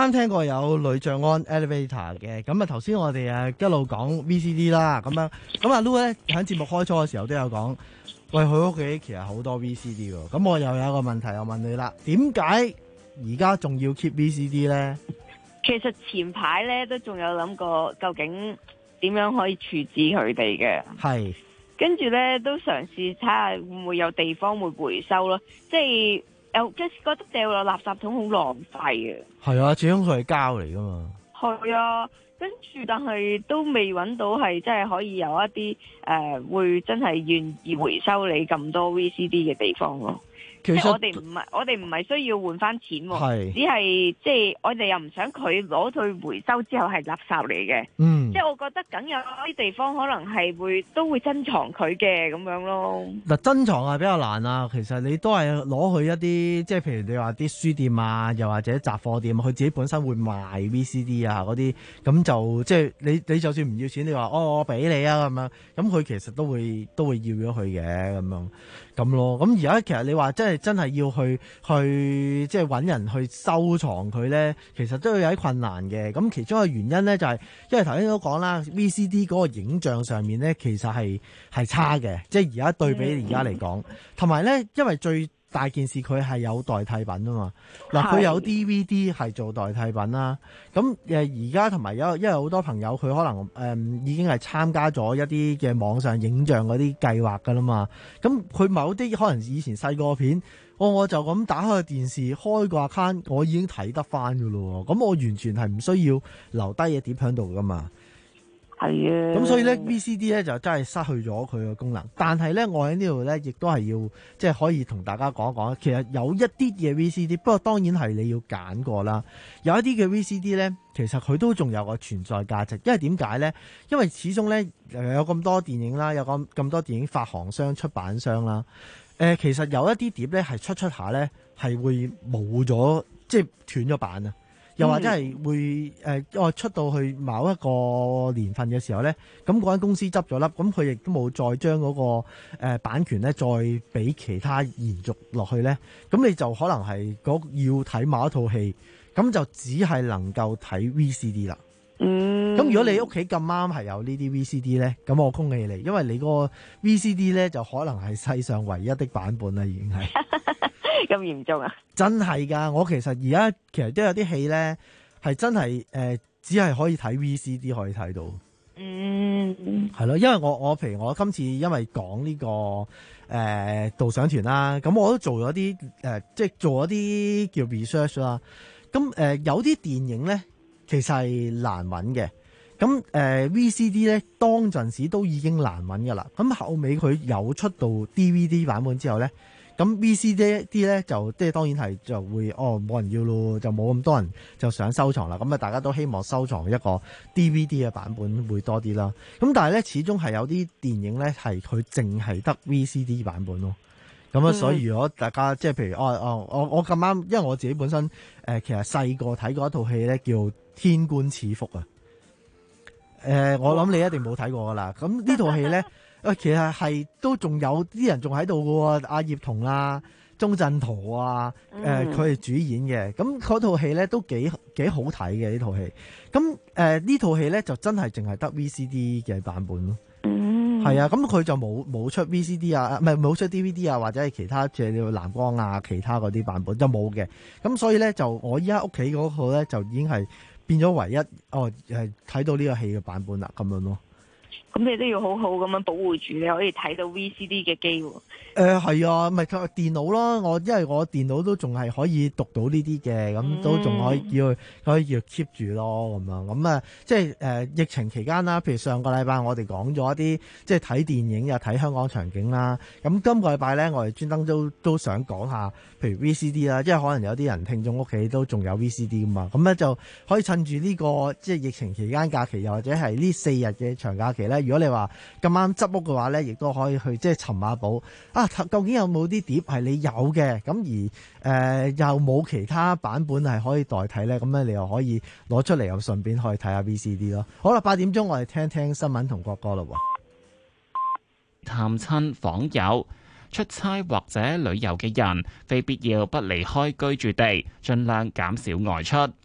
啱聽過有呂爵安 Elevator 嘅，咁啊頭先我哋誒一路講 V C D 啦，咁樣咁阿 Lu 咧喺節目開初嘅時候都有講，喂佢屋企其實好多 V C D 喎，咁我又有一個問題我問你啦，點解而家仲要 keep V C D 咧？ 其實前排咧都仲有諗過，究竟點樣可以處置佢哋嘅？ 係。 跟住咧都嘗試睇下會唔會有地方會回收咯，即係有即係覺得掉落垃圾桶好浪費嘅。 係啊，始終佢係膠嚟噶嘛。 係啊，跟住但係都未揾到係真係可以有一啲誒、呃、會真係願意回收你咁多 V C D 嘅地方咯。 其實即係我哋唔係我哋唔係需要換翻錢喎， 係只係即係我哋又唔想佢攞去回收之後係垃圾嚟嘅。 嗯， 即係我覺得梗有啲地方可能係會都會珍藏佢嘅咁樣咯。 嗱，珍藏係比較難啊。其實你都係攞去一啲即係譬如你話啲書店啊，又或者雜貨店，佢自己本身會賣 V C D 啊嗰啲，咁就即係你你就算唔要錢，你話哦我俾你啊咁樣，咁佢其實都會都會要咗佢嘅咁樣咁咯。咁而家其實你話真係真係要去去即係揾人去收藏佢咧，其實都有啲困難嘅。咁其中一個原因咧就係、是、因為頭先都講啦 ，V C D 嗰個影像上面咧其實係係差嘅，即係而家對比而家嚟講，同埋咧因為最大件事佢係有代替品啊嘛。嗱，佢有 D V D 係做代替品啦。咁誒而家同埋有因為好多朋友佢可能誒、嗯、已經係參加咗一啲嘅網上影像嗰啲計劃噶啦嘛。咁佢某啲可能以前細個片，我我就咁打開個電視開個 account，我已經睇得翻噶咯。咁我完全係唔需要留低嘅碟喺度噶嘛。 係啊， 咁所以咧 V C D 咧就真係失去咗佢嘅功能。但係咧我喺呢度咧亦都係要即係可以同大家講一講，其實有一啲嘅 V C D，不過當然係你要揀過啦。有一啲嘅 V C D 咧，其實佢都仲有個存在價值，因為點解咧？因為始終咧有咁多電影啦，有咁咁多電影發行商、出版商啦。誒、呃，其實有一啲碟咧係出出下咧係會冇咗，即係斷咗版啊！又或者係會誒，我、呃、出到去某一個年份嘅時候咧，咁嗰間公司執咗笠，咁佢亦都冇再將嗰、那個、呃、版權咧，再俾其他延續落去咧，咁你就可能係嗰要睇某一套戲，咁就只係能夠睇 V C D 啦。嗯，咁如果你屋企咁啱係有呢啲 V C D 咧，咁我恭喜你，因為你嗰個 V C D 咧就可能係世上唯一的版本啦，已經係。 咁嚴重啊！ 真係㗎，我其實而家其實都有啲戲咧，係真係誒、呃，只係可以睇 V C D 可以睇到。嗯，係咯，因為我我譬如我今次因為講呢、這個誒、呃、導賞團啦，咁我都做咗啲誒，即係做咗啲叫 research 啦。咁誒、呃、有啲電影咧，其實係難揾嘅。咁誒、呃、V C D 咧，當陣時都已經難揾㗎啦。咁後尾佢有出到 D V D 版本之後咧。咁 V C D 啲咧就即係當然係就會哦冇人要咯，就冇咁多人就想收藏啦。咁啊大家都希望收藏一個 D V D 嘅版本會多啲啦。咁但係咧始終係有啲電影咧係佢淨係得 V C D 版本咯。咁啊，所以如果大家即係譬如哦哦我我咁啱，因為我自己本身誒、呃、其實細個睇過一套戲咧叫《天官賜福》啊。誒、呃，我諗你一定冇睇過噶啦。咁呢套戲咧。喂，其實係都仲有啲人仲喺度嘅喎，阿葉童啊、鐘鎮濤啊，誒佢係主演嘅。咁嗰套戲咧都幾幾好睇嘅呢套戲。咁誒呢套戲咧就真係淨係得 V C D 嘅版本咯。嗯，係啊，咁佢就冇冇出 V C D 啊，唔係冇出 D V D 啊，或者係其他即係藍光啊，其他嗰啲版本就冇嘅。咁所以咧就我依家屋企嗰套咧就已經係變咗唯一哦係睇到呢個戲嘅版本啦，咁樣咯。 咁你都要好好咁樣保護住，你可以睇到 V C D 嘅機喎。 誒係啊，咪電腦咯，我因為我電腦都仲係可以讀到呢啲嘅，咁、嗯、都仲可以要可以要 keep 住咯，咁樣咁啊，即係誒、呃、疫情期間啦，譬如上個禮拜我哋講咗一啲即係睇電影又睇香港場景啦，咁今個禮拜咧我哋專登都都想講下，譬如 V C D 啦，因為可能有啲人聽眾屋企都仲有 V C D 噶嘛，咁咧就可以趁住呢、這個即係疫情期間假期，又或者係呢四日嘅長假期咧。如果你話咁啱執屋嘅話咧，亦都可以去即係尋下寶啊！究竟有冇啲碟係你有嘅？咁而誒、呃、又冇其他版本係可以代替咧？咁咧你又可以攞出嚟，又順便可以睇下 V C D 咯。好啦，八點鐘我哋聽聽新聞同國歌咯。 探親訪友、出差或者旅遊嘅人，非必要不離開居住地，盡量減少外出。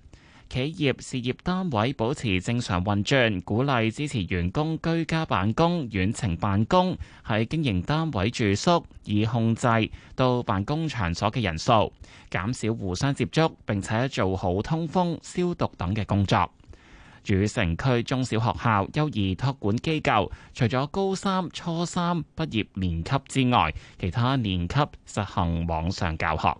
企業事業單位保持正常運轉，鼓勵支持員工居家辦公、遠程辦公，喺經營單位住宿，以控制到辦公場所嘅人數，減少互相接觸，並且做好通風、消毒等嘅工作。主城區中小學校、幼兒託管機構，除咗高三、初三畢業年級之外，其他年級實行網上教學。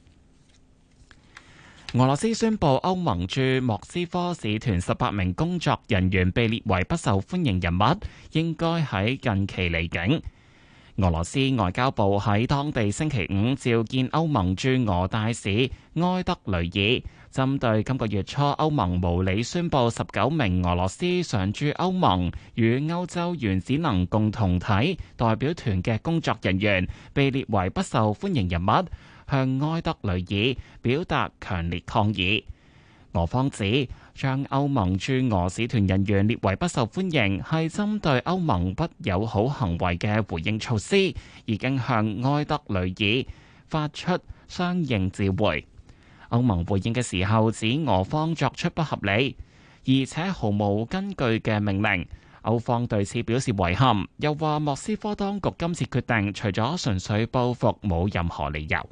俄羅斯宣布，歐盟駐莫斯科使團十八名工作人員被列為不受歡迎人物，應該喺近期離境。俄羅斯外交部喺當地星期五召見歐盟駐俄大使埃德雷爾，針對今個月初歐盟無理宣布十九名俄羅斯常駐歐盟與歐洲原子能共同體代表團嘅工作人員被列為不受歡迎人物，向埃德雷爾表達強烈抗議。俄方指將歐盟駐俄使團人員列為不受歡迎，係針對歐盟不友好行為嘅回應措施，已經向埃德雷爾發出相應召回。歐盟回應嘅時候指俄方作出不合理而且毫無根據嘅命令，歐方對此表示遺憾，又話莫斯科當局今次決定除咗純粹報復，冇任何理由。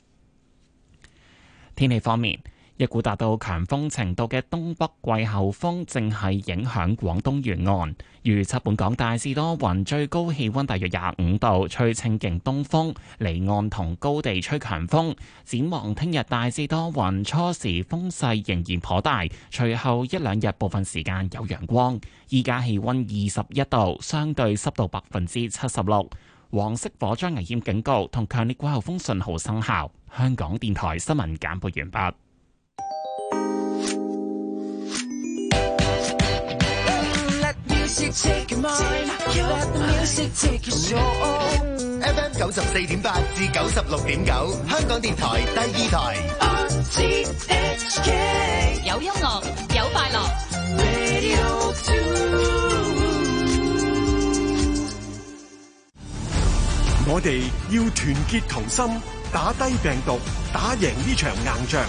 天氣方面，一股達到強風程度嘅東北季候風正係影響廣東沿岸，預測本港大致多雲，最高氣溫大約廿五度，吹清勁東風，離岸同高地吹強風。展望聽日大致多雲，初時風勢仍然頗大，隨後一兩日部分時間有陽光。依家氣溫二十一度，相對濕度百分之七十六，黃色火災危險警告同強烈季候風信號生效。香港電台新聞簡報完畢。 F M 九十四點八至九十六點九，香港電台第二台。 有音樂，有快樂。 我哋要團結同心，打低病毒，打贏呢場硬仗。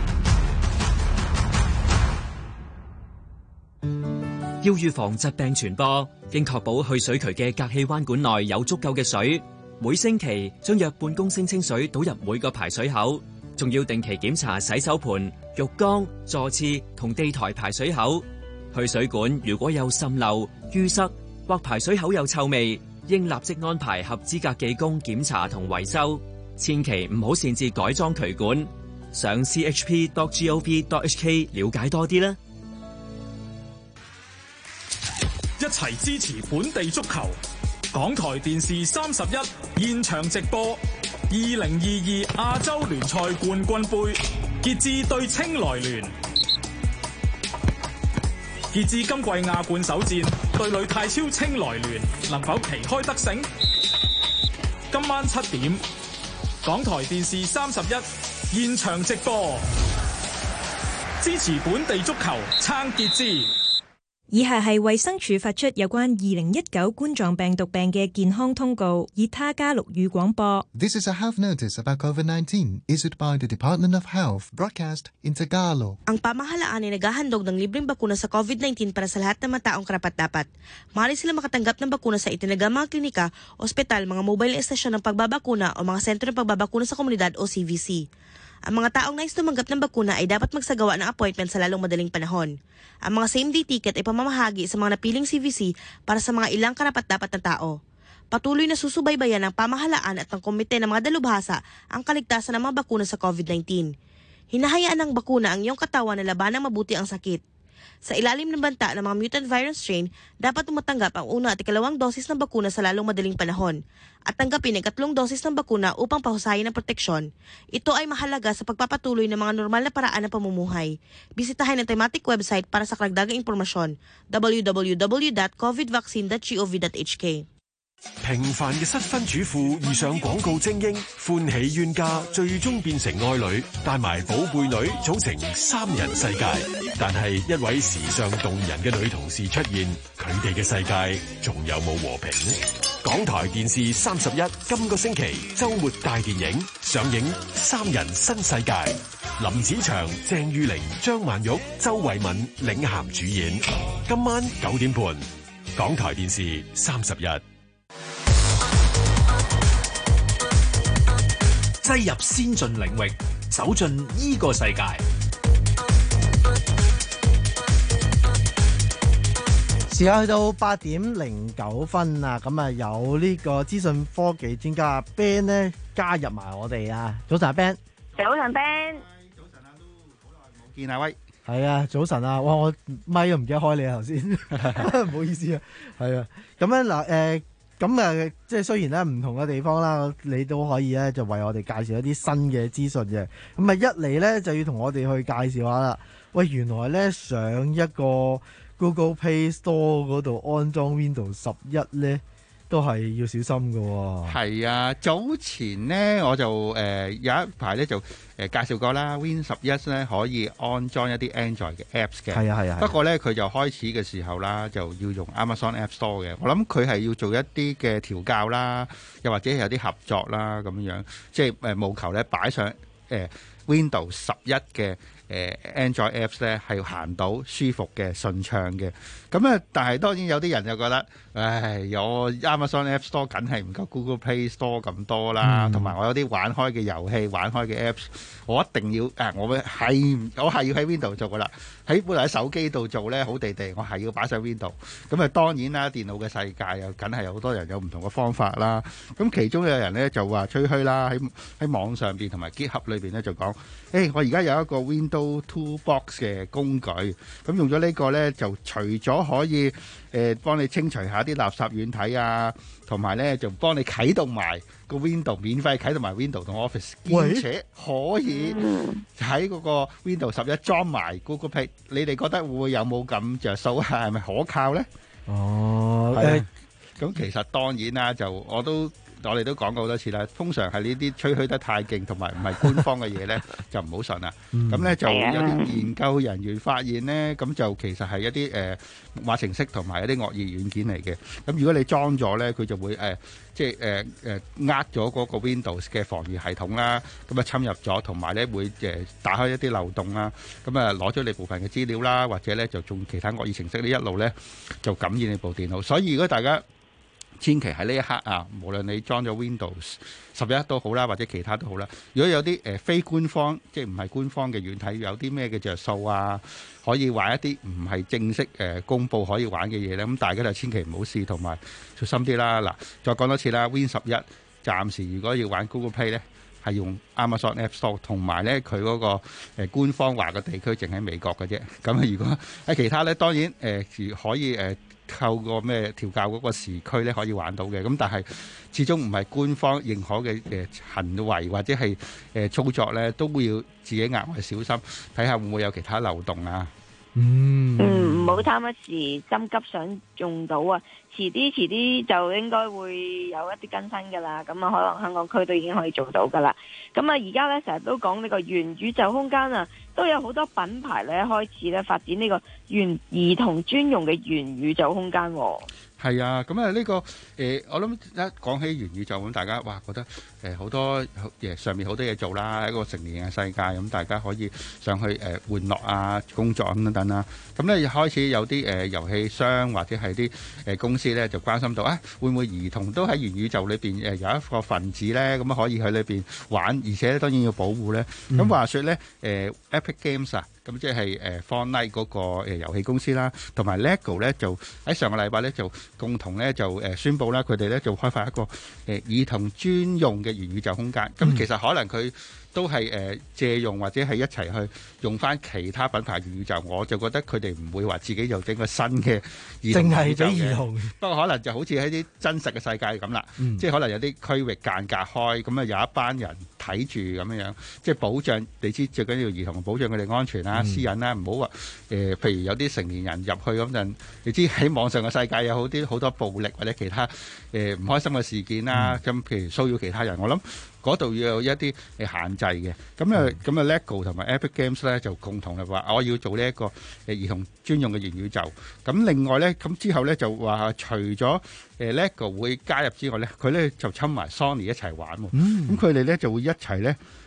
要預防疾病傳播，應確保去水渠嘅隔氣彎管內有足夠嘅水。每星期將約半公升清水倒入每個排水口，仲要定期檢查洗手盆、浴缸、座廁同地台排水口。去水管如果有滲漏、淤塞或排水口有臭味，應立即安排合資格技工檢查同維修。千祈唔好擅自改裝渠管。上 c h p dot gov dot h k 了解多啲啦。 一齊支持本地足球。港台電視三十一現場直播二零二二亞洲聯賽冠軍盃，傑志對青來聯。傑志今季亞冠首戰對壘泰超青來聯，能否旗開得勝？今晚七點，港台電視三十一現場直播，支持本地足球，撐傑志。 以下係衛生署發出有關二零一九冠狀病毒病嘅健康通告，以他加祿語廣播。 This is a health notice about COVID nineteen issued by the Department of Health, broadcast in Tagalog. Ang pamahalaan ay naghahandog ng libreng bakuna sa COVID nineteen para sa lahat ng mga taong karapat-dapat. Maaari sila makatanggap ng bakuna sa itinagang mga klinika, ospital, mga mobile estasyon ng pagbabakuna o mga sentro ng pagbabakuna sa komunidad o C V C. Ang mga taong nais tumanggap ng bakuna ay dapat magsagawa ng appointment sa lalong madaling panahon. Ang mga same-day ticket ay pamamahagi sa mga napiling C V C para sa mga ilang karapat-dapat na tao. Patuloy na susubaybayan ng pamahalaan at ng komite ng mga dalubhasa ang kaligtasan ng mga bakuna sa COVID nineteen. Hinahayaan ng bakuna ang iyong katawan na labanang mabuti ang sakit. Sa ilalim ng banta ng mga mutant virus strain, dapat tumatanggap ang una at ikalawang dosis ng bakuna sa lalong madaling panahon at tanggapin ang katlong dosis ng bakuna upang pahusayin ang proteksyon. Ito ay mahalaga sa pagpapatuloy ng mga normal na paraan ng pamumuhay. Bisitahin ang thematic website para sa karagdagang impormasyon, w w w dot covid vaccine dot gov dot h k。 平凡嘅失婚主婦遇上廣告精英，歡喜冤家，最終變成愛侶，帶埋寶貝女組成三人世界。但係一位時尚動人嘅女同事出現，佢哋嘅世界仲有冇和平呢？港台電視三十一今個星期週末大電影上映《三人新世界》。 林子祥、鄭裕玲、張曼玉、周慧敏領銜主演。今晚九點半，港台電視三十一。 擠入先進領域，走進呢個世界。 時間去到八點零九分啊，咁啊有呢個資訊科技專家阿 Ben 咧加入埋我哋啊。早晨阿 Ben。 早晨 Ben。 早晨阿 Lu， 好耐冇見阿威。 係啊，早晨啊，哇我咪都唔記得開你啊頭先，唔好意思啊。係啊，咁樣嗱誒。咁啊，即係雖然咧唔同嘅地方啦，你都可以咧就為我哋介紹一啲新嘅資訊嘅。咁啊，一嚟咧就要同我哋去介紹下啦。喂，原來咧上一個 Google Play Store 嗰度安裝 Windows 十一咧，都係要小心㗎喎。 係啊，早前呢，我就誒、呃、有一排咧就誒、呃、介紹過啦 ，Win 十一咧可以安裝一啲 Android 嘅 Apps 嘅。係啊係啊。不過咧佢就開始嘅時候啦，就要用 Amazon App Store 嘅。我諗佢係要做一啲嘅調校啦，又或者有啲合作啦咁樣，即係誒務求咧擺上誒、呃、Windows 十一嘅。誒 Android Apps 咧係行到舒服嘅順暢嘅，咁啊，但係當然有啲人就覺得，唉，有 Amazon App Store 梗係唔夠 Google Play Store 咁多啦，同埋、嗯、我有啲玩開嘅遊戲、玩開嘅 Apps， 我一定要誒，我係我係要喺 Windows 做噶啦，喺本來喺手機度做咧好地地，我係要擺上 Windows。咁啊，當然啦，電腦嘅世界又梗係有好多人有唔同嘅方法啦。咁其中有人咧就話吹噓啦，喺喺網上邊同埋 GitHub 裏邊咧就講，誒、欸，我而家有一個 Windows Toolbox 嘅工具，咁用咗呢個呢，就除咗可以誒幫、呃、你清除下啲垃圾軟體啊，同埋呢就幫你啟動埋個 Windows 免費啟動埋 Windows 同 Office， 兼且可以喺嗰個 Windows 十一裝埋 Google Play。你哋覺得會有冇咁着數啊？係咪可靠呢？哦，係。咁其實當然啦，就我都。我哋都講過好多次啦，通常係呢啲吹噓得太勁同埋唔係官方嘅嘢呢，就唔好信啦。咁呢、嗯、就有啲研究人員發現呢，咁就其實係一啲誒木馬程式同埋一啲惡意軟件嚟嘅。咁如果你裝咗呢，佢就會誒、呃、即係誒誒呃咗嗰個 Windows 嘅防禦系統啦，咁啊侵入咗，同埋呢會誒打開一啲漏洞啦，咁啊攞咗你部分嘅資料啦，或者呢就用其他惡意程式呢一路呢就感染你部電腦。所以如果大家千祈喺呢一刻啊，無論你裝咗 Windows 十一都好啦，或者其他都好啦。如果有啲誒、呃、非官方，即係唔係官方嘅軟體，有啲咩嘅着數啊，可以玩一啲唔係正式誒、呃、公佈可以玩嘅嘢咧，咁大家就千祈唔好試，同埋小心啲啦。嗱，再講多次啦 ，Win 十一暫時如果要玩 Google Play 咧，係用 Amazon App Store， 同埋咧佢嗰個、呃、官方話嘅地區淨喺美國嘅啫。咁啊，如果喺其他咧，當然誒、呃、可以誒。呃透過咩調校嗰個時區咧可以玩到嘅，咁但係始終唔係官方認可嘅誒行為或者係誒操作咧，都會要自己額外小心，睇下會唔會有其他漏洞啊。 嗯，嗯，唔好貪一時心急想用到啊，遲啲遲啲就應該會有一啲更新噶啦，咁啊可能香港區都已經可以做到噶啦。咁啊而家咧成日都講呢個元宇宙空間啊，都有好多品牌咧開始咧發展呢個元兒童專用嘅元宇宙空間。 係啊，咁啊呢個誒、呃，我諗一講起元宇宙咁，大家哇覺得誒好、呃、多誒上面好多嘢做啦，一個成年嘅世界，咁大家可以上去誒、呃、玩樂啊、工作咁等等啦。咁咧開始有啲誒、呃、遊戲商或者係啲誒公司咧就關心到啊，會唔會兒童都喺元宇宙裏邊誒有一個分子咧，咁可以喺裏邊玩，而且當然要保護咧。咁、嗯、話說咧，誒、呃、Epic Games 啊。咁即係誒 Fortnite 嗰個誒遊戲公司啦，同埋 LEGO 咧就喺上個禮拜咧就共同咧就誒宣佈啦，佢哋咧就開發一個誒兒童專用嘅元宇宙空間。咁、嗯、其實可能佢都係誒借用或者係一齊去用翻其他品牌元宇宙，我就覺得佢哋唔會話自己又整個新嘅兒童元宇宙嘅。淨係俾兒童。不過可能就好似喺啲真實嘅世界咁啦，嗯、即係可能有啲區域間隔開，咁啊有一班人睇住咁樣樣，即係保障你知最緊要兒童保障佢哋安全啦、嗯、私隱啦，唔好話誒，譬如有啲成年人入去咁陣，你知喺網上嘅世界有好啲好多暴力或者其他誒唔、呃、開心嘅事件啦，咁、嗯、譬如騷擾其他人，我諗。嗰度要有一啲誒限制嘅，咁啊咁啊 LEGO 同埋 Epic Games 咧就共同嚟話，我要做呢一個誒兒童專用嘅元宇宙。咁另外咧，咁之後咧就話除咗誒 LEGO 會加入之外咧，佢咧就侵埋 Sony 一齊玩喎。咁佢哋咧就會一齊咧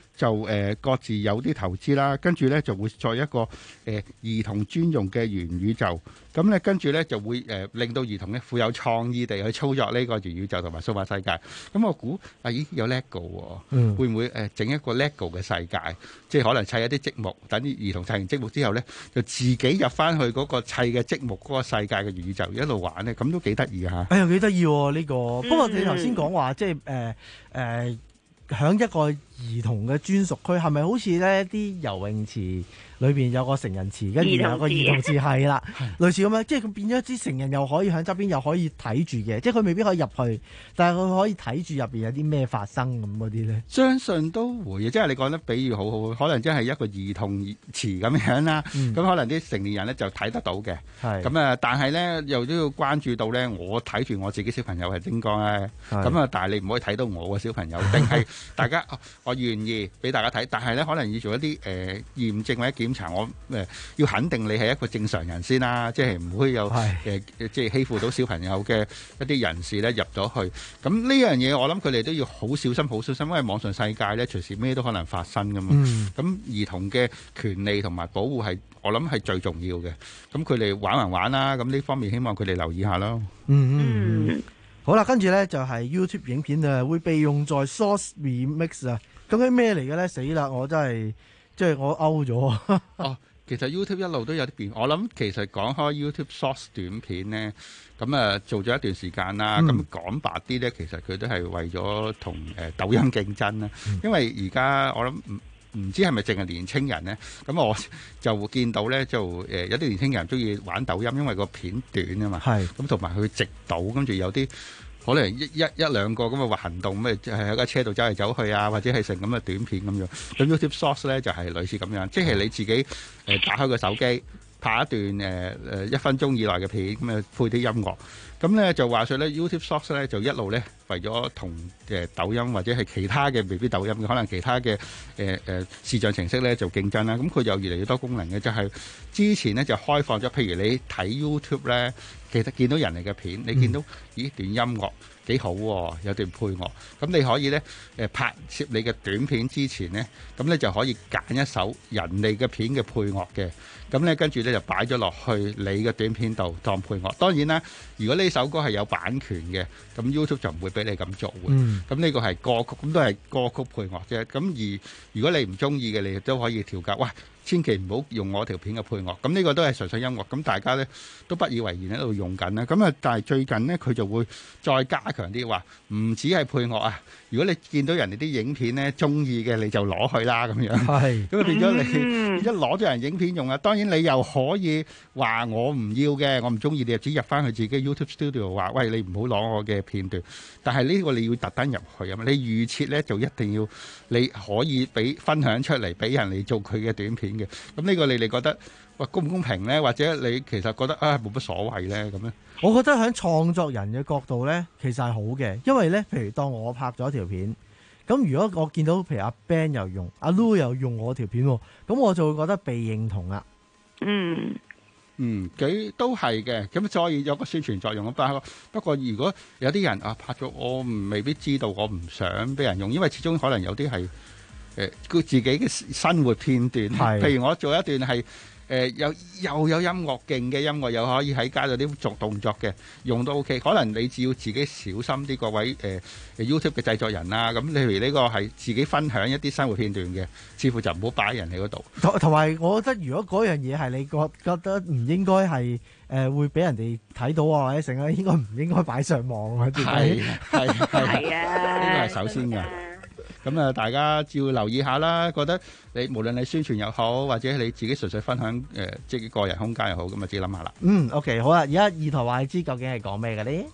就誒、呃、各自有啲投資啦，跟住咧就會再一個誒、呃、兒童專用嘅元宇宙，咁咧跟住咧就會誒、呃、令到兒童咧富有創意地去操作呢個元宇宙同埋數碼世界。咁我估啊，咦有 LEGO 喎、嗯，會唔會誒整、呃、一個 LEGO 嘅世界？即係可能砌一啲積木，等啲兒童砌完積木之後咧，就自己入翻去嗰個砌嘅積木嗰個世界嘅元宇宙一路玩咧，咁都幾得意嚇。 哎呀，幾得意喎呢個！嗯、不過你頭先講話即係誒誒。呃呃響一個兒童嘅專屬區，係咪好似咧啲游泳池裏邊有個成人池，跟住有個兒童池，係啦，類似咁樣，即係佢變咗啲成人又可以喺側邊，又可以睇住嘅，即係佢未必可以入去，但係佢可以睇住入邊有啲咩發生咁嗰啲咧。相信都會，即係你講得比喻好好，可能真係一個兒童池咁樣啦。咁、嗯、可能啲成年人咧就睇得到嘅。咁啊，但係咧又都要關注到咧，我睇住我自己小朋友係點講咧？咁啊，但係你唔可以睇到我個小朋友，定係大家我願意俾大家睇，但係咧可能要做一啲誒驗證或者檢查，我誒、呃、要肯定你係一個正常人先啦，即係唔會有誒、呃、即係欺負到小朋友嘅一啲人士咧入咗去。咁呢樣嘢我諗佢哋都要好小心，好小心，因為網上世界咧隨時咩都可能發生噶嘛。咁、嗯、兒童嘅權利同埋保護係我諗係最重要嘅。咁佢哋玩還玩啦，咁呢方面希望佢哋留意下咯。嗯嗯。好啦，跟住咧就係 YouTube 影片啊，會被用在 Source Remix 啊，究竟咩嚟嘅咧？死啦！我真係即係我 out 咗。 哦，其實 YouTube 一路都有啲變，我諗其實講開 YouTube Source 短片咧，咁啊做咗一段時間啦，咁、嗯、講白啲咧，其實佢都係為咗同誒抖音競爭啦、嗯，因為而家我諗唔唔知係咪淨係年青人咧，咁我就會見到咧就誒、呃、有啲年青人中意玩抖音，因為個片短啊嘛，咁同埋佢直導，跟住有啲可能一一一兩個咁嘅行動，咩係喺架車度走嚟走去啊，或者係成咁嘅短片咁樣。咁 YouTube Shorts 咧就係、是、類似咁樣，即係你自己誒、呃、打開個手機拍一段誒誒、呃、一分鐘以內嘅片，咁啊配啲音樂。咁咧就話說咧 YouTube Shorts 咧就一路咧為咗同誒抖音或者係其他嘅未必抖音嘅，可能其他嘅誒誒視像程式咧就競爭啦。咁佢有越嚟越多功能嘅，就係、是、之前咧就開放咗，譬如你睇 YouTube 咧，其實見到人哋嘅片，你見到、嗯、咦段音樂幾好喎，有段配樂，咁你可以咧誒拍攝你嘅短片之前咧，咁咧就可以揀一首人哋嘅片嘅配樂嘅，咁咧跟住咧就擺咗落去你嘅短片度當配樂。當然啦，如果呢首歌係有版權嘅，咁 YouTube 就唔會俾你咁做嘅。咁、嗯、呢個係歌曲，咁都係歌曲配樂啫。咁而如果你唔中意嘅，你亦都可以調校。哇！千祈唔好用我條片嘅配樂。咁呢個都係純粹音樂。咁大家咧都不以為然喺度用緊啦。咁啊，但係最近呢，佢就會再加強啲話，唔止係配樂啊。如果你見到人哋啲影片咧中意嘅，你就攞去啦咁樣。係。咁啊變咗你變咗攞咗人影片用啊。當然你又可以話我唔要嘅，我唔中意，你就只入翻去自己 YouTube Studio 話，喂，你唔好攞我嘅片段。但係呢個你要特登入去啊嘛。你預設咧就一定要你可以俾分享出嚟俾人嚟做佢嘅短片嘅。咁呢個你哋覺得喂公唔公平咧？或者你其實覺得啊冇乜所謂咧咁咧？ 我覺得喺創作人嘅角度咧，其實係好嘅，因為咧，譬如當我拍咗條片，咁如果我見到譬如阿 Ben 又用，阿 Lu 又用我條片，咁我就會覺得被認同啦。嗯嗯，幾都係嘅，咁所以有個宣傳作用。不過不過，如果有啲人啊拍咗，我未必知道，我唔想俾人用，因為始終可能有啲係。誒佢自己嘅生活片段，譬如我做一段係誒有又有音樂勁嘅音樂，又可以喺街度啲做動作嘅，用都 OK。可能你只要自己小心啲，各位誒 YouTube 嘅製作人啦。咁例如呢個係自己分享一啲生活片段嘅，似乎就唔好擺喺人哋嗰度。 同同埋，我覺得如果嗰樣嘢係你覺覺得唔應該係誒會俾人哋睇到啊，或者成日應該唔應該擺上網啊？ 係係係啊，呢個係首先嘅。咁啊，大家照留意下啦。覺得你無論你宣傳又好，或者你自己純粹分享誒、呃，即係個人空間又好，咁啊自己諗下啦。 嗯 ，OK， 好啦，而家二台話你知究竟係講咩嘅咧？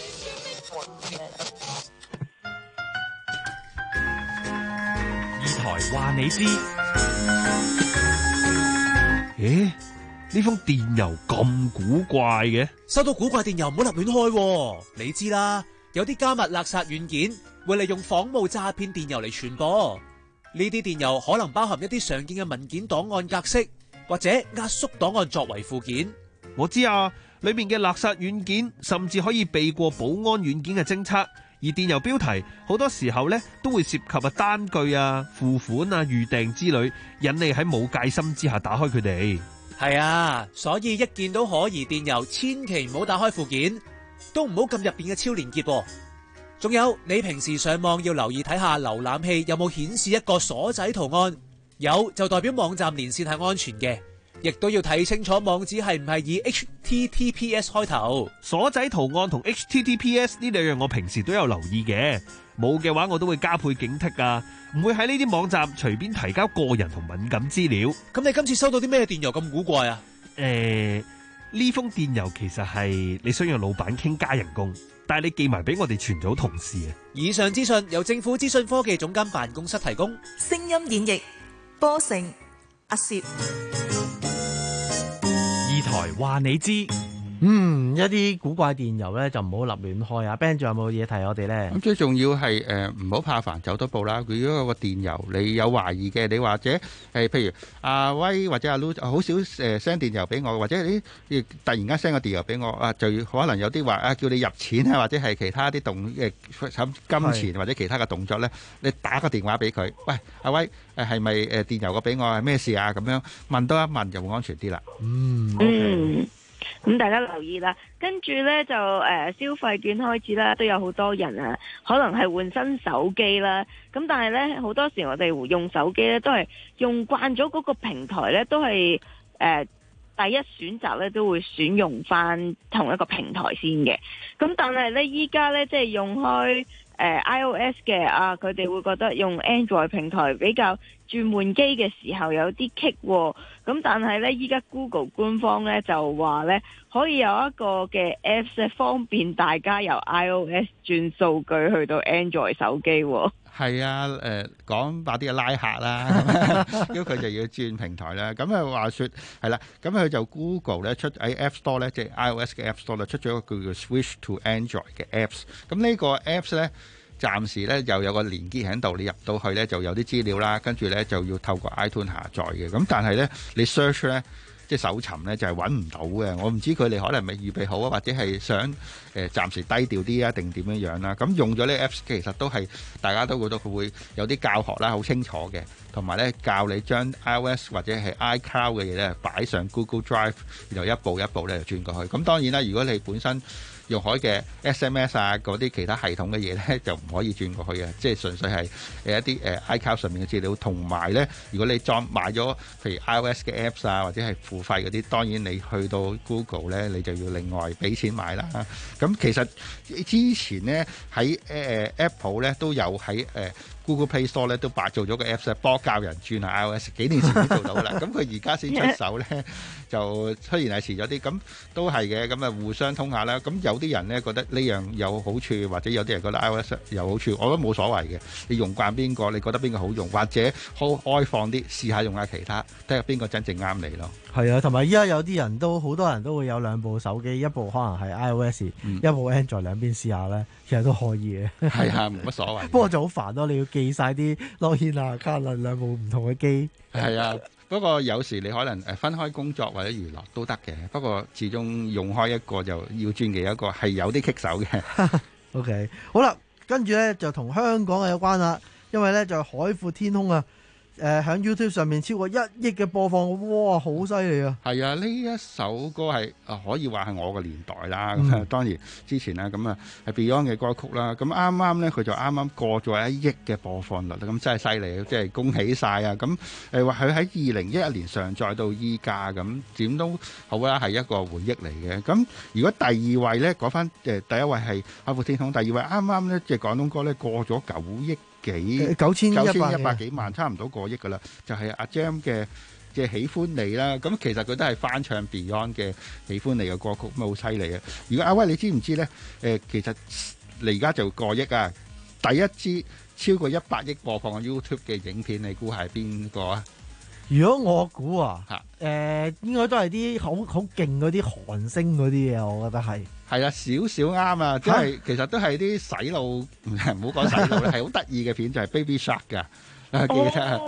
二台話你知。 咦？呢封電郵咁古怪嘅？ 收到古怪電郵唔好立亂開。你知啦，有啲加密勒索軟件會利用仿冒詐騙電郵嚟傳播，呢啲電郵可能包含一啲常見嘅文件檔案格式，或者壓縮檔案作為附件。 我知啊，裏面嘅勒索軟件甚至可以避過保安軟件嘅偵測， 而電郵標題好多時候咧都會涉及啊單據啊、付款啊、預訂之類，引你喺冇戒心之下打開佢哋。 係啊，所以一見到可疑電郵，千祈唔好打開附件，都唔好撳入邊嘅超連結。仲有，你平時上網要留意睇下瀏覽器有冇顯示一個鎖仔圖案，有就代表網站連線係安全嘅。亦都要睇清楚網址係唔係以 H T T P S 開頭。 鎖仔圖案同 H T T P S 呢兩樣我平時都有留意嘅，冇嘅話我都會加倍警惕啊，唔會喺呢啲網站隨便提交個人同敏感資料。 咁你今次收到啲咩電郵咁古怪啊？ 誒，呢封電郵其實係你想讓老闆傾加人工，但係你寄埋俾我哋全組同事啊。 以上資訊由政府資訊科技總監辦公室提供。 聲音演繹波成阿攝。 台話你知， 嗯，一啲古怪電郵咧就唔好立亂開啊。Ben 仲有冇嘢提我哋咧？ 咁最重要係誒唔好怕煩，走多步啦。如果有個電郵你有懷疑嘅，你或者誒、呃、譬如阿威或者阿 Lu 好少誒 send 電郵俾我，或者你突然間 send 個電郵俾我啊，就可能有啲話啊叫你入錢啊，或者係其他啲動誒金錢或者其他嘅動作咧，你打個電話俾佢，喂阿威誒係咪誒電郵個俾我係咩事啊？咁樣問多一問就會安全啲啦。 嗯。 嗯，咁大家留意啦。跟住呢，就誒、呃、消費券開始啦，都有好多人啊，可能係換新手機啦。咁但係呢，好多時我哋用手機呢，都係用慣咗嗰個平台呢，都係誒、呃、第一選擇呢，都會選用翻同一個平台先嘅。咁但係呢，依家呢，即係用開誒、呃、iOS 嘅啊，佢哋會覺得用 Android 平台比較轉換機嘅時候有啲棘喎。咁但係咧，依家 Google 官方咧就話咧，可以有一個嘅 Apps 咧，方便大家由 iOS 轉數據去到 Android 手機喎。 係啊，誒、呃、講白啲嘅拉客啦，咁佢就要轉平台啦。咁啊話説係啦，咁佢就 Google 咧出喺 App Store 咧，即係 iOS 嘅 App Store 咧出咗一個叫做 Switch to Android 嘅 Apps。咁呢個 Apps 咧，暫時咧又有個連結喺度，你入到去咧就有啲資料啦，跟住咧就要透過 iTunes 下載嘅。咁但係咧你 search 咧，即係搜尋咧就係揾唔到嘅。我唔知佢哋可能未預備好啊，或者係想誒、呃、暫時低調啲啊，定點樣樣啦。咁用咗呢 Apps 其實都係大家都覺得佢會有啲教學啦，好清楚嘅，同埋咧教你將 iOS 或者係 iCloud 嘅嘢咧擺上 Google Drive，然後一步一步咧就轉過去。咁當然啦，如果你本身用開嘅 S M S 啊，嗰啲其他系統嘅嘢咧，就唔可以轉過去嘅，即係純粹係誒一啲誒 iCloud 上面嘅資料，同埋咧，如果你裝買咗譬如 iOS 嘅 Apps 啊，或者係付費嗰啲，當然你去到 Google 咧，你就要另外俾錢買啦。咁其實之前咧喺誒 Apple 咧都有喺誒 Google Play Store 咧都擺做咗個 Apps 咧，幫教人轉下 iOS， 幾年前已經做到啦。咁佢而家先出手咧，就雖然係遲咗啲，咁都係嘅。咁啊互相通下啦。咁有啲人咧覺得呢樣有好處，或者有啲人覺得 iOS 有好處，我覺得冇所謂嘅。你用慣邊個，你覺得邊個好用，或者好開放啲，試下用下其他，睇下邊個真正啱你咯。 係啊，同埋依家有啲人都好多人都會有兩部手機，一部可能係 iOS，、嗯、一部 Android， 兩邊試下咧，其實都可以嘅。係啊，冇乜所謂。不過就好煩咯，你要記晒啲 login 啊、卡啦，兩部唔同嘅機。 係啊，不過有時你可能誒分開工作或者娛樂都得嘅，不過始終用開一個就要轉嘅一個係有啲棘手嘅。 OK， 好啦，跟住咧就同香港有關啦，因為咧就海闊天空啊。誒、呃，喺 YouTube 上面超過一億嘅播放，哇，好犀利啊！ 係啊，呢一首歌係啊，可以話係我個年代啦。咁、嗯、啊，當然之前啦，咁啊係 Beyond 嘅歌曲啦。咁啱啱咧，佢就啱啱過咗一億嘅播放率啦。咁真係犀利，即係恭喜晒啊！咁誒話佢喺二零一一年上載到依家，咁點都好啦，係一個回憶嚟嘅。咁如果第二位咧，講翻誒第一位係海闊天空，第二位啱啱咧即係廣東歌咧過咗九億。幾九千九千一百幾萬，差唔多過億噶啦，就係、是、阿 Jam 嘅嘅喜歡你啦。咁其實佢都係翻唱 Beyond 嘅喜歡你嘅歌曲，咁好犀利啊！如果阿威你知唔知咧？誒、呃，其實你而家就過億啊！第一支超過一百億播放嘅 YouTube 嘅影片，你估係邊個啊？ 如果我估啊，誒、呃，應該都係啲好好勁嗰啲韓星嗰啲嘢，我覺得係。 係啊，少少啱啊，即係其實都係啲洗腦，唔好講洗腦咧，係好得意嘅片，就係、是、Baby Shark 噶，記得係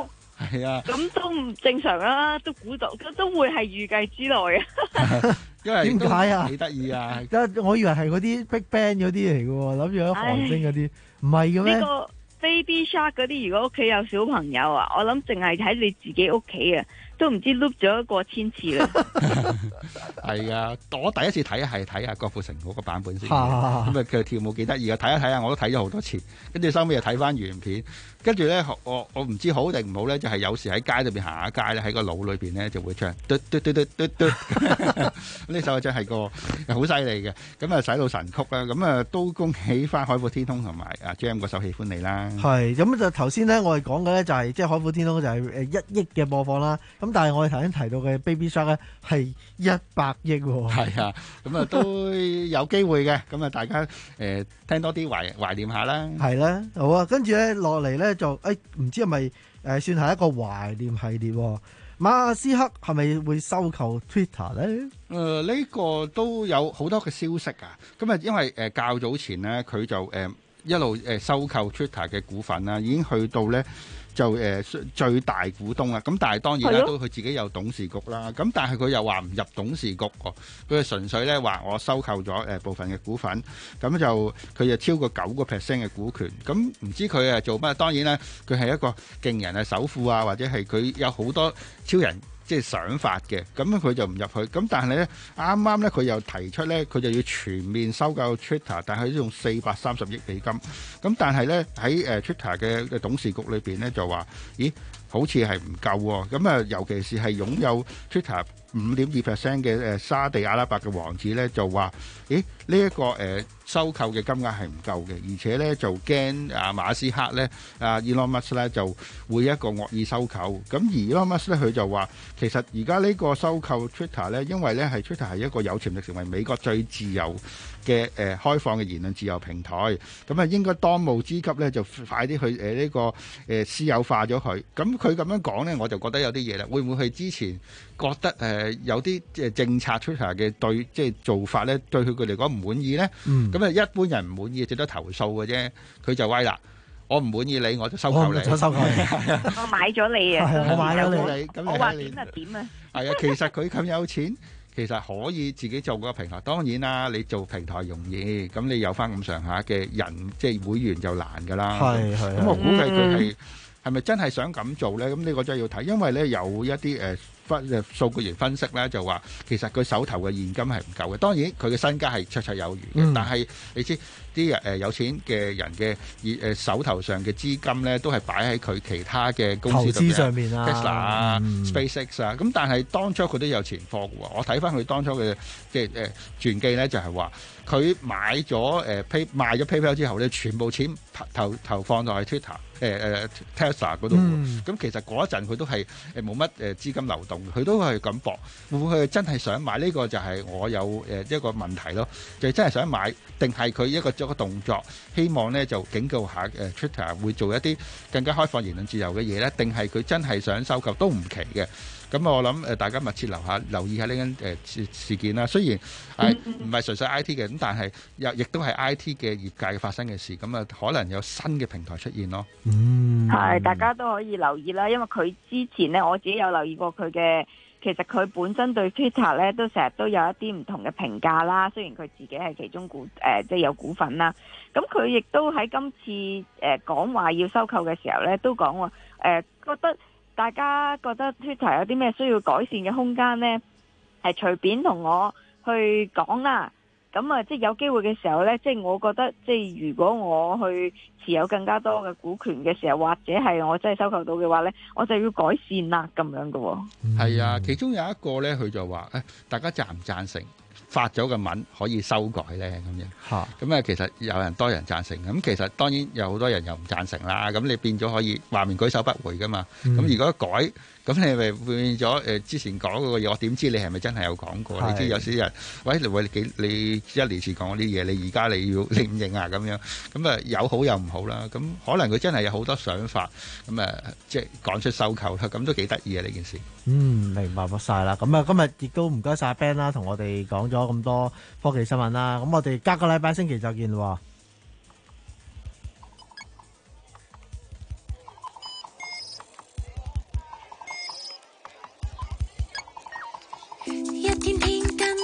係啊， 咁都唔正常啦，都估到，都會係預計之內啊。 因為點解啊？ 幾得意啊！ 我以為係嗰啲 Big Bang 嗰啲嚟嘅喎，諗住嗰韓星嗰啲，唔係嘅咩？ 呢個 Baby Shark 嗰啲，如果屋企有小朋友啊，我諗淨係喺你自己屋企啊，都唔知 loop 咗過千次啦。 係啊，我第一次睇係睇下郭富城嗰個版本先，咁啊佢跳舞幾得意啊！睇一睇下，我都睇咗好多次，跟住收尾又睇翻原片，跟住咧我我唔知好定唔好咧，就係、是、有時喺街裏邊行下街咧，喺個腦裏邊咧就會唱嘟嘟嘟嘟嘟嘟，呢首真係個好犀利嘅，咁啊洗腦神曲啦，咁啊都恭喜翻海闊天空同埋阿 Jam 嗰首喜歡你啦。 係咁就頭先咧，我哋講嘅咧就係即係海闊天空就係誒一億嘅播放啦。咁但係我哋頭先提到嘅 Baby Shark 咧係一百億喎。 係啊，咁啊都有機會嘅。咁啊大家誒、呃、聽多啲懷懷念下啦。 係啦，好啊。跟住咧落嚟咧就誒唔知係咪誒算係一個懷念系列？馬斯克係咪會收購 Twitter 咧？ 誒、呃、呢、這個都有好多嘅消息啊。咁啊因為誒、呃、較早前咧佢就誒。呃一路誒收購 Twitter 嘅股份啦，已經去到咧就誒、呃、最大股東啦。咁但係當然啦，都佢自己有董事局啦。咁但係佢又話唔入董事局喎，佢係純粹咧話我收購咗誒、呃、部分嘅股份，咁就佢就超過九個 percent 嘅股權。咁唔知佢係做乜？當然啦，佢係一個勁人啊，首富啊，或者係佢有好多超人。即係想法嘅，咁佢就唔入去。咁但係咧，啱啱咧佢又提出咧，佢就要全面收購 Twitter，但係用四百三十億美金。咁但係咧喺誒 Twitter 嘅嘅董事局裏邊咧就話，咦，好似係唔夠喎。咁啊，尤其是係擁有 Twitter 五點二 percent 嘅誒沙地阿拉伯嘅王子咧，就話，咦，呢、這、一個誒。呃收購嘅金額係唔夠嘅，而且咧就驚啊馬斯克咧啊 Elon Musk 咧就會一個惡意收購。咁而 Elon Musk 咧佢就話，其實而家呢個收購 Twitter 咧，因為咧係 Twitter 係一個有潛力成為美國最自由嘅誒、呃、開放嘅言論自由平台，咁啊應該當務之急咧就快啲去誒呢、呃這個誒、呃、私有化咗佢。咁佢咁樣講咧，我就覺得有啲嘢啦。會唔會係之前覺得誒、呃、有啲即係政策 Twitter 嘅對即係做法咧，對佢佢嚟講唔滿意咧？嗯。咁啊，一般人唔滿意，值得投訴嘅啫。佢就威啦，我唔滿意你，我就收購你。 我收購你， 我買咗你啊！ 我買咗你， 咁我話點就點啊！ 係啊，其實佢咁有錢，其實可以自己做嗰個平台。當然啦，你做平台容易，咁你有翻咁上下嘅人，即係會員就難㗎啦。 係係。 咁我估計佢係係咪真係想咁做咧？咁呢個真係要睇，因為咧有一啲誒。分誒數據員分析咧就話，其實佢手頭嘅現金係唔夠嘅。當然佢嘅身家係綽綽有餘嘅，嗯、但係你知啲誒有錢嘅人嘅誒手頭上嘅資金咧，都係擺喺佢其他嘅公司投資上面啊 ，Tesla 啊、 嗯、 SpaceX 啊。咁但係當初佢都有前科嘅喎。我睇翻佢當初嘅即係誒傳記咧，就係話佢買咗誒、呃、Pay 賣咗 PayPal 之後咧，全部錢投投放到去 Twitter。誒誒 Tesla 嗰度，咁、嗯、其實嗰一陣佢都係誒冇乜誒資金流動，佢都係咁搏，會唔會佢真係想買呢、呢個就係我有誒一個問題咯，就係、真係想買，定係佢一個做一個動作，希望咧就警告下誒 Twitter 會做一啲更加開放言論自由嘅嘢咧，定係佢真係想收購都唔奇嘅。咁我諗誒大家密切留下留意下呢間誒事事件啦。雖然係唔係純粹 I T 嘅，咁但係又亦都係 I T 嘅業界發生嘅事，咁啊可能有新嘅平台出現咯。 嗯， 係大家都可以留意啦，因為佢之前咧我自己有留意過佢嘅，其實佢本身對 Twitter 咧都成日都有一啲唔同嘅評價啦。雖然佢自己係其中股誒即係有股份啦，咁佢亦都喺今次誒講話要收購嘅時候咧，都講話誒覺得。大家覺得 Twitter 有啲咩需要改善嘅空間呢？係隨便同我去講啦。咁啊，即係有機會嘅時候呢，即係我覺得，即係如果我去持有更加多嘅股權嘅時候，或者係我真係收購到嘅話呢，我就要改善啦，咁樣嘅喎。 係啊，其中有一個呢，佢就話誒，大家贊唔贊成發咗嘅文可以修改呢？咁樣嚇。咁啊，其實有人多人贊成，咁其實當然有好多人又唔贊成啦。咁你變咗可以話明舉手不回噶嘛。咁、嗯、如果改，咁你咪變咗誒之前講嗰個嘢，我點知你係咪真係有講過？你知有啲人，喂，你喂幾你一年前講嗰啲嘢，你而家你要認唔認啊？咁樣咁啊，有好有唔好啦。咁可能佢真係有好多想法，咁啊，即係講出收購啦，咁都幾得意啊呢件事。 嗯，明白晒啦。咁啊，今日亦都唔該晒 Ben 啦，同我哋講咗咁多科技新聞啦。咁我哋隔個禮拜星期就見喎。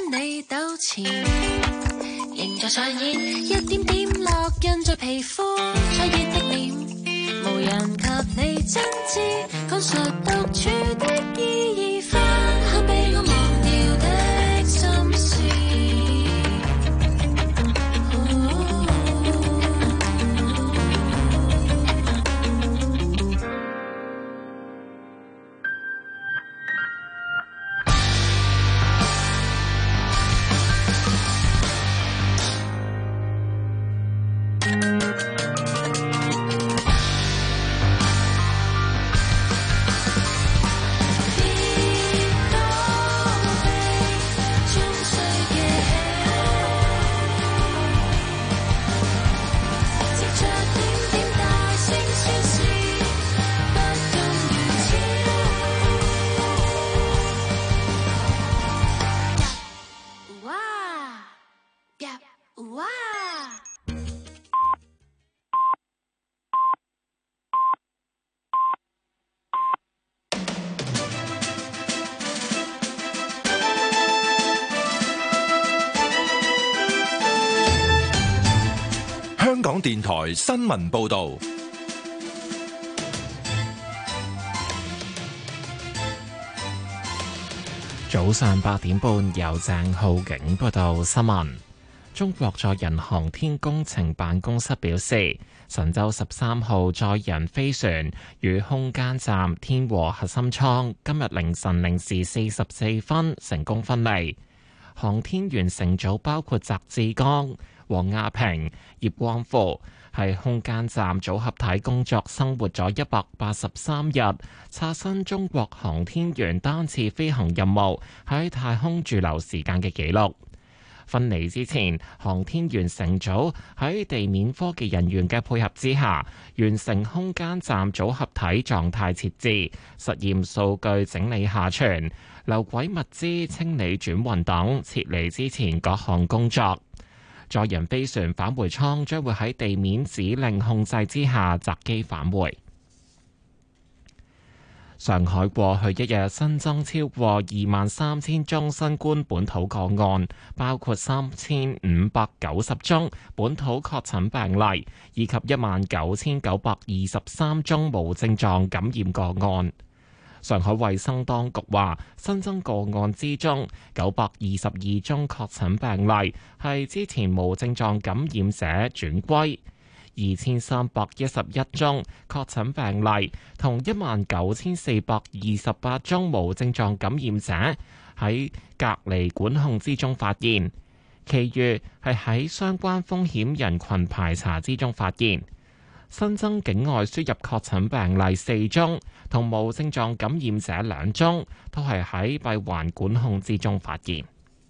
你糾纏，仍在上演，一點點烙印在皮膚，灼熱的臉，無人及你真摯講述獨處的意義，分享被我忘掉的心事。 香港電台新聞報道。 早上八點半，由鄭浩景報道新聞。中國載人航天工程辦公室表示，神舟十三號載人飛船與空間站天和核心艙今日凌晨零時四十四分成功分離。航天員乘組包括翟志剛、王亞平、葉光富，喺空間站組合體工作生活咗一百八十三日，刷新中國航天員單次飛行任務喺太空駐留時間嘅紀錄。分離之前，航天員乘組喺地面科技人員嘅配合之下，完成空間站組合體狀態設置、實驗數據整理下傳、留軌物資清理轉運等撤離之前各項工作。載人飛船返回艙將會喺地面指令控制之下擇機返回。上海過去一日新增超過二萬三千宗新冠本土個案，包括三千五百九十宗本土確診病例，以及一萬九千九百二十三宗無症狀感染個案。上海衛生當局話，新增個案之中，九百二十二宗確診病例係之前無症狀感染者轉歸。二千三百一十一宗確診病例同一萬九千四百二十八宗無症狀感染者喺隔離管控之中發現，其餘係喺相關風險人群排查之中發現。新增境外輸入確診病例四宗，同無症狀感染者兩宗，都係喺閉環管控之中發現。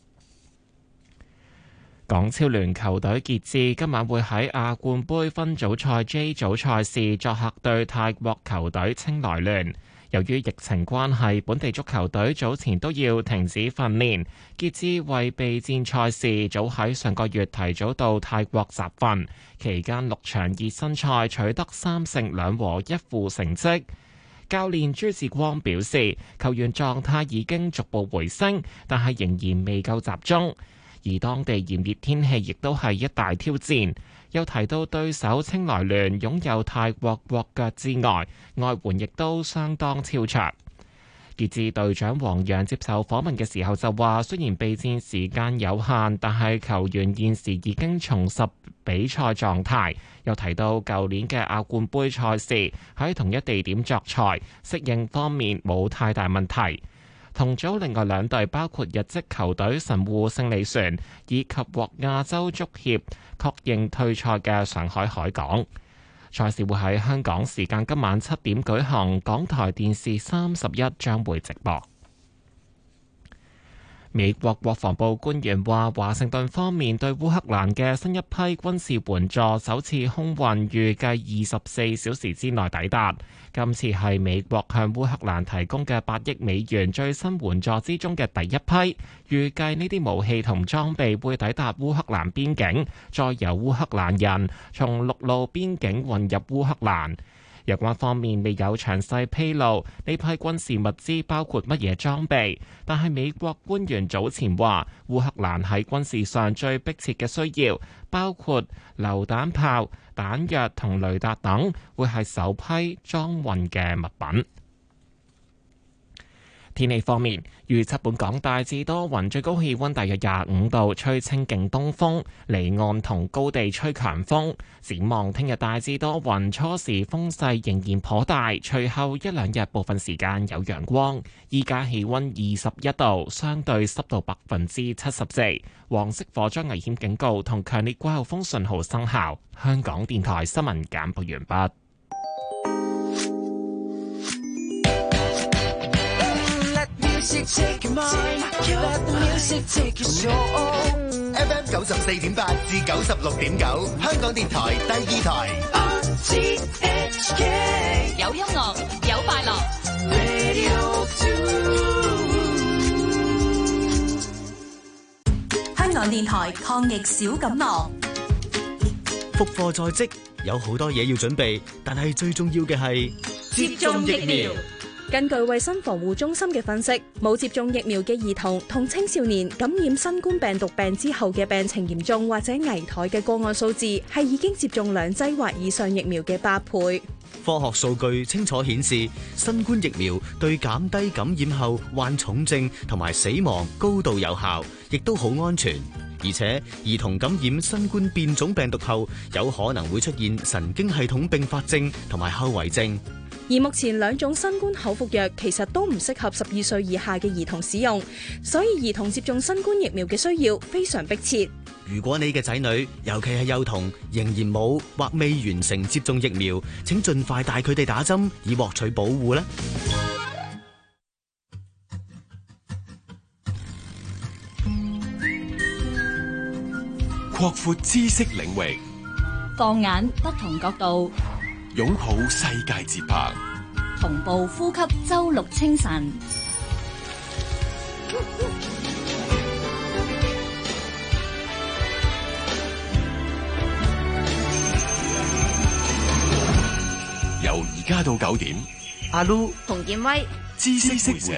港超聯球隊傑志今晚會喺亞冠杯分組賽 J 組賽事作客對泰國球隊清萊聯。由於疫情關係，本地足球隊早前都要停止訓練。傑志為備戰賽事，早喺上個月提早到泰國集訓，期間六場熱身賽取得三勝兩和一負成績。教練朱志光表示，球員狀態已經逐步回升，但係仍然未夠集中。而當地炎熱天氣亦都係一大挑戰。又提到對手清萊聯擁有泰國國腳之外，外援亦都相當超卓。傑志隊長黃洋接受訪問嘅時候就話，雖然備戰時間有限，但係球員現時已經重拾比賽狀態。又提到舊年嘅亞冠杯賽事喺同一地點作賽，適應方面冇太大問題。同組另外兩隊包括日職球隊神戶勝利船以及獲亞洲足協確認退賽嘅上海海港。賽事會喺香港時間今晚七點舉行，港台電視三十一將會直播。美國國防部官員話，華盛頓方面對烏克蘭嘅新一批軍事援助首次空運預計二十四小時之內抵達。今次係美國向烏克蘭提供嘅八億美元最新援助之中嘅第一批，預計呢啲武器同裝備會抵達烏克蘭邊境，再由烏克蘭人從陸路邊境運入烏克蘭。 有關方面未有詳細披露呢批軍事物資包括乜嘢裝備，但係美國官員早前話，烏克蘭喺軍事上最迫切嘅需要包括榴彈炮、彈藥同雷達等，會係首批裝運嘅物品。天氣方面，預測本港大致多雲，最高氣溫大約廿五度，吹清勁東風，離岸同高地吹強風。展望聽日大致多雲，初時風勢仍然頗大，隨後一兩日部分時間有陽光。依家氣溫二十一度，相對濕度百分之七十四，黃色火災危險警告同強烈季候風信號生效。香港電台新聞簡報完畢。 Take mine, let the music take your soul. F M 九十四點八至九十六點九，香港電台第二台。 R T H K 有音樂，有快樂。Radio two 香港電台抗疫小錦囊。 復課在即，有好多嘢要準備，但係最重要嘅係接種疫苗。 根據衛生防護中心嘅分析，冇接種疫苗嘅兒童同青少年感染新冠病毒病之後嘅病情嚴重或者危殆嘅個案數字，係已經接種兩劑或以上疫苗嘅八倍。 科學數據清楚顯示，新冠疫苗對減低感染後患重症同埋死亡高度有效，亦都好安全。而且兒童感染新冠變種病毒後，有可能會出現神經系統併發症同埋後遺症。 而目前兩種新冠口服藥其實都唔適合十二歲以下嘅兒童使用，所以兒童接種新冠疫苗嘅需要非常迫切。 如果你嘅仔女，尤其係幼童，仍然冇或未完成接種疫苗，請盡快帶佢哋打針，以獲取保護啦。 擴闊知識領域， 放眼不同角度， 擁抱世界節拍， 同步呼吸周六清晨。 由而家到九點， 阿 Lu 洪建威， 知識識社。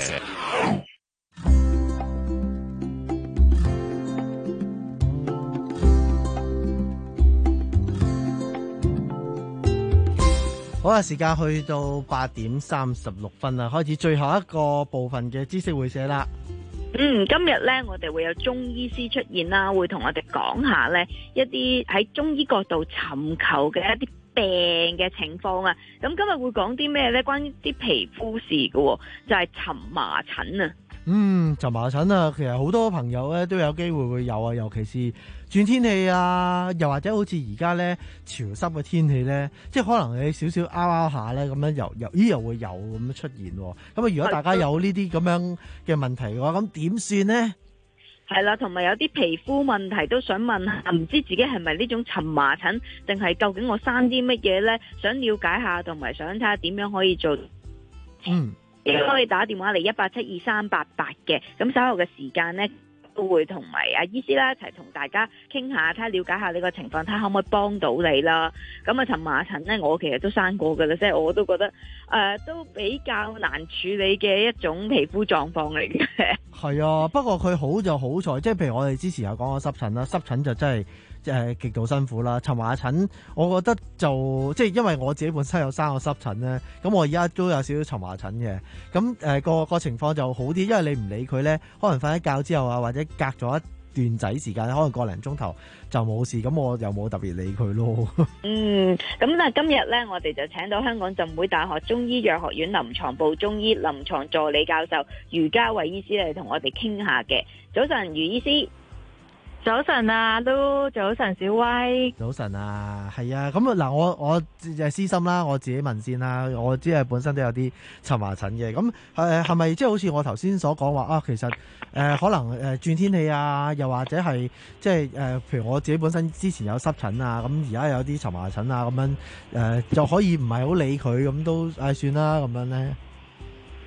好啦，時間去到八點三十六分啦，開始最後一個部分嘅知識會社啦。 嗯，今日咧我哋會有中醫師出現啦，會同我哋講下咧一啲喺中醫角度尋求嘅一啲病嘅情況啊。咁今日會講啲咩咧？關於啲皮膚事嘅，就係蕁麻疹啊。 嗯，蕁麻疹啊，其實好多朋友咧都有機會會有啊，尤其是轉天氣啊，又或者好似而家咧潮濕嘅天氣咧，即係可能你少少拗拗下咧，咁樣又又咦又會有咁樣出現。咁啊，如果大家有呢啲咁樣嘅問題嘅話，咁點算呢？ 係啦，同埋有啲皮膚問題都想問下，唔知自己係咪呢種蕁麻疹，定係究竟我生啲乜嘢咧？想了解下，同埋想睇下點樣可以做。 嗯。 亦都可以打電話嚟一八七二三八八嘅，咁稍後嘅時間呢，都會同埋阿醫師啦一齊同大家傾下，睇下了解下呢個情況，睇下可唔可以幫到你啦。咁啊，蕁麻疹呢，我其實都生過噶啦，即係我都覺得誒、呃、都比較難處理嘅一種皮膚狀況嚟嘅。 係啊，不過佢好就好在，即係譬如我哋之前有講過濕疹啦，濕疹就真係。即係極度辛苦啦，蕁麻疹，我覺得就即係因為我自己本身有生過濕疹咧，咁我而家都有少少蕁麻疹嘅，咁誒、呃、個個情況就好啲，因為你唔理佢咧，可能瞓咗覺之後啊，或者隔咗一段仔時間，可能個零鐘頭就冇事，咁我又冇特別理佢咯。 嗯，咁但係今日咧，我哋就請到香港浸會大學中醫藥學院臨床部中醫臨床助理教授余嘉慧醫師嚟同我哋傾下嘅。早晨，余醫師。 早晨啊，都早晨，小威。 早晨啊，係啊，咁啊嗱，我我誒私心啦，我自己問先啦，我只係本身都有啲蕁麻疹嘅，咁誒係咪即係好似我頭先所講話啊？其實誒、呃、可能誒轉天氣啊，又或者係即係誒，譬如我自己本身之前有濕疹啊，咁而家有啲蕁麻疹啊，咁樣誒、呃、就可以唔係好理佢，咁都誒算啦，咁樣咧。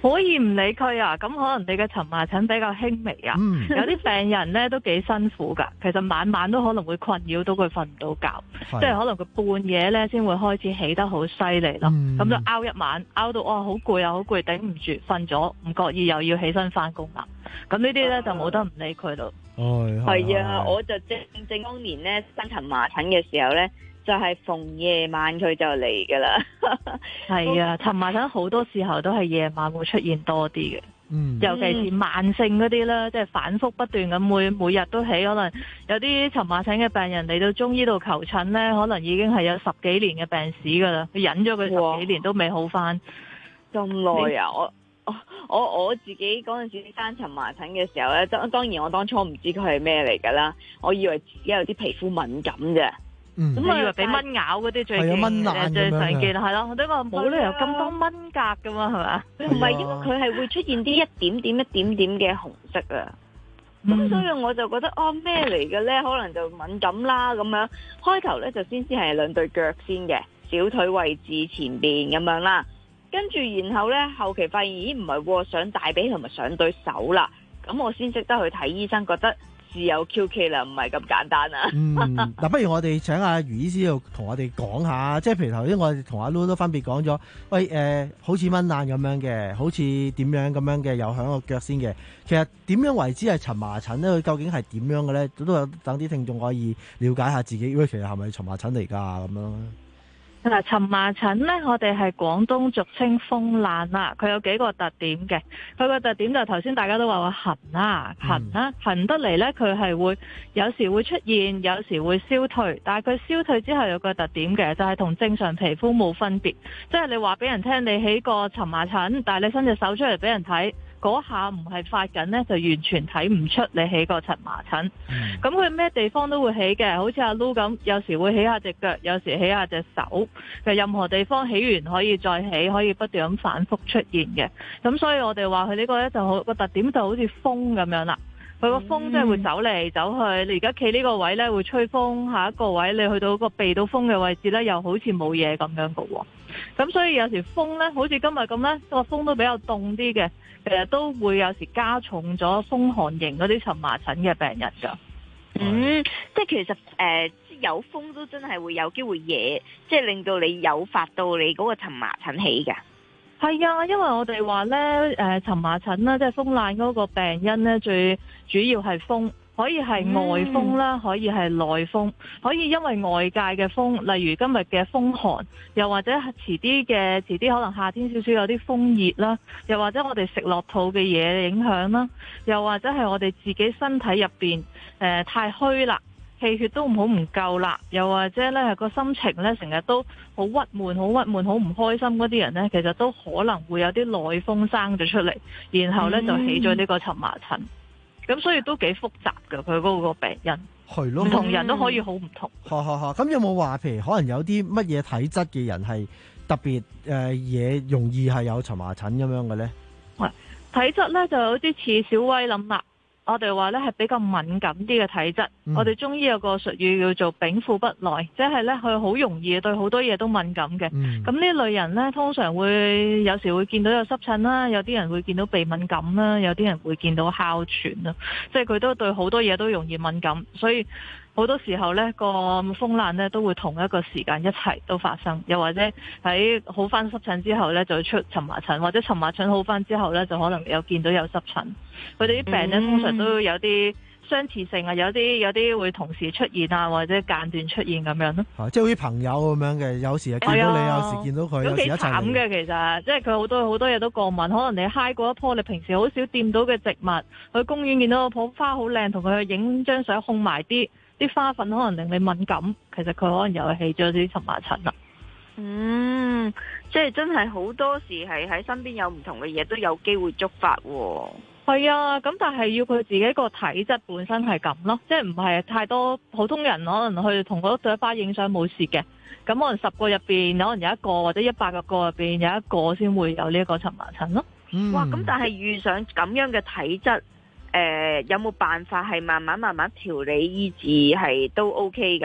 可以唔理佢啊，咁可能你嘅蕁麻疹比較輕微啊， 嗯、 有啲病人咧都幾辛苦噶，其實晚晚都可能會困擾到佢瞓唔到覺，即係可能佢半夜咧先會開始起得好犀利咯，咁、嗯、就拗一晚，拗到哇好攰啊好攰，頂唔住，瞓咗唔覺意又要起身翻工啦，咁呢啲咧就冇得唔理佢咯。 係啊，我就正正當年咧生蕁麻疹嘅時候咧。就係逢夜晚佢就嚟噶啦， 係啊，蕁麻疹好多時候都係夜晚會出現多啲嘅， 嗯， 尤其是慢性嗰啲啦，即係反覆不斷咁每每日都起，可能有啲蕁麻疹嘅病人嚟到中醫度求診咧，可能已經係有十幾年嘅病史噶啦，佢忍咗佢十幾年都未好翻， 咁耐啊！我我我我自己嗰陣時生蕁麻疹嘅時候咧，當當然我當初唔知佢係咩嚟噶啦，我以為自己有啲皮膚敏感啫。 嗯，咁啊以為俾蚊咬嗰啲最勁最常見係咯，我都話冇理由咁多蚊格噶嘛，係嘛？ 唔係，因為佢係會出現啲一點點一點點嘅紅色啊。咁、嗯、所以我就覺得哦咩嚟嘅咧？可能就敏感啦咁樣。開頭咧就先先係兩對腳先嘅，小腿位置前邊咁樣啦。跟住然後咧後期發現咦唔係喎，上大髀同埋上對手啦。咁我先識得去睇醫生，覺得。是有 Q K 啦，唔係咁簡單啊！ 嗯，嗱，不如我哋請阿余醫師度同我哋講下，即係譬如頭先我哋同阿 Lu 都分別講咗，喂，誒、呃，好似蚊爛咁樣嘅，好似點樣咁樣嘅，又響個腳先嘅。其實點樣為之係蕁麻疹咧？佢究竟係點樣嘅咧？都有等啲聽眾可以了解下自己，喂，其實係咪蕁麻疹嚟㗎咁樣？ 嗱，蕁麻疹咧，我哋係廣東俗稱風爛啦。佢有幾個特點嘅。佢個特點就頭先大家都話話痕啦，痕啦，痕得嚟咧，佢係會有時會出現，有時會消退。但係佢消退之後有個特點嘅，就係同正常皮膚冇分別。即係你話俾人聽你起個蕁麻疹，但係你伸隻手出嚟俾人睇。嗰下唔係發緊呢，就完全睇唔出你起個蕁麻疹。咁佢咩地方都會起嘅，好似阿 Lu 咁，有時會起下隻腳，有時起下隻手。其實任何地方起完可以再起，可以不斷咁反覆出現嘅。咁所以我哋話佢呢個呢，就好個特點就好似風咁樣啦。佢個風即係會走嚟走去。你而家企呢個位呢，會吹風，下一個位你去到個避到風嘅位置呢，又好似冇嘢咁樣嘅喎。咁所以有時風呢，好似今日咁呢，個風都比較凍啲嘅。其實都會有時加重咗風寒型嗰啲蕁麻疹嘅病人㗎。 嗯，即係其實誒、呃、有風都真係會有機會惹，即係令到你誘發到你嗰個蕁麻疹起㗎。 係啊，因為我哋話咧誒蕁麻疹啦，即係風爛嗰個病因咧，最主要係風。可以係外風啦，可以係內風，可以因為外界嘅風，例如今日嘅風寒，又或者遲啲嘅遲啲可能夏天少少有啲風熱啦，又或者我哋食落肚嘅嘢影響啦，又或者係我哋自己身體入邊誒太虛啦，氣血都唔好唔夠啦，又或者咧係個心情咧成日都好鬱悶、好鬱悶、好唔開心嗰啲人咧，其實都可能會有啲內風生咗出嚟，然後咧就起咗呢個蕁麻疹。咁所以都幾複雜㗎，佢嗰個病因係咯， 唔同人都可以好唔同。 嚇嚇嚇！咁有冇話，譬如可能有啲乜嘢體質嘅人係特別誒嘢容易係有蕁麻疹咁樣嘅咧？ 係體質咧就有啲似小威諗啦。我哋話咧係比較敏感啲嘅體質，嗯、我哋中醫有個術語叫做稟賦不耐，即係咧佢好容易對好多嘢都敏感嘅。咁呢、嗯、類人咧通常會有時會見到有濕疹啦，有啲人會見到鼻敏感啦，有啲人會見到哮喘啦，即係佢都對好多嘢都容易敏感，所以好多時候咧個風爛咧都會同一個時間一齊都發生，又或者喺好翻濕疹之後咧就出蕁麻疹，或者蕁麻疹好翻之後咧就可能有見到有濕疹。佢哋啲病咧通常都有啲相似性啊，有啲有啲會同時出現啊，或者間斷出現咁樣咯。 啊，即係好似朋友咁樣嘅，有時係見到你，哎、有時見到佢，有時一齊。都幾慘嘅其實，即係佢好多好多嘢都過敏。可能你揩過一棵你平時好少掂到嘅植物，去公園見到個棵花好靚，同佢去影張相控埋啲。啲花粉可能令你敏感，其實佢可能又係起咗啲蕁麻疹啦。 嗯，即係真係好多時係喺身邊有唔同嘅嘢都有機會觸發喎。 係啊，咁但係要佢自己個體質本身係咁咯，即係唔係太多普通人可能去同嗰朵花影相冇事嘅，咁可能十個入邊可能有一個或者一百個個入邊有一個先會有呢一個蕁麻疹咯。 嗯、哇，咁但係遇上咁樣嘅體質。誒、呃，有冇辦法係慢慢慢慢調理醫治係都 OK 噶，唔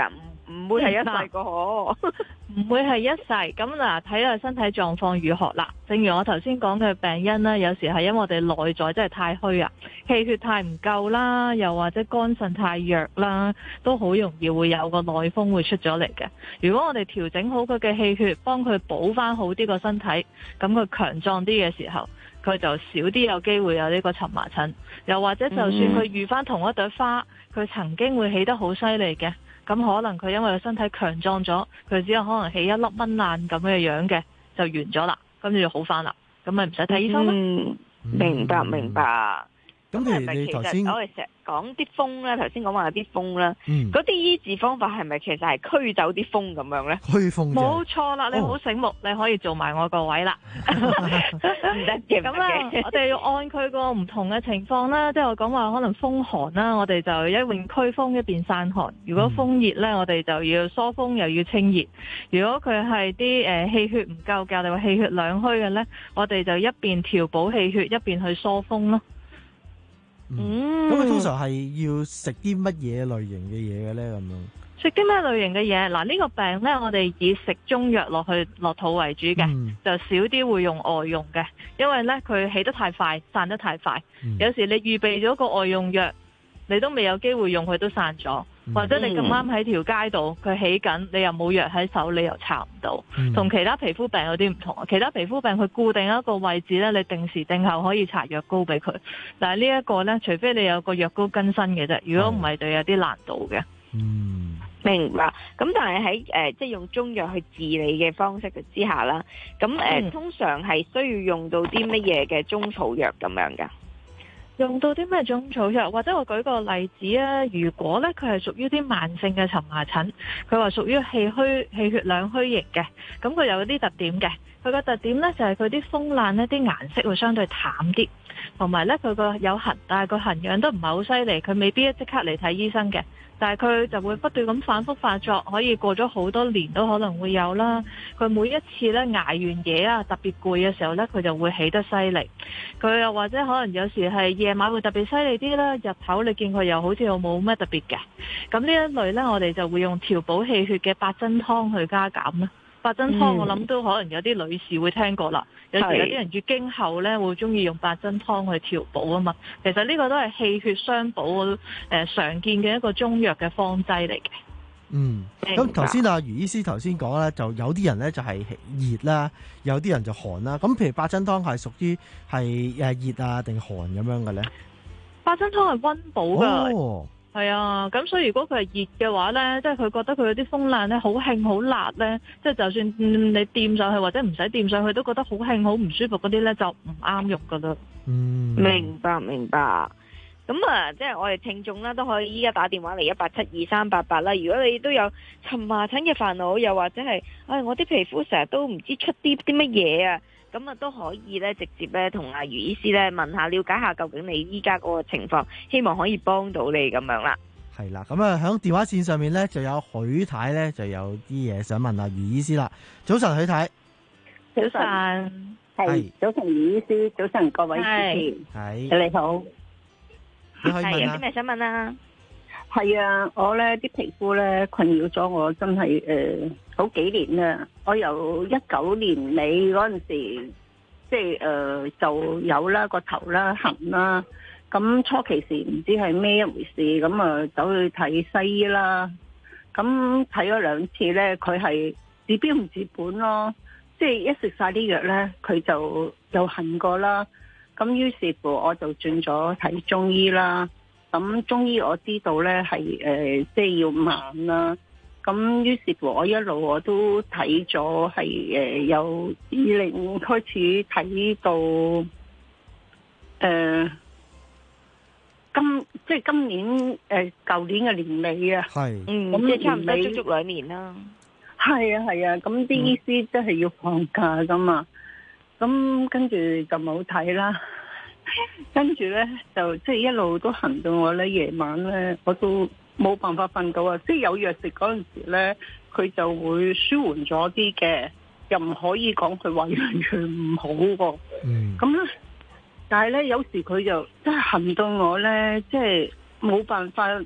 唔會係一世個可。 唔會係一世，咁嗱睇下身體狀況如何啦。正如我頭先講嘅病因啦，有時係因為我哋內在真係太虛啊，氣血太唔夠啦，又或者肝腎太弱啦，都好容易會有個內風會出咗嚟嘅。如果我哋調整好佢嘅氣血，幫佢補翻好啲個身體，咁佢強壯啲嘅時候，佢就少啲有機會有呢個蕁麻疹。又或者就算佢遇翻同一朵花，佢曾經會起得好犀利嘅。咁可能佢因為個身體強壯咗，佢只有可能起一粒蚊爛咁嘅樣嘅，就完咗啦，跟住就好翻啦，咁咪唔使睇醫生咯。 嗯，明白明白。 咁係咪其實我哋成日講啲風咧，頭先講話有啲風啦，嗰啲醫治方法係咪其實係驅走啲風咁樣咧？ 驅風冇錯啦，你好醒目，你可以做埋我個位啦。 唔得嘅， 咁啦，我哋要按佢個唔同嘅情況啦，即係我講話可能風寒啦，我哋就一邊驅風一邊散寒。如果風熱咧，我哋就要疏風又要清熱。如果佢係啲誒氣血唔夠嘅，我哋話氣血兩虛嘅咧，我哋就一邊調補氣血，一邊去疏風咯。 嗯，咁佢通常係要食啲乜嘢類型嘅嘢嘅咧？咁樣食啲咩類型嘅嘢？嗱，呢個病咧，我哋以食中藥落去落肚為主嘅，嗯、就少啲會用外用嘅，因為咧佢起得太快，散得太快。嗯、有時你預備咗個外用藥，你都未有機會用，佢都散咗。或者你咁啱喺條街度，佢起緊，你又冇藥喺手，你又搽唔到。同、嗯、其他皮膚病有啲唔同啊！其他皮膚病佢固定一個位置咧，你定時定候可以搽藥膏俾佢。但係呢一個咧，除非你有個藥膏更新嘅啫，如果唔係就有啲難度嘅。 嗯， 明白。咁但係喺誒即係用中藥去治理嘅方式之下啦，咁誒、呃嗯、通常係需要用到啲乜嘢嘅中草藥咁樣㗎？ 用到啲咩中草藥，或者我舉個例子啊，如果咧佢係屬於啲慢性嘅蕁麻疹，佢話屬於氣虛氣血兩虛型嘅，咁佢有啲特點嘅。佢個特點咧就係佢啲風爛呢啲顏色會相對淡啲，同埋咧佢個有痕，但係個痕癢都唔係好犀利，佢未必即刻嚟睇醫生嘅。但係佢就會不斷咁反覆發作，可以過咗好多年都可能會有啦。佢每一次咧捱完夜啊，特別攰嘅時候咧，佢就會起得犀利。佢又或者可能有時係夜晚會特別犀利啲啦，日頭你見佢又好似冇咩特別嘅。咁呢一類咧，我哋就會用調補氣血嘅八珍湯去加減啦。八珍湯我諗都可能有啲女士會聽過啦，有時有啲人月經後咧會中意用八珍湯去調補啊嘛。其實呢個都係氣血雙補誒常見嘅一個中藥嘅方劑嚟嘅。 嗯，咁頭先阿余醫師頭先講咧，就有啲人咧就係熱啦，有啲人就寒啦。咁譬如八珍湯係屬於係誒熱啊定寒咁樣嘅咧？八珍湯係溫補噶。哦係啊，咁所以如果佢係熱嘅話咧，即係佢覺得佢有啲風爛咧，好興好辣咧，即係就算你掂上去或者唔使掂上去，都覺得好興好唔舒服嗰啲咧，就唔啱用噶啦。嗯， 明白明白。咁啊，即係我哋聽眾啦，都可以依家打電話嚟一八七二三八八啦。如果你都有蕁麻疹嘅煩惱，又或者係，唉，我啲皮膚成日都唔知出啲啲乜嘢啊，咁啊都可以咧，直接咧同阿余醫師咧問下，了解下究竟你依家嗰個情況，希望可以幫到你咁樣啦。 係啦，咁啊喺電話線上面咧就有許太咧就有啲嘢想問阿余醫師啦。早晨，許太。 早晨，係早晨，余醫師，早晨各位主持，係你好。 係有啲咩想問啊？ 係啊，我咧啲皮膚咧困擾咗我，真係誒。呃好幾年啦，我由一九年尾嗰陣時，即係誒、呃、就有啦個頭啦痕啦，咁初期時唔知係咩一回事，咁啊走去睇西醫啦，咁睇咗兩次咧，佢係治標唔治本咯，即係一食晒啲藥咧，佢就又痕過啦，咁於是乎我就轉咗睇中醫啦，咁中醫我知道咧係誒即係要慢啦。咁於是乎，我一路我都睇咗，係誒由二零開始睇到誒、呃、今即係今年誒舊、呃、年嘅年尾啊， 係嗯，咁即係差唔多足足兩年啦。 係啊係啊，咁啲醫師真係要放假噶嘛，咁、嗯、跟住就冇睇啦，跟住咧就即係一路都行到我咧夜晚咧我都冇辦法瞓到啊！即係有藥食嗰陣時咧，佢就會舒緩咗啲嘅，又唔可以講佢話完全唔好喎。嗯。咁咧，但係咧有時佢就真係痕到我咧，即係冇辦法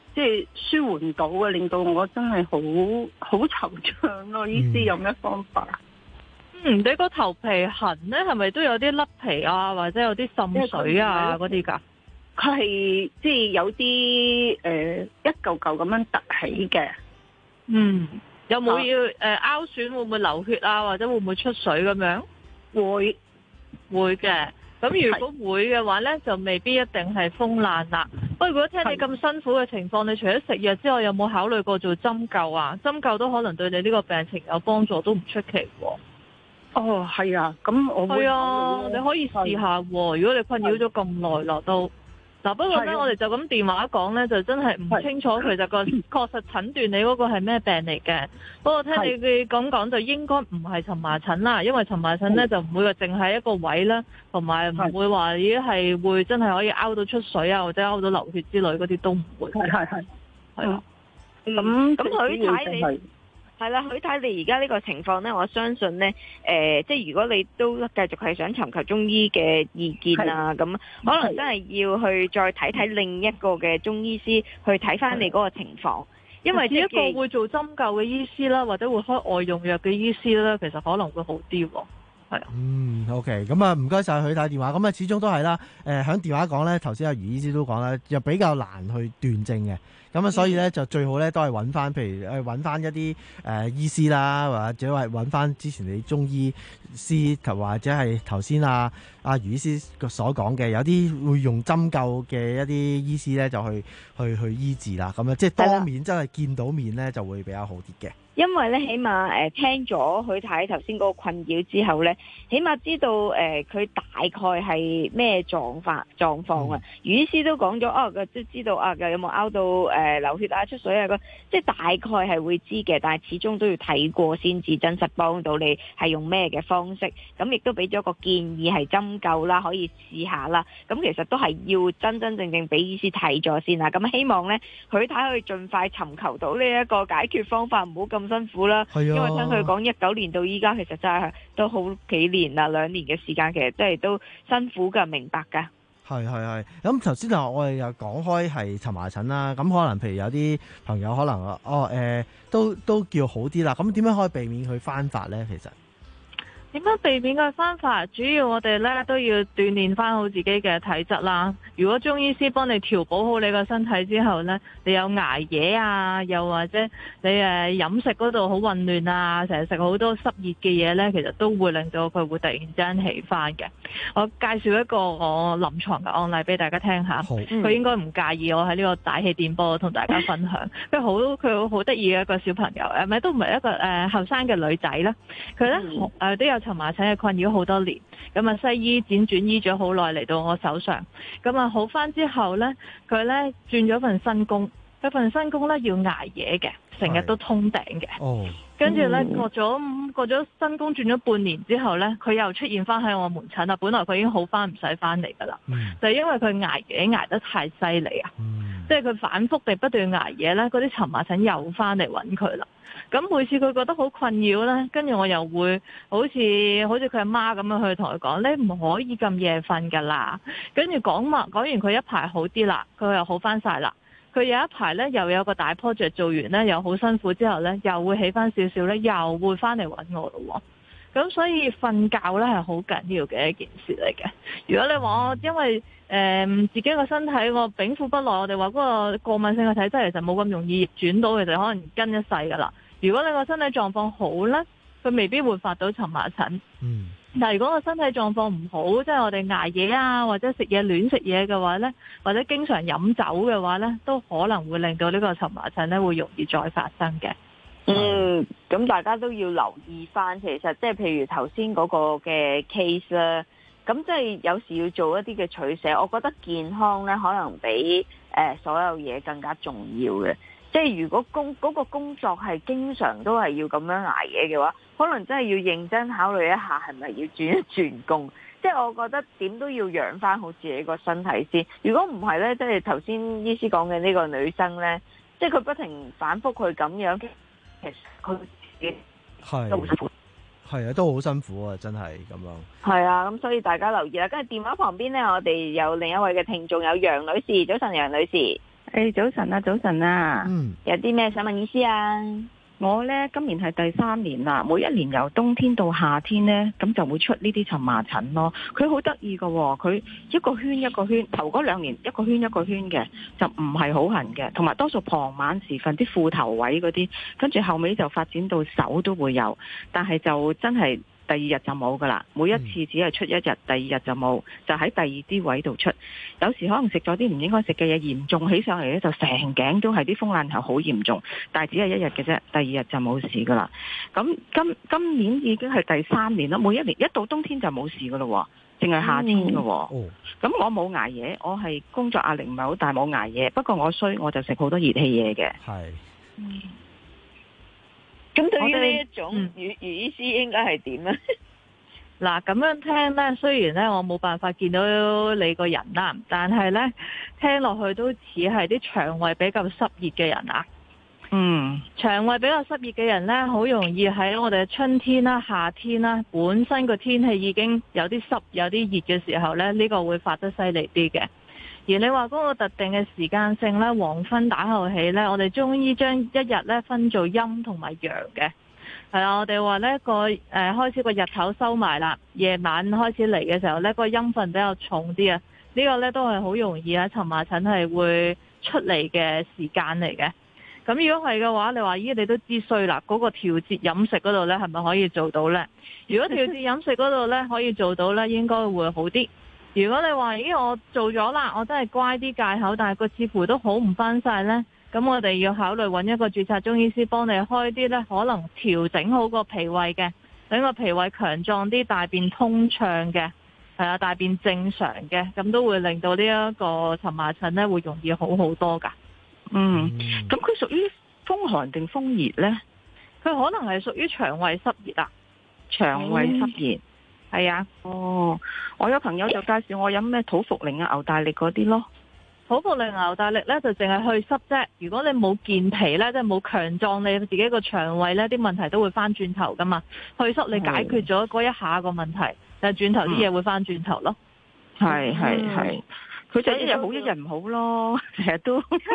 即係舒緩到嘅，令到我真係好好惆悵咯。醫師有咩方法？ 嗯，你個頭皮痕咧，係咪都有啲甩皮啊，或者有啲滲水啊嗰啲㗎？ 佢係即係有啲誒、呃、一嚿嚿咁樣凸起嘅。 嗯，有冇要誒凹損？會唔會流血啊？或者會唔會出水咁樣？ 會會嘅。咁如果會嘅話咧，就未必一定係風爛啦。不過如果聽你咁辛苦嘅情況，你除咗食藥之外，有冇考慮過做針灸啊？針灸都可能對你呢個病情有幫助，都唔出奇喎。 哦，係啊，咁我會係啊，你可以試下喎。如果你困擾咗咁耐啦，都嗱，不過咧，我哋就咁電話講咧，就真係唔清楚其實個確實診斷你嗰個係咩病嚟嘅。不過聽你嘅講講，就應該唔係蕁麻疹啦，因為蕁麻疹咧就唔會話淨係一個位啦，同埋唔會話已經係會真係可以拗到出水啊，或者拗到流血之類嗰啲都唔會。 係係係， 係啊。 咁咁許太你係啦，許太你而家呢個情況呢，我相信呢，誒、呃，即係如果你都繼續係想尋求中醫嘅意見啊，咁可能真係要去再睇睇另一個嘅中醫師去睇翻你嗰個情況，因為一個會做針灸嘅醫師啦，或者會開外用藥嘅醫師啦，其實可能會好啲喎。係啊， 嗯 ，OK，咁啊，唔該晒許太電話，咁啊，始終都係啦，誒、呃，響電話講咧，頭先阿余醫師都講啦，又比較難去斷症嘅，咁啊，所以咧就最好咧都係揾翻，譬如誒揾翻一啲誒、呃、醫師啦，或者係揾翻之前你中醫師，或者係頭先啊阿余醫師所講嘅，有啲會用針灸嘅一啲醫師咧，就去去去醫治啦，咁啊，即係當面真係見到面咧，就會比較好啲嘅。 因為咧，起碼誒、呃、聽咗許太頭先嗰個困擾之後咧，起碼知道誒佢、呃、大概係咩狀況狀況啊。余醫師都講咗，哦，佢都知道啊，有冇拗到誒、呃、流血啊、出水啊，個即係大概係會知嘅，但係始終都要睇過先至真實幫到你係用咩嘅方式。咁亦都俾咗個建議係針灸啦，可以試下啦。咁其實都係要真真正正俾醫師睇咗先啦。咁希望咧，許太可以盡快尋求到呢一個解決方法，唔好咁辛苦啦，因為聽佢講一九年到依家，其實真係都好幾年啦，兩年嘅時間，其實真係都辛苦噶，明白噶。 係係係，咁頭先啊，我哋又講開係蕁麻疹啦，咁可能譬如有啲朋友可能哦誒、呃，都都叫好啲啦，咁點樣可以避免佢翻發咧？其實？ 點樣避免嘅方法？主要我哋咧都要鍛煉翻好自己嘅體質啦。如果中醫師幫你調補好你個身體之後咧，你有捱夜啊，又或者你誒飲食嗰度好混亂啊，成日食好多濕熱嘅嘢咧，其實都會令到佢會突然之間起翻嘅。我介紹一個我臨床嘅案例俾大家聽下，佢應該唔介意我喺呢個大氣電波同大家分享。佢好佢好得意嘅一個小朋友，誒咪都唔係一個誒後生嘅女仔啦。佢咧誒都有蕁麻疹嘅困擾好多年，咁啊西醫輾轉醫咗好耐嚟到我手上，咁啊好翻之後呢，佢呢轉咗份新工，嗰份新工呢要捱夜嘅，成日都通頂嘅。哦，跟住呢，過咗過咗新工轉咗半年之後呢，佢又出現翻喺我門診啦。本來佢已經好翻唔使翻嚟噶啦，就係因為佢捱夜捱得太犀利啊，即係佢反覆地不斷捱夜呢，嗰啲蕁麻疹又翻嚟揾佢啦。咁每次佢覺得好困擾咧，跟住我又會好似好似佢阿媽咁樣去同佢講，你唔可以咁夜瞓噶啦。跟住講嘛，講完佢一排好啲啦，佢又好翻晒啦。佢有一排咧又有個大 project 做完咧，又好辛苦之後咧，又會起翻少少咧，又會翻嚟揾我咯。咁所以瞓覺咧係好緊要嘅一件事嚟嘅。如果你話我因為誒、呃、自己個身體我禀賦不耐，我哋話嗰個過敏性嘅體質其實冇咁容易逆轉到，其實可能跟一世噶啦。如果你個身體狀況好咧，佢未必會發到蕁麻疹。嗯。但係如果個身體狀況唔好，即係我哋捱夜啊，或者食嘢亂食嘢嘅話咧，或者經常飲酒嘅話咧，都可能會令到呢個蕁麻疹咧會容易再發生嘅。 嗯，咁大家都要留意翻，其實即係譬如頭先嗰個嘅 case 啦，咁即係有時要做一啲嘅取捨。我覺得健康咧可能比誒、呃、所有嘢更加重要嘅。即係如果工嗰、嗰個工作係經常都係要咁樣捱夜嘅話，可能真係要認真考慮一下係咪要轉一轉工。即係我覺得點都要養翻好自己個身體先。如果唔係咧，即係頭先醫師講嘅呢個女生咧，即係佢不停反覆去咁樣，其實佢自己都好辛苦。 係啊，都好辛苦啊，真係咁樣。 係啊，咁所以大家留意啦。跟住電話旁邊咧，我哋有另一位嘅聽眾有楊女士，早晨楊女士。 誒，早晨啊，早晨啊， 嗯， 有啲咩想問醫師啊？ 我呢今年係第三年啦，每一年由冬天到夏天呢，咁就會出呢啲蕁麻疹咯。佢好得意噶，佢一個圈一個圈，頭嗰兩年一個圈一個圈嘅，就唔係好痕嘅，同埋多數傍晚時分啲褲頭位嗰啲，跟住後尾就發展到手都會有，但係就真係。第二日就冇噶啦，每一次只係出一日，第二日就冇，就喺第二啲位度出。有時可能食咗啲唔應該食嘅嘢，嚴重起上嚟咧，就成頸都係啲風爛頭，好嚴重。但係只係一日嘅啫，第二日就冇事噶啦。咁今今年已經係第三年啦，每一年一到冬天就冇事噶咯，淨係夏天噶。咁、嗯哦、我冇捱夜，我係工作壓力唔係好大，冇捱夜。不過我衰，我就食好多熱氣嘢嘅。 係。 嗯咁對於呢一種余余醫師應該係點啊？ 嗱，咁樣聽咧，雖然咧我冇辦法見到你個人啦，但係咧聽落去都似係啲腸胃比較濕熱嘅人啊。 嗯， 腸胃比較濕熱嘅人咧，好容易喺我哋春天啦、夏天啦，本身個天氣已經有啲濕、有啲熱嘅時候咧，呢個會發得犀利啲嘅。而你話嗰個特定嘅時間性咧，黃昏打後起咧，我哋中醫將一日咧分做陰同埋陽嘅。係啊，我哋話呢個誒、呃、開始個日頭收埋啦，夜晚開始嚟嘅時候呢，個陰分比較重啲啊。呢、這個呢都係好容易啊，蕁麻疹係會出嚟嘅時間嚟嘅。咁如果係嘅話，你話咦你都知衰啦，嗰、那個調節飲食嗰度呢係咪可以做到呢？如果調節飲食嗰度呢可以做到呢，應該會好啲。如果你話咦我做咗啦，我真係乖啲戒口，但係個似乎都好唔翻晒呢。咁我哋要考慮揾一個註冊中醫師幫你開啲呢，可能調整好個脾胃嘅，等個脾胃強壯啲，大便通暢嘅，係啊，大便正常嘅，咁都會令到呢一個蕁麻疹呢會容易好好多噶。 嗯，咁佢屬於風寒定風熱呢？ 佢可能係屬於腸胃濕熱啊， 腸胃濕熱。 係啊， 哦，我有朋友就介紹我飲咩土茯苓啊、牛大力嗰啲咯。 土茯苓、牛大力咧就淨係去濕啫。如果你冇健脾咧，即係冇強壯你自己個腸胃咧，啲問題都會翻轉頭噶嘛。去濕你解決咗嗰一下個問題，但係轉頭啲嘢會翻轉頭咯。 係係係，佢就一日好一日唔好咯，成日都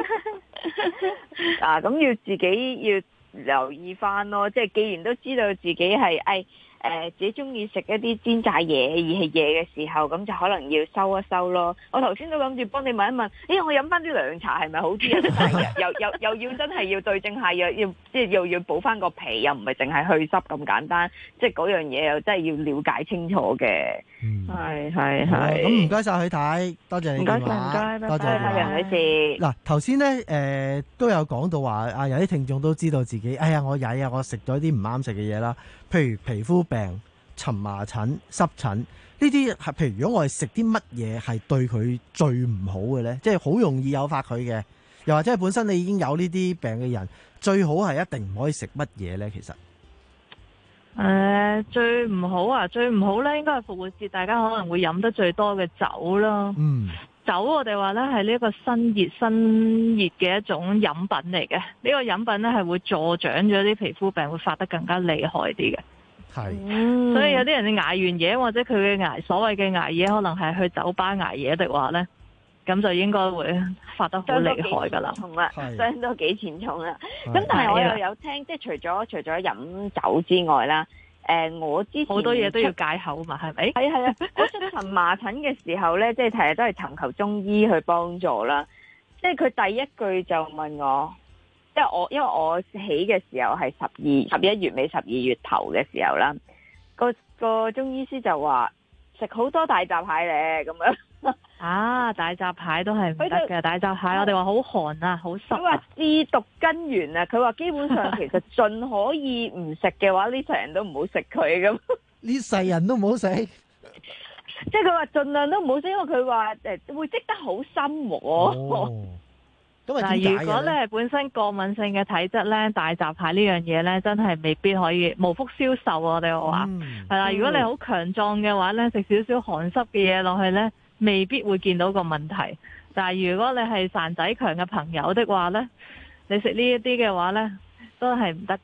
啊，咁要自己要留意翻咯。即係既然都知道自己係誒。誒、呃、自己中意食一啲煎炸嘢、熱氣嘢嘅時候，咁就可能要收一收咯。我頭先都諗住幫你問一問，咦，我飲翻啲涼茶係咪好啲啊？又又又要真係要對症下藥，要即係又要補翻個脾，又唔係淨係去濕咁簡單。即係嗰樣嘢又真係要了解清楚嘅。係係係。 咁唔該晒許太，多謝你電話。 唔該唔該， 多謝你。 楊女士。 嗱，頭先咧誒都有講到話啊，有啲聽眾都知道自己，哎呀我曳啊，我食咗啲唔啱食嘅嘢啦，譬如皮膚病、蕁麻疹、濕疹呢啲係，譬如如果我係食啲乜嘢係對佢最唔好嘅呢？即係好容易誘發佢嘅，又或者係本身你已經有呢啲病嘅人，最好係一定唔可以食乜嘢呢？其實，誒、 呃、最唔好啊，最唔好呢應該係復活節，大家可能會飲得最多嘅酒咯。 嗯， 酒我哋話呢係呢一個新熱新熱嘅一種飲品嚟嘅，呢、這個飲品呢係會助長咗啲皮膚病會發得更加厲害啲嘅。 係， 所以有啲人你捱完嘢，或者佢嘅捱所謂嘅捱嘢，可能係去酒吧捱嘢的話咧，咁就應該會發得好厲害噶啦， 重啦，傷多幾錢重啦。咁但係我又有聽，即係除咗除咗飲酒之外啦，誒、呃，我之前好多嘢都要戒口嘛，係咪？ 係係啊，我出蕁麻疹嘅時候咧，即係成日都係尋求中醫去幫助啦。即係佢第一句就問我。即係我，因為我起嘅時候係十二、十一月尾、十二月頭嘅時候啦，個個中醫師就話食好多大閘蟹咧，咁樣啊，大閘蟹都係唔得嘅，大閘蟹我哋話好寒啊，好濕。 佢話治毒根源啊，佢話基本上其實盡可以唔食嘅話，呢世人都唔好食佢咁。 呢世人都唔好食， 即係佢話盡量都唔好食，因為佢話誒會積得好深喎。 哦嗱，如果咧本身過敏性嘅體質咧，大閘蟹呢樣嘢咧，真係未必可以無福消受啊！我哋話係啦，如果你好強壯嘅話咧，食少少寒濕嘅嘢落去咧，未必會見到個問題。但係如果你係孱仔強嘅朋友的話咧，你食呢一啲嘅話咧，都係唔得嘅。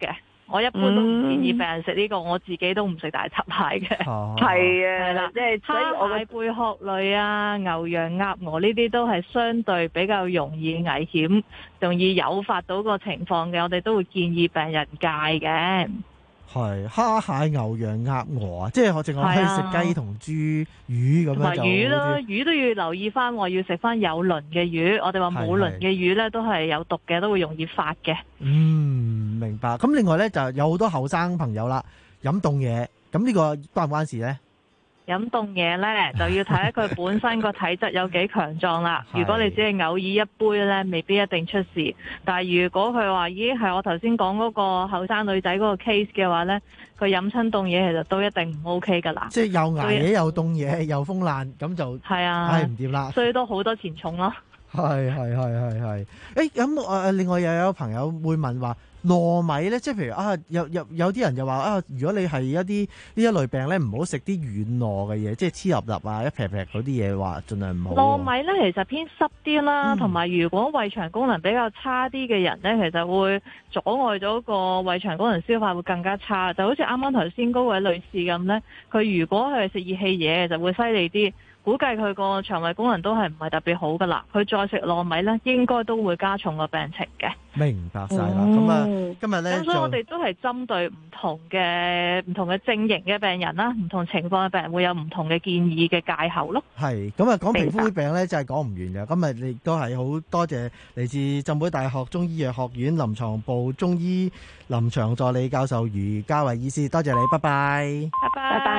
我一般都唔建議病人食呢個，我自己都唔食大閘蟹嘅。 哦， 係啊， 係啦， 即係所以我蝦蟹、貝殼類啊、牛羊鴨鵝呢啲都係相對比較容易危險，容易誘發到個情況嘅，我哋都會建議病人戒嘅。 係蝦蟹牛羊鴨鵝啊，即係我淨係可以食雞同豬魚咁同埋樣就魚啦， 好啲魚都要留意翻，話要食翻有鱗嘅魚。我哋話冇鱗嘅魚咧，都係有毒嘅，都會容易發嘅。 嗯，明白。咁另外咧就有好多後生朋友啦，飲凍嘢，咁呢個關唔關事咧？ 飲凍嘢咧，就要睇下佢本身個體質有幾強壯啦。如果你只係偶爾一杯咧，未必一定出事。但係如果佢話已經係我頭先講嗰個後生女仔嗰個 case 嘅話咧，佢飲親凍嘢其實都一定唔 OK 噶啦。 即係又捱嘢又凍嘢又風爛，咁就係啊， 唉唔掂啦。 所以都好多錢重咯。 係係係係係。誒咁誒，另外又有朋友會問話糯米咧，即係譬如啊，有有有啲人就話啊，如果你係一啲呢一類病咧，唔好食啲軟糯嘅嘢，即係黐粒粒啊、一撇撇嗰啲嘢，話盡量唔好。 糯米咧其實偏濕啲啦，同埋、嗯、如果胃腸功能比較差啲嘅人咧，其實會阻礙咗個胃腸功能消化會更加差。就好似啱啱頭先嗰位女士咁咧，佢如果係食熱氣嘢就會犀利啲。估計佢個腸胃功能都係唔係特別好噶啦，佢再食糯米咧，應該都會加重個病情嘅。 明白晒啦，咁啊、嗯，今日咧咁所以我哋都係針對唔同嘅唔同嘅症型嘅病人啦，唔同情況嘅病人會有唔同嘅建議嘅戒口咯。 係，咁啊講皮膚病咧就係講唔完嘅，今日亦都係好多謝嚟自浸會大學中醫藥學院臨床部中醫臨床助理教授余嘉慧醫師，多謝你，拜拜， 拜拜。拜拜。